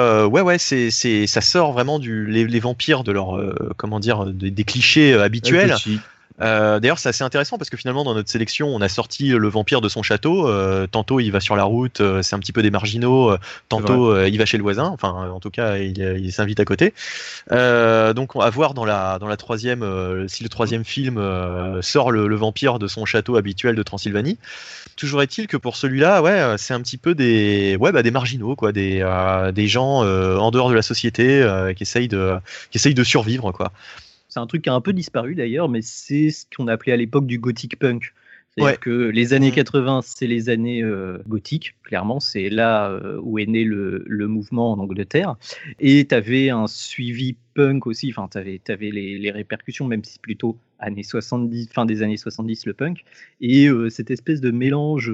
ça sort vraiment les vampires de leur des clichés habituels. D'ailleurs, c'est assez intéressant parce que finalement, dans notre sélection, on a sorti le vampire de son château. Tantôt, il va sur la route, c'est un petit peu des marginaux. Tantôt, il va chez le voisin. Enfin, en tout cas, il s'invite à côté. Donc, on va voir dans la troisième, si le troisième film sort le vampire de son château habituel de Transylvanie. Toujours est-il que pour celui-là, ouais, c'est un petit peu des marginaux, quoi, des gens en dehors de la société qui essayent de survivre, quoi. C'est un truc qui a un peu disparu d'ailleurs, mais c'est ce qu'on appelait à l'époque du gothic punk. C'est-à-dire que les années 80, c'est les années gothiques, clairement, c'est là où est né le mouvement en Angleterre. Et tu avais un suivi punk aussi, enfin, tu avais les répercussions, même si c'est plutôt années 70, fin des années 70, le punk. Et cette espèce de mélange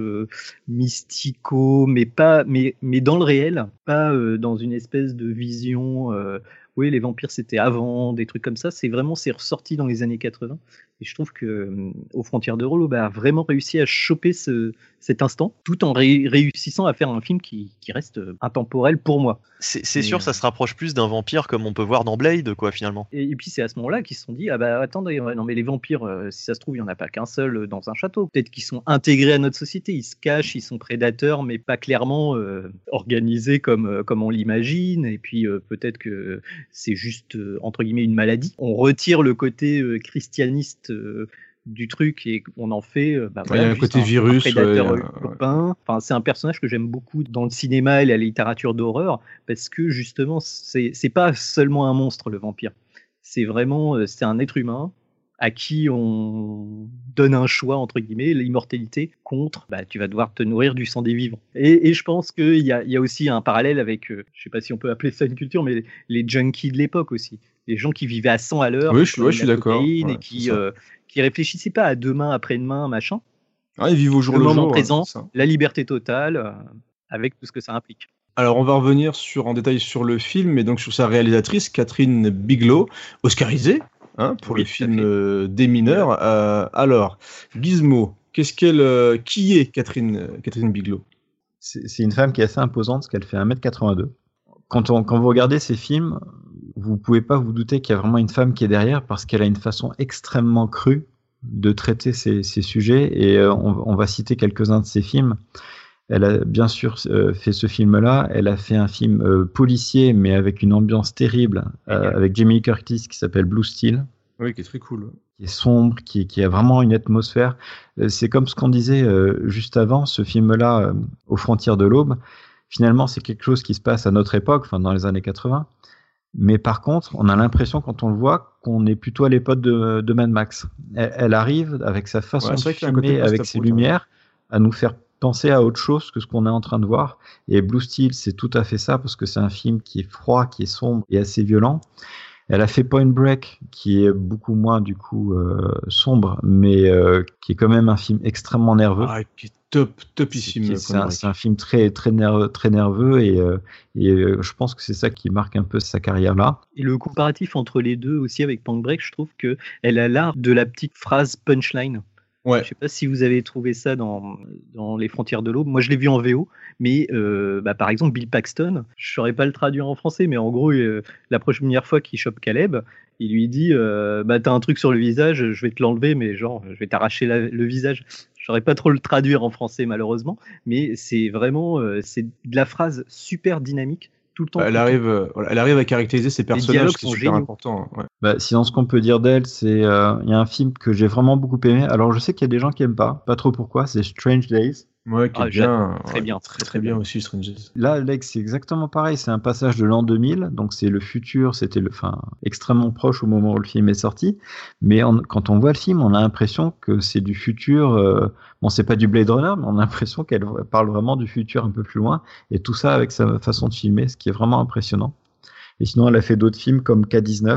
mystico, mais dans le réel, pas dans une espèce de vision... oui, les vampires c'était avant, des trucs comme ça. C'est ressorti dans les années 80. Et je trouve que Aux frontières de l'eau a vraiment réussi à choper cet instant, tout en réussissant à faire un film qui reste intemporel pour moi. C'est sûr, ça se rapproche plus d'un vampire comme on peut voir dans Blade, quoi, finalement. Et puis c'est à ce moment-là qu'ils se sont dit, ah bah attendez, non mais les vampires, si ça se trouve, il n'y en a pas qu'un seul dans un château. Peut-être qu'ils sont intégrés à notre société, ils se cachent, ils sont prédateurs, mais pas clairement organisés comme on l'imagine. Et puis peut-être que c'est juste, entre guillemets, une maladie. On retire le côté christianiste du truc et on en fait il y a un côté virus, prédateur copain. Enfin, c'est un personnage que j'aime beaucoup dans le cinéma et la littérature d'horreur parce que justement c'est pas seulement un monstre, le vampire, c'est vraiment c'est un être humain à qui on donne un choix, entre guillemets, l'immortalité contre tu vas devoir te nourrir du sang des vivants. Et je pense qu'il y a aussi un parallèle avec je sais pas si on peut appeler ça une culture, mais les junkies de l'époque aussi, les gens qui vivaient à 100 à l'heure, oui, je suis d'accord, et qui réfléchissaient pas à demain, après-demain, machin. Ils vivent au jour le moment présent, la liberté totale, avec tout ce que ça implique. Alors, on va revenir en détail sur le film, et donc sur sa réalisatrice, Catherine Bigelow, oscarisée pour le film Des mineurs. Alors, Gizmo, qui est Catherine Bigelow? C'est une femme qui est assez imposante, parce qu'elle fait 1m82. Quand vous regardez ces films, vous pouvez pas vous douter qu'il y a vraiment une femme qui est derrière, parce qu'elle a une façon extrêmement crue de traiter ces sujets, et on va citer quelques-uns de ses films. Elle a bien sûr fait ce film-là, elle a fait un film policier, mais avec une ambiance terrible, avec Jamie Lee Curtis, qui s'appelle Blue Steel. Oui, qui est très cool. Qui est sombre, qui a vraiment une atmosphère. C'est comme ce qu'on disait juste avant, ce film-là, Aux frontières de l'aube. Finalement, c'est quelque chose qui se passe à notre époque, dans les années 80. Mais par contre, on a l'impression, quand on le voit, qu'on est plutôt à l'époque de Mad Max. Elle arrive, avec sa façon de filmer, avec ses lumières, à nous faire penser à autre chose que ce qu'on est en train de voir. Et Blue Steel, c'est tout à fait ça, parce que c'est un film qui est froid, qui est sombre et assez violent. Elle a fait Point Break, qui est beaucoup moins, du coup, sombre, mais qui est quand même un film extrêmement nerveux. Qui est topissime. C'est un film très, très nerveux, et je pense que c'est ça qui marque un peu sa carrière-là. Et le comparatif entre les deux aussi avec Point Break, je trouve qu'elle a l'art de la petite phrase punchline. Ouais. Je sais pas si vous avez trouvé ça dans Les Frontières de l'Aube. Moi, je l'ai vu en VO, mais par exemple, Bill Paxton, je saurais pas le traduire en français, mais en gros, la première fois qu'il chope Caleb, il lui dit t'as un truc sur le visage, je vais te l'enlever, mais genre, je vais t'arracher le visage. Je saurais pas trop le traduire en français, malheureusement, mais c'est vraiment c'est de la phrase super dynamique. Tout le temps. Elle arrive à caractériser ses personnages, ce qui est super important. Ouais. Sinon, ce qu'on peut dire d'elle, c'est il y a un film que j'ai vraiment beaucoup aimé. Alors, je sais qu'il y a des gens qui aiment pas trop pourquoi. C'est Strange Days. Ouais, qui est bien, très bien aussi, Strange Days. Là, Lex, c'est exactement pareil. C'est un passage de l'an 2000, donc c'est le futur. C'était extrêmement proche au moment où le film est sorti. Mais quand on voit le film, on a l'impression que c'est du futur. Bon, c'est pas du Blade Runner, mais on a l'impression qu'elle parle vraiment du futur un peu plus loin. Et tout ça avec sa façon de filmer, ce qui est vraiment impressionnant. Et sinon, elle a fait d'autres films comme K-19.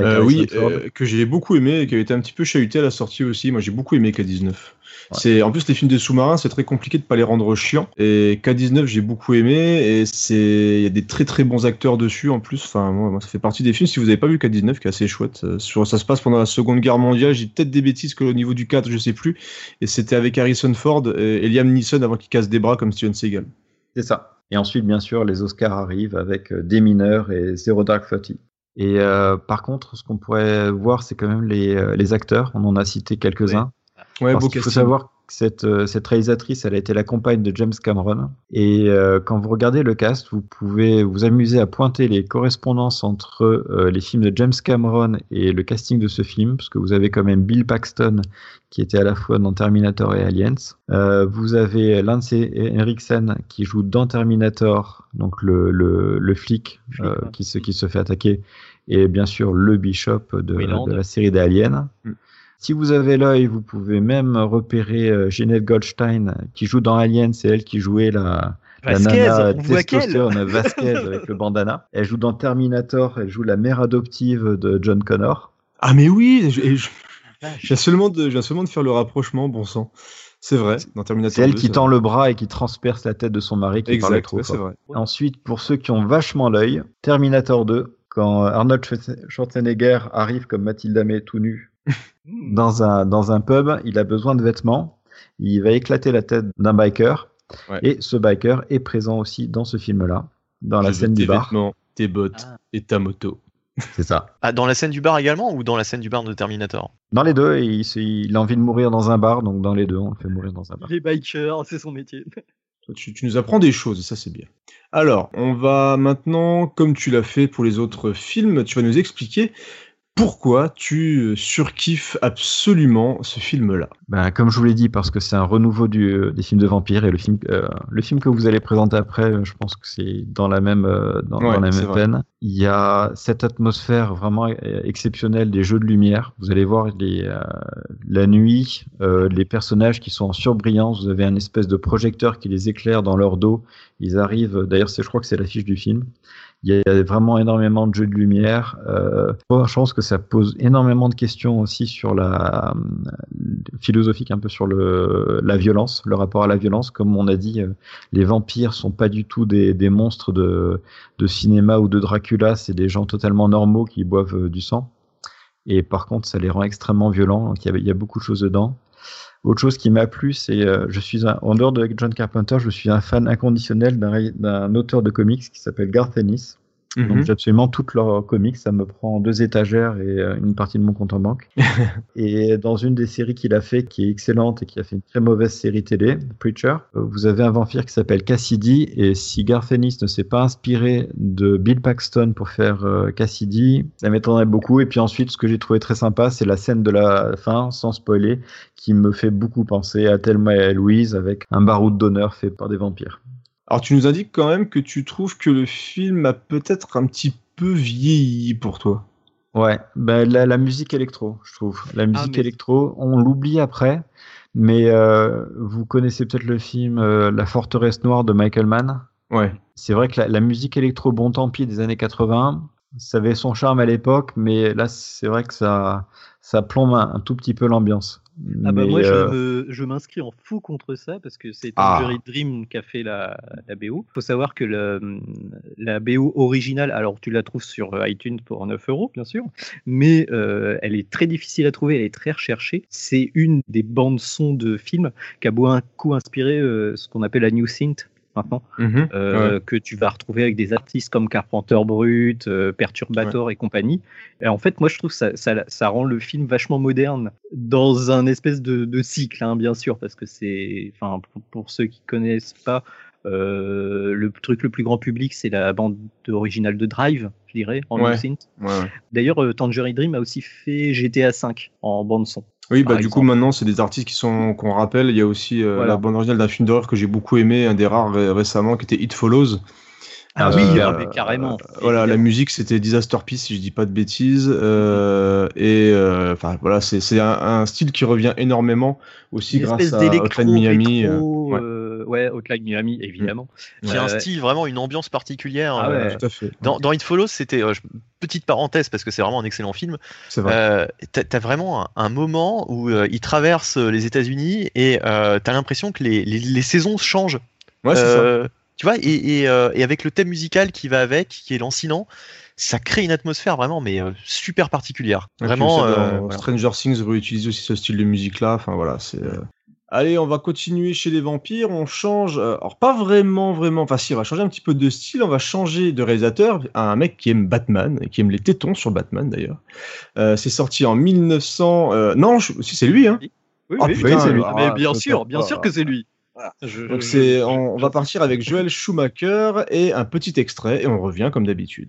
Que j'ai beaucoup aimé et qui avait été un petit peu chahuté à la sortie aussi. Moi, j'ai beaucoup aimé K-19. Ouais. En plus, les films des sous-marins, c'est très compliqué de pas les rendre chiants. Et K-19, j'ai beaucoup aimé. Et il y a des très très bons acteurs dessus en plus. Enfin, moi, ça fait partie des films. Si vous n'avez pas vu K-19, qui est assez chouette. Ça se passe pendant la Seconde Guerre mondiale. J'ai peut-être des bêtises qu'au niveau du 4, je sais plus. Et c'était avec Harrison Ford et Liam Neeson avant qu'il casse des bras comme Steven Seagal. C'est ça. Et ensuite, bien sûr, les Oscars arrivent avec Des Mineurs et Zero Dark Thirty. Et par contre, ce qu'on pourrait voir, c'est quand même les acteurs. On en a cité quelques-uns. Ouais, parce qu'il faut savoir que cette réalisatrice, elle a été la compagne de James Cameron. Et quand vous regardez le cast, vous pouvez vous amuser à pointer les correspondances entre les films de James Cameron et le casting de ce film, parce que vous avez quand même Bill Paxton, qui était à la fois dans Terminator et Aliens. Vous avez Lance Henriksen, qui joue dans Terminator, donc le flic qui se fait attaquer, et bien sûr le Bishop de la série d'Aliens. Si vous avez l'œil, vous pouvez même repérer Jeanette Goldstein, qui joue dans Aliens, c'est elle qui jouait la nana testostérone Vasquez avec le bandana. Elle joue dans Terminator, elle joue la mère adoptive de John Connor. Ah mais oui, je viens seulement de faire le rapprochement, bon sang. C'est vrai, dans Terminator 2. C'est elle qui tend le bras et qui transperce la tête de son mari qui parle trop fort. C'est vrai. Ensuite, pour ceux qui ont vachement l'œil, Terminator 2, quand Arnold Schwarzenegger arrive comme Mathilda May tout nu dans un pub, il a besoin de vêtements, il va éclater la tête d'un biker, et ce biker est présent aussi dans ce film-là, dans la scène du bar. Tes vêtements, tes bottes et ta moto. C'est ça. Ah, dans la scène du bar également ou dans la scène du bar de Terminator? Dans les deux, il a envie de mourir dans un bar, donc dans les deux, on le fait mourir dans un bar. Les bikers, c'est son métier. Tu nous apprends des choses, et ça c'est bien. Alors, on va maintenant, comme tu l'as fait pour les autres films, tu vas nous expliquer pourquoi tu surkiffes absolument ce film-là. Comme je vous l'ai dit, parce que c'est un renouveau des films de vampires, et le film que vous allez présenter après, je pense que c'est dans la même veine. Il y a cette atmosphère vraiment exceptionnelle des jeux de lumière. Vous allez voir la nuit, les personnages qui sont en surbrillance. Vous avez un espèce de projecteur qui les éclaire dans leur dos. Ils arrivent, d'ailleurs, je crois que c'est l'affiche du film. Il y a vraiment énormément de jeux de lumière. Je pense que ça pose énormément de questions aussi sur philosophique, un peu sur la violence, le rapport à la violence. Comme on a dit, les vampires sont pas du tout des monstres de cinéma ou de Dracula. C'est des gens totalement normaux qui boivent du sang. Et par contre, ça les rend extrêmement violents. Donc il y a beaucoup de choses dedans. Autre chose qui m'a plu, c'est en dehors de John Carpenter, je suis un fan inconditionnel d'un auteur de comics qui s'appelle Garth Ennis. Donc j'ai absolument toutes leurs comics, ça me prend 2 étagères et une partie de mon compte en banque. Et dans une des séries qu'il a fait, qui est excellente et qui a fait une très mauvaise série télé, Preacher, vous avez un vampire qui s'appelle Cassidy, et si Garth Ennis ne s'est pas inspiré de Bill Paxton pour faire Cassidy, ça m'étonnerait beaucoup. Et puis ensuite, ce que j'ai trouvé très sympa, c'est la scène de la fin, sans spoiler, qui me fait beaucoup penser à Thelma et Louise avec un baroud d'honneur fait par des vampires. Alors tu nous indiques quand même que tu trouves que le film a peut-être un petit peu vieilli pour toi. Ouais, la musique électro, je trouve. La musique électro, on l'oublie après, mais vous connaissez peut-être le film La Forteresse Noire de Michael Mann. Ouais. C'est vrai que la musique électro bon tant pis des années 80, ça avait son charme à l'époque, mais là c'est vrai que ça plombe un tout petit peu l'ambiance. Moi je m'inscris en fou contre ça parce que c'est Tangerine Dream qui a fait la BO. Faut savoir que la BO originale, alors tu la trouves sur iTunes pour 9€ bien sûr, mais elle est très difficile à trouver, elle est très recherchée. C'est une des bandes son de films qui a beaucoup inspiré ce qu'on appelle la New Synth maintenant, que tu vas retrouver avec des artistes comme Carpenter Brut, Perturbator et compagnie. Et en fait, moi, je trouve que ça rend le film vachement moderne dans un espèce de cycle, hein, bien sûr, parce que c'est, enfin, pour ceux qui connaissent pas, le truc le plus grand public, c'est la bande originale de Drive, je dirais, en New Synth. D'ailleurs, Tangerine Dream a aussi fait GTA 5 en bande son. Oui, du coup, maintenant, c'est des artistes qu'on rappelle. Il y a aussi la bande originale d'un film d'horreur que j'ai beaucoup aimé, un des rares récemment, qui était It Follows. Mais carrément. La musique, c'était Disaster Peace, si je dis pas de bêtises. C'est un style qui revient énormément aussi grâce à Hotline Miami. Hotline Miami, évidemment. C'est un style, vraiment une ambiance particulière. Tout à fait. Dans It Follows, c'était petite parenthèse parce que c'est vraiment un excellent film. C'est vrai. T'as vraiment un moment où il traverse les États-Unis et t'as l'impression que les saisons changent. Ouais, c'est ça. Tu vois, et avec le thème musical qui va avec, qui est lancinant, ça crée une atmosphère vraiment super particulière. Vraiment. Stranger Things réutilise aussi ce style de musique-là. Enfin voilà, c'est. Allez, on va continuer chez les vampires. On change. Alors pas vraiment. Enfin si, on va changer un petit peu de style. On va changer de réalisateur à un mec qui aime Batman, et qui aime les tétons sur Batman d'ailleurs. C'est sorti en 1900. Non, si c'est lui, hein. Oui, c'est lui. Mais bien sûr que c'est lui. Donc on va partir avec Joel Schumacher et un petit extrait et on revient comme d'habitude.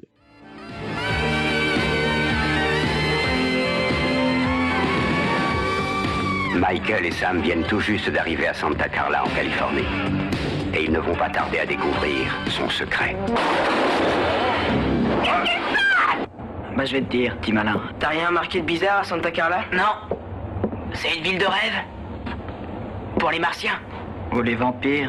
Michael et Sam viennent tout juste d'arriver à Santa Carla en Californie. Et ils ne vont pas tarder à découvrir son secret. Je vais te dire, petit malin. T'as rien remarqué de bizarre à Santa Carla? Non. C'est une ville de rêve. Pour les martiens. Ou les vampires.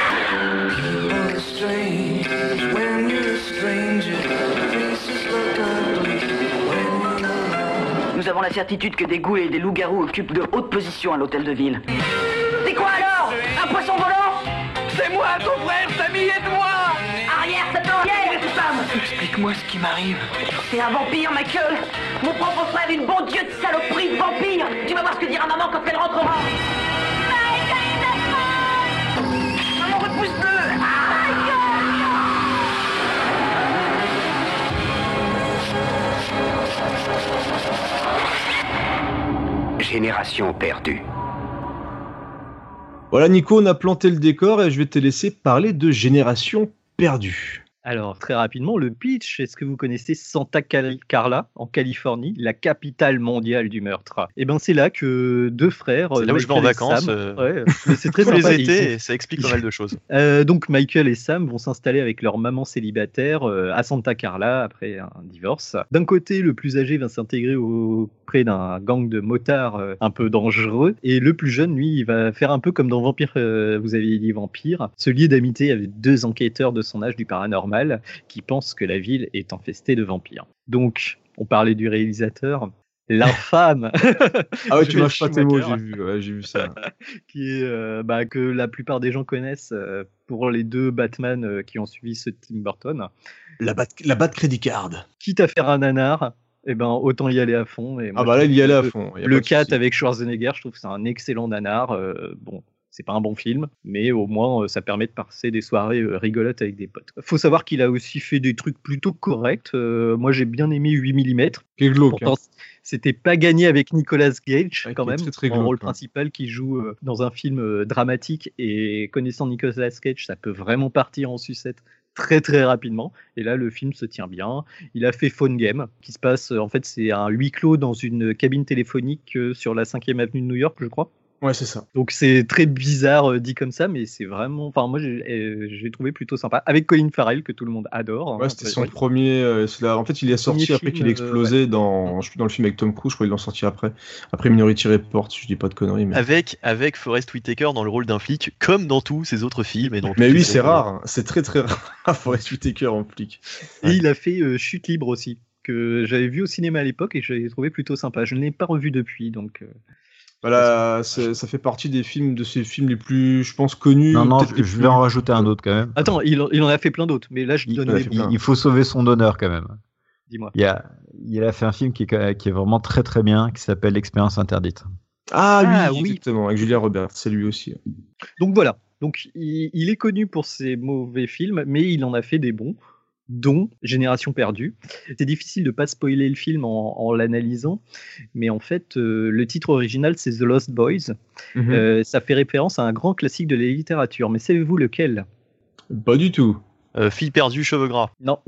Nous avons la certitude que des ghouls et des loups-garous occupent de hautes positions à l'hôtel de ville. C'est quoi alors? Un poisson volant? C'est moi, ton frère, Sammy, aide-moi! Arrière, ça te l'enlève, femme! Explique-moi ce qui m'arrive. C'est un vampire, Michael! Mon propre frère, une bon Dieu de saloperie de vampire! Tu vas voir ce que dira maman quand elle rentrera! Maman, repousse-le! Génération perdue. Voilà Nico, on a planté le décor et je vais te laisser parler de Génération perdue. Alors, très rapidement, le pitch, est-ce que vous connaissez Santa Carla, en Californie, la capitale mondiale du meurtre? Et ben, c'est là que deux frères... C'est là où je vais en vacances. C'est très tous sympa. Les étés, et ça explique pas mal de choses. Donc, Michael et Sam vont s'installer avec leur maman célibataire à Santa Carla après un divorce. D'un côté, le plus âgé va s'intégrer auprès d'un gang de motards un peu dangereux. Et le plus jeune, lui, il va faire un peu comme dans Vampire, vous aviez dit Vampire, se lier d'amitié avec deux enquêteurs de son âge du paranormal qui pensent que la ville est infestée de vampires. Donc, on parlait du réalisateur, l'infâme. Ah ouais, tu lâches pas tes mots, j'ai vu ça. Qui est que la plupart des gens connaissent pour les deux Batman qui ont suivi ceux de Tim Burton. La Bat Credit Card. Quitte à faire un nanar, autant y aller à fond. Et moi, là, il y allait à fond. Le 4 avec Schwarzenegger, je trouve que c'est un excellent nanar. C'est pas un bon film, mais au moins ça permet de passer des soirées rigolotes avec des potes. Faut savoir qu'il a aussi fait des trucs plutôt corrects. Moi j'ai bien aimé 8 mm. Quel glauque. Pourtant, c'était pas gagné avec Nicolas Cage quand même, très en rôle principal qui joue dans un film dramatique. Et connaissant Nicolas Cage, ça peut vraiment partir en sucette très très rapidement. Et là le film se tient bien. Il a fait Phone Game, qui se passe en fait c'est un huis clos dans une cabine téléphonique sur la 5e avenue de New York, je crois. Ouais, c'est ça. Donc c'est très bizarre dit comme ça, mais c'est vraiment... Enfin, moi, j'ai trouvé plutôt sympa. Avec Colin Farrell, que tout le monde adore. Ouais, c'était son premier... En fait, il est sorti après qu'il ait explosé dans le film avec Tom Cruise. Je crois qu'ils l'ont sorti après. Après Minority Report, si je dis pas de conneries. Mais... Avec Forest Whitaker dans le rôle d'un flic, comme dans tous ses autres films. Et dans mais oui, c'est rare. Hein. C'est très très rare, Forest Whitaker en flic. Et il a fait Chute libre aussi, que j'avais vu au cinéma à l'époque et j'avais trouvé plutôt sympa. Je ne l'ai pas revu depuis, donc... Voilà, ça fait partie de ces films les plus, je pense, connus. Non, je vais en rajouter un autre quand même. Attends, il en a fait plein d'autres, mais là je donne des bons. Il faut sauver son honneur quand même. Dis-moi. Il a fait un film qui est vraiment très très bien, qui s'appelle L'Expérience Interdite. Ah oui, exactement, avec Julia Roberts, c'est lui aussi. Donc voilà, il est connu pour ses mauvais films, mais il en a fait des bons, dont Génération perdue. C'est difficile de pas spoiler le film en l'analysant, mais en fait, le titre original c'est The Lost Boys. Ça fait référence à un grand classique de la littérature, mais savez-vous lequel? Pas du tout. Fille perdue, cheveux gras. Non.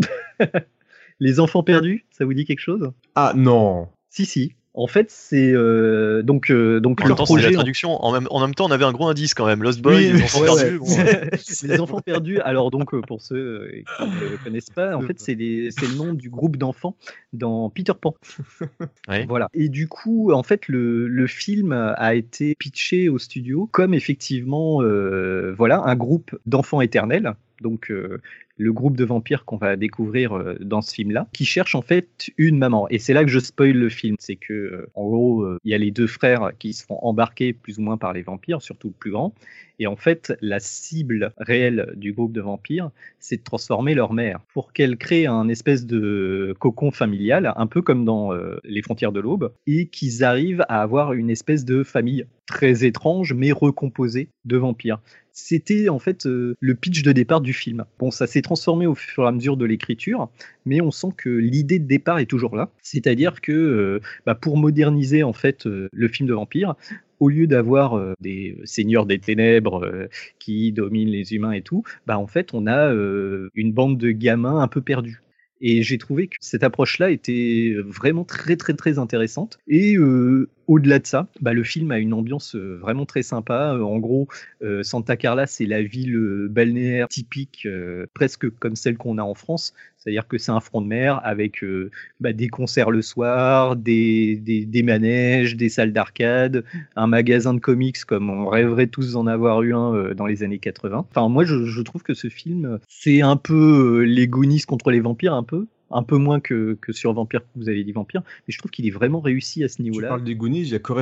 Les enfants perdus, ça vous dit quelque chose? Ah non. Si. En fait, c'est donc en leur même temps, projet. c'est la traduction. En même temps, on avait un gros indice quand même. Lost Boys, les enfants perdus. Bon. Les enfants perdus. Alors donc, pour ceux qui ne connaissent pas, en fait, c'est le nom du groupe d'enfants dans Peter Pan. Ouais. Voilà. Et du coup, en fait, le film a été pitché au studio comme effectivement, un groupe d'enfants éternels. Donc le groupe de vampires qu'on va découvrir dans ce film-là, qui cherche en fait une maman. Et c'est là que je spoil le film. C'est que, en gros, il y a les deux frères qui se font embarquer plus ou moins par les vampires, surtout le plus grand. Et en fait, la cible réelle du groupe de vampires, c'est de transformer leur mère pour qu'elle crée un espèce de cocon familial, un peu comme dans Les Frontières de l'Aube, et qu'ils arrivent à avoir une espèce de famille très étrange, mais recomposée de vampires. C'était en fait le pitch de départ du film. Bon, ça s'est transformé au fur et à mesure de l'écriture, mais on sent que l'idée de départ est toujours là. C'est-à-dire que pour moderniser en fait le film de vampires, au lieu d'avoir des seigneurs des ténèbres qui dominent les humains et tout, en fait on a une bande de gamins un peu perdus. Et j'ai trouvé que cette approche-là était vraiment très très très intéressante. Et au-delà de ça, le film a une ambiance vraiment très sympa. En gros, Santa Carla, c'est la ville balnéaire typique, presque comme celle qu'on a en France. C'est-à-dire que c'est un front de mer avec des concerts le soir, des manèges, des salles d'arcade, un magasin de comics comme on rêverait tous d'en avoir eu un dans les années 80. Enfin, moi, je trouve que ce film, c'est un peu les Goonies contre les vampires, un peu moins que sur Vampire, vous avez dit Vampire, mais je trouve qu'il est vraiment réussi à ce niveau-là. Tu parles des Goonies, il y a Corey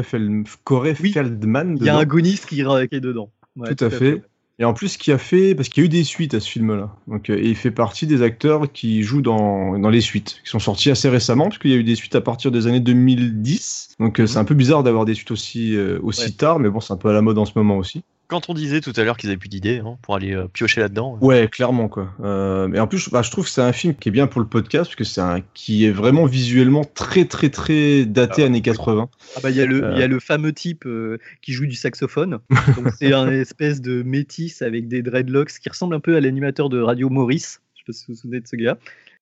Feldman dedans. Il y a un Goonies qui est dedans. Ouais, tout à fait. Et en plus, parce qu'il y a eu des suites à ce film-là. Donc, et il fait partie des acteurs qui jouent dans les suites, qui sont sortis assez récemment, parce qu'il y a eu des suites à partir des années 2010. Donc, c'est un peu bizarre d'avoir des suites aussi tard, mais bon, c'est un peu à la mode en ce moment aussi. Quand on disait tout à l'heure qu'ils avaient plus d'idées pour aller piocher là-dedans. Ouais, clairement, quoi. Mais en plus, je trouve que c'est un film qui est bien pour le podcast, parce que qui est vraiment visuellement très, très, très daté années 80. Il y a le fameux type qui joue du saxophone. Donc, c'est un espèce de métis avec des dreadlocks qui ressemble un peu à l'animateur de Radio Maurice. Je sais pas si vous vous souvenez de ce gars.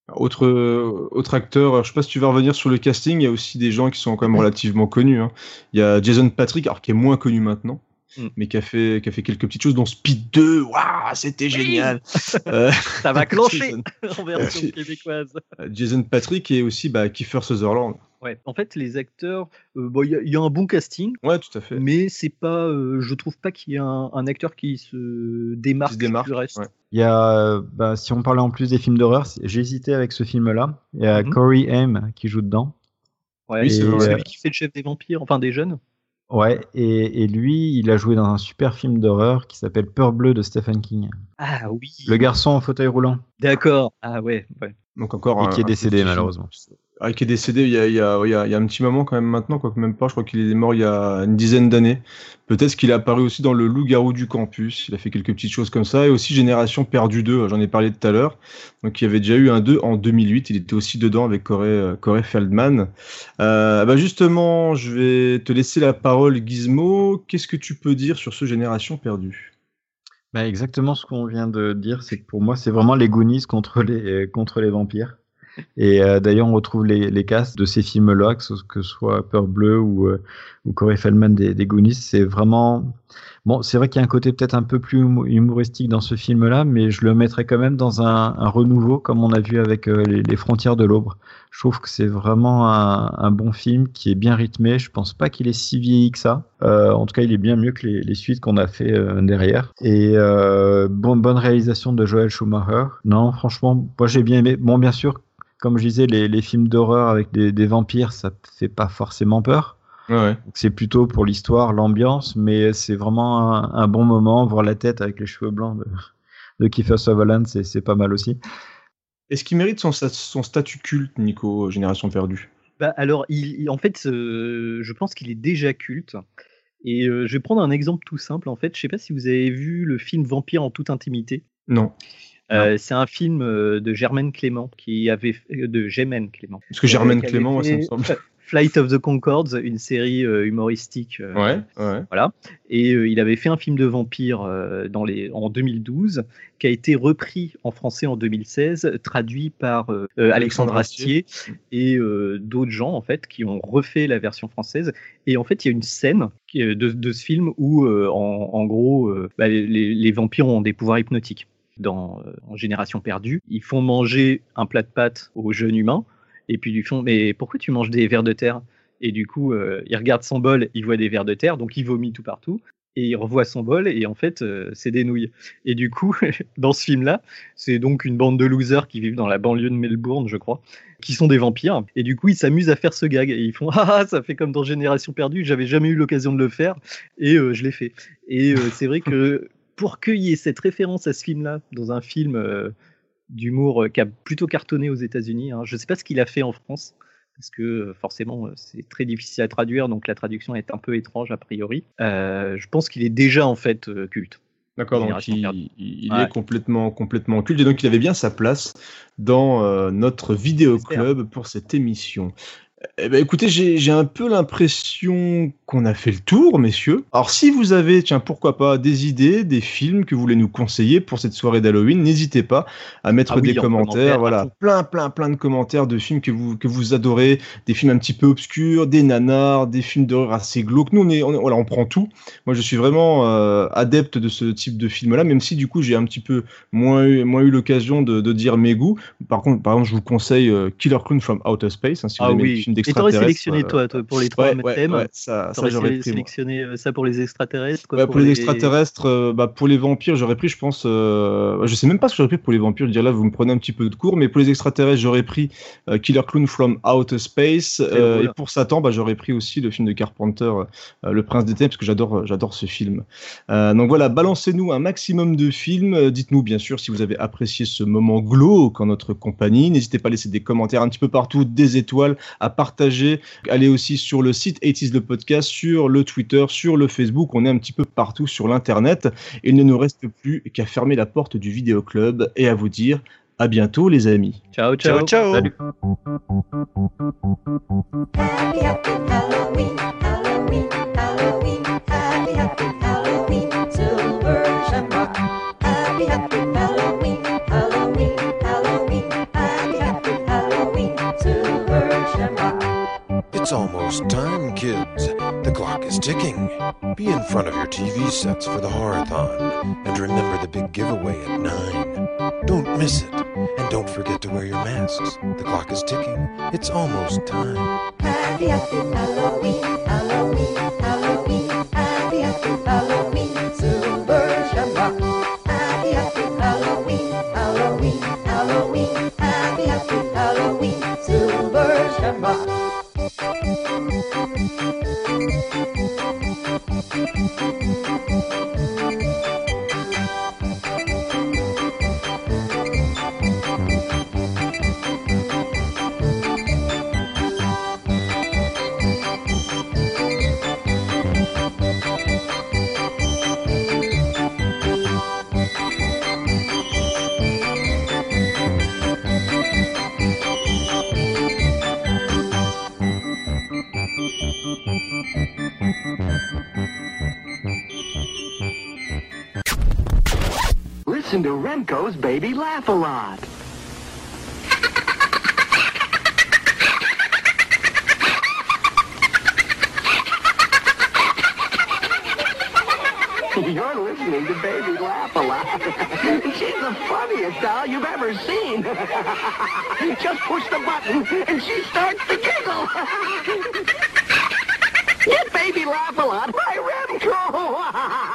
Autre acteur, je sais pas si tu vas revenir sur le casting, il y a aussi des gens qui sont quand même relativement connus. Il y a Jason Patric, alors qui est moins connu maintenant. Mais qui a fait quelques petites choses, dont Speed 2, waouh, c'était génial. Ça va clencher en version québécoise. Jason Patric et aussi Kiefer Sutherland. Ouais. En fait, les acteurs, il y a un bon casting. Ouais, tout à fait. Mais c'est pas, je trouve pas qu'il y ait un acteur qui se démarque du reste. Ouais. Il y a, si on parlait en plus des films d'horreur, j'ai hésité avec ce film-là. Il y a Corey Haim qui joue dedans. Ouais, oui, c'est celui qui fait le chef des vampires, enfin des jeunes. Ouais, et lui, il a joué dans un super film d'horreur qui s'appelle Peur bleue de Stephen King. Ah oui. Le garçon en fauteuil roulant. D'accord. Ah ouais. Donc encore qui est décédé malheureusement. Qui est décédé il y a un petit moment quand même maintenant, quoique même pas. Je crois qu'il est mort il y a une dizaine d'années. Peut-être qu'il est apparu aussi dans le Loup-garou du campus. Il a fait quelques petites choses comme ça. Et aussi Génération perdue 2, j'en ai parlé tout à l'heure. Donc il y avait déjà eu un 2 en 2008. Il était aussi dedans avec Corey Feldman. Justement, je vais te laisser la parole, Gizmo. Qu'est-ce que tu peux dire sur ce Génération perdue ? Exactement ce qu'on vient de dire. C'est que pour moi, c'est vraiment les Goonies contre les vampires. Et d'ailleurs, on retrouve les castes de ces films-là, que ce soit Peur bleue ou Corey Feldman des Goonies. C'est vraiment... Bon, c'est vrai qu'il y a un côté peut-être un peu plus humoristique dans ce film-là, mais je le mettrais quand même dans un renouveau, comme on a vu avec les Frontières de l'Aube. Je trouve que c'est vraiment un bon film qui est bien rythmé. Je pense pas qu'il est si vieilli que ça. En tout cas, il est bien mieux que les suites qu'on a fait derrière. Et bonne réalisation de Joel Schumacher. Non, franchement, moi j'ai bien aimé. Bon, bien sûr, comme je disais, les films d'horreur avec des vampires, ça fait pas forcément peur. Ouais. C'est plutôt pour l'histoire, l'ambiance, mais c'est vraiment un bon moment. Voir la tête avec les cheveux blancs de Kiefer Sutherland, c'est pas mal aussi. Est-ce qu'il mérite son statut culte, Nico, Génération Perdue ? Alors, en fait, je pense qu'il est déjà culte. Et je vais prendre un exemple tout simple. En fait, je sais pas si vous avez vu le film Vampire en toute intimité. Non. C'est un film de Germaine Clément de Germaine Clément. Parce que Germaine Clément, moi, ça me semble. Flight of the Conchords, une série humoristique. Voilà. Et il avait fait un film de vampire en 2012, qui a été repris en français en 2016, traduit par Alexandre Astier et d'autres gens en fait qui ont refait la version française. Et en fait, il y a une scène de ce film où, en gros, les vampires ont des pouvoirs hypnotiques. En Génération Perdue, ils font manger un plat de pâtes aux jeunes humains. Et puis ils lui font, mais pourquoi tu manges des vers de terre ? Et du coup, il regarde son bol, il voit des vers de terre, donc il vomit tout partout. Et il revoit son bol, et en fait, c'est des nouilles. Et du coup, dans ce film-là, c'est donc une bande de losers qui vivent dans la banlieue de Melbourne, je crois, qui sont des vampires. Et du coup, ils s'amusent à faire ce gag. Et ils font, ça fait comme dans Génération Perdue, j'avais jamais eu l'occasion de le faire, et je l'ai fait. Et c'est vrai que pour qu'il y ait cette référence à ce film-là, dans un film d'humour qui a plutôt cartonné aux États-Unis. Je ne sais pas ce qu'il a fait en France, parce que forcément, c'est très difficile à traduire, donc la traduction est un peu étrange a priori. Je pense qu'il est déjà en fait culte. D'accord, donc il est complètement culte, et donc il avait bien sa place dans notre vidéoclub pour cette émission. Eh ben, écoutez, j'ai un peu l'impression qu'on a fait le tour, messieurs. Alors, si vous avez, pourquoi pas, des idées, des films que vous voulez nous conseiller pour cette soirée d'Halloween, n'hésitez pas à mettre des commentaires. Voilà, plein de commentaires de films que vous adorez, des films un petit peu obscurs, des nanars, des films d'horreur assez glauques. Nous, on prend tout. Moi, je suis vraiment adepte de ce type de film-là, même si du coup, j'ai un petit peu moins eu l'occasion de dire mes goûts. Par exemple, je vous conseille Killer Clown from Outer Space, si vous aimez les films. Et t'aurais sélectionné toi pour les trois thèmes. Ça j'aurais pris. Sélectionné ça pour les extraterrestres. Pour les extraterrestres, pour les vampires, j'aurais pris, je pense. Je sais même pas ce que j'aurais pris pour les vampires. Je veux dire là, vous me prenez un petit peu de cours, mais pour les extraterrestres, j'aurais pris Killer Clown from Outer Space. Et pour Satan, j'aurais pris aussi le film de Carpenter, Le Prince des Ténèbres, parce que j'adore ce film. Donc voilà, balancez-nous un maximum de films. Dites-nous bien sûr si vous avez apprécié ce moment glauque en notre compagnie. N'hésitez pas à laisser des commentaires un petit peu partout, des étoiles, à partager. Allez aussi sur le site 80's le podcast, sur le Twitter, sur le Facebook. On est un petit peu partout sur l'internet. Et il ne nous reste plus qu'à fermer la porte du vidéoclub et à vous dire à bientôt les amis. Ciao. Salut. Happy, happy Halloween, Halloween, Halloween, happy, happy Halloween, Silver Shamrock. Happy, happy Halloween, Halloween, Halloween, happy, happy Halloween, Silver Shamrock. It's almost time, kids. The clock is ticking. Be in front of your TV sets for the Horror-thon. And remember the big giveaway at 9. Don't miss it. And don't forget to wear your masks. The clock is ticking. It's almost time. Happy, happy Halloween, Halloween, Halloween, happy, happy Halloween, Silver Shamrock. Happy, happy Halloween, Halloween, Halloween, happy, happy Halloween, Silver Shamrock. Listen to Remco's Baby Laugh-A-Lot. You're listening to Baby Laugh-A-Lot. She's the funniest doll you've ever seen. Just push the button and she starts to giggle. Get Baby Laugh-A-Lot by Remco.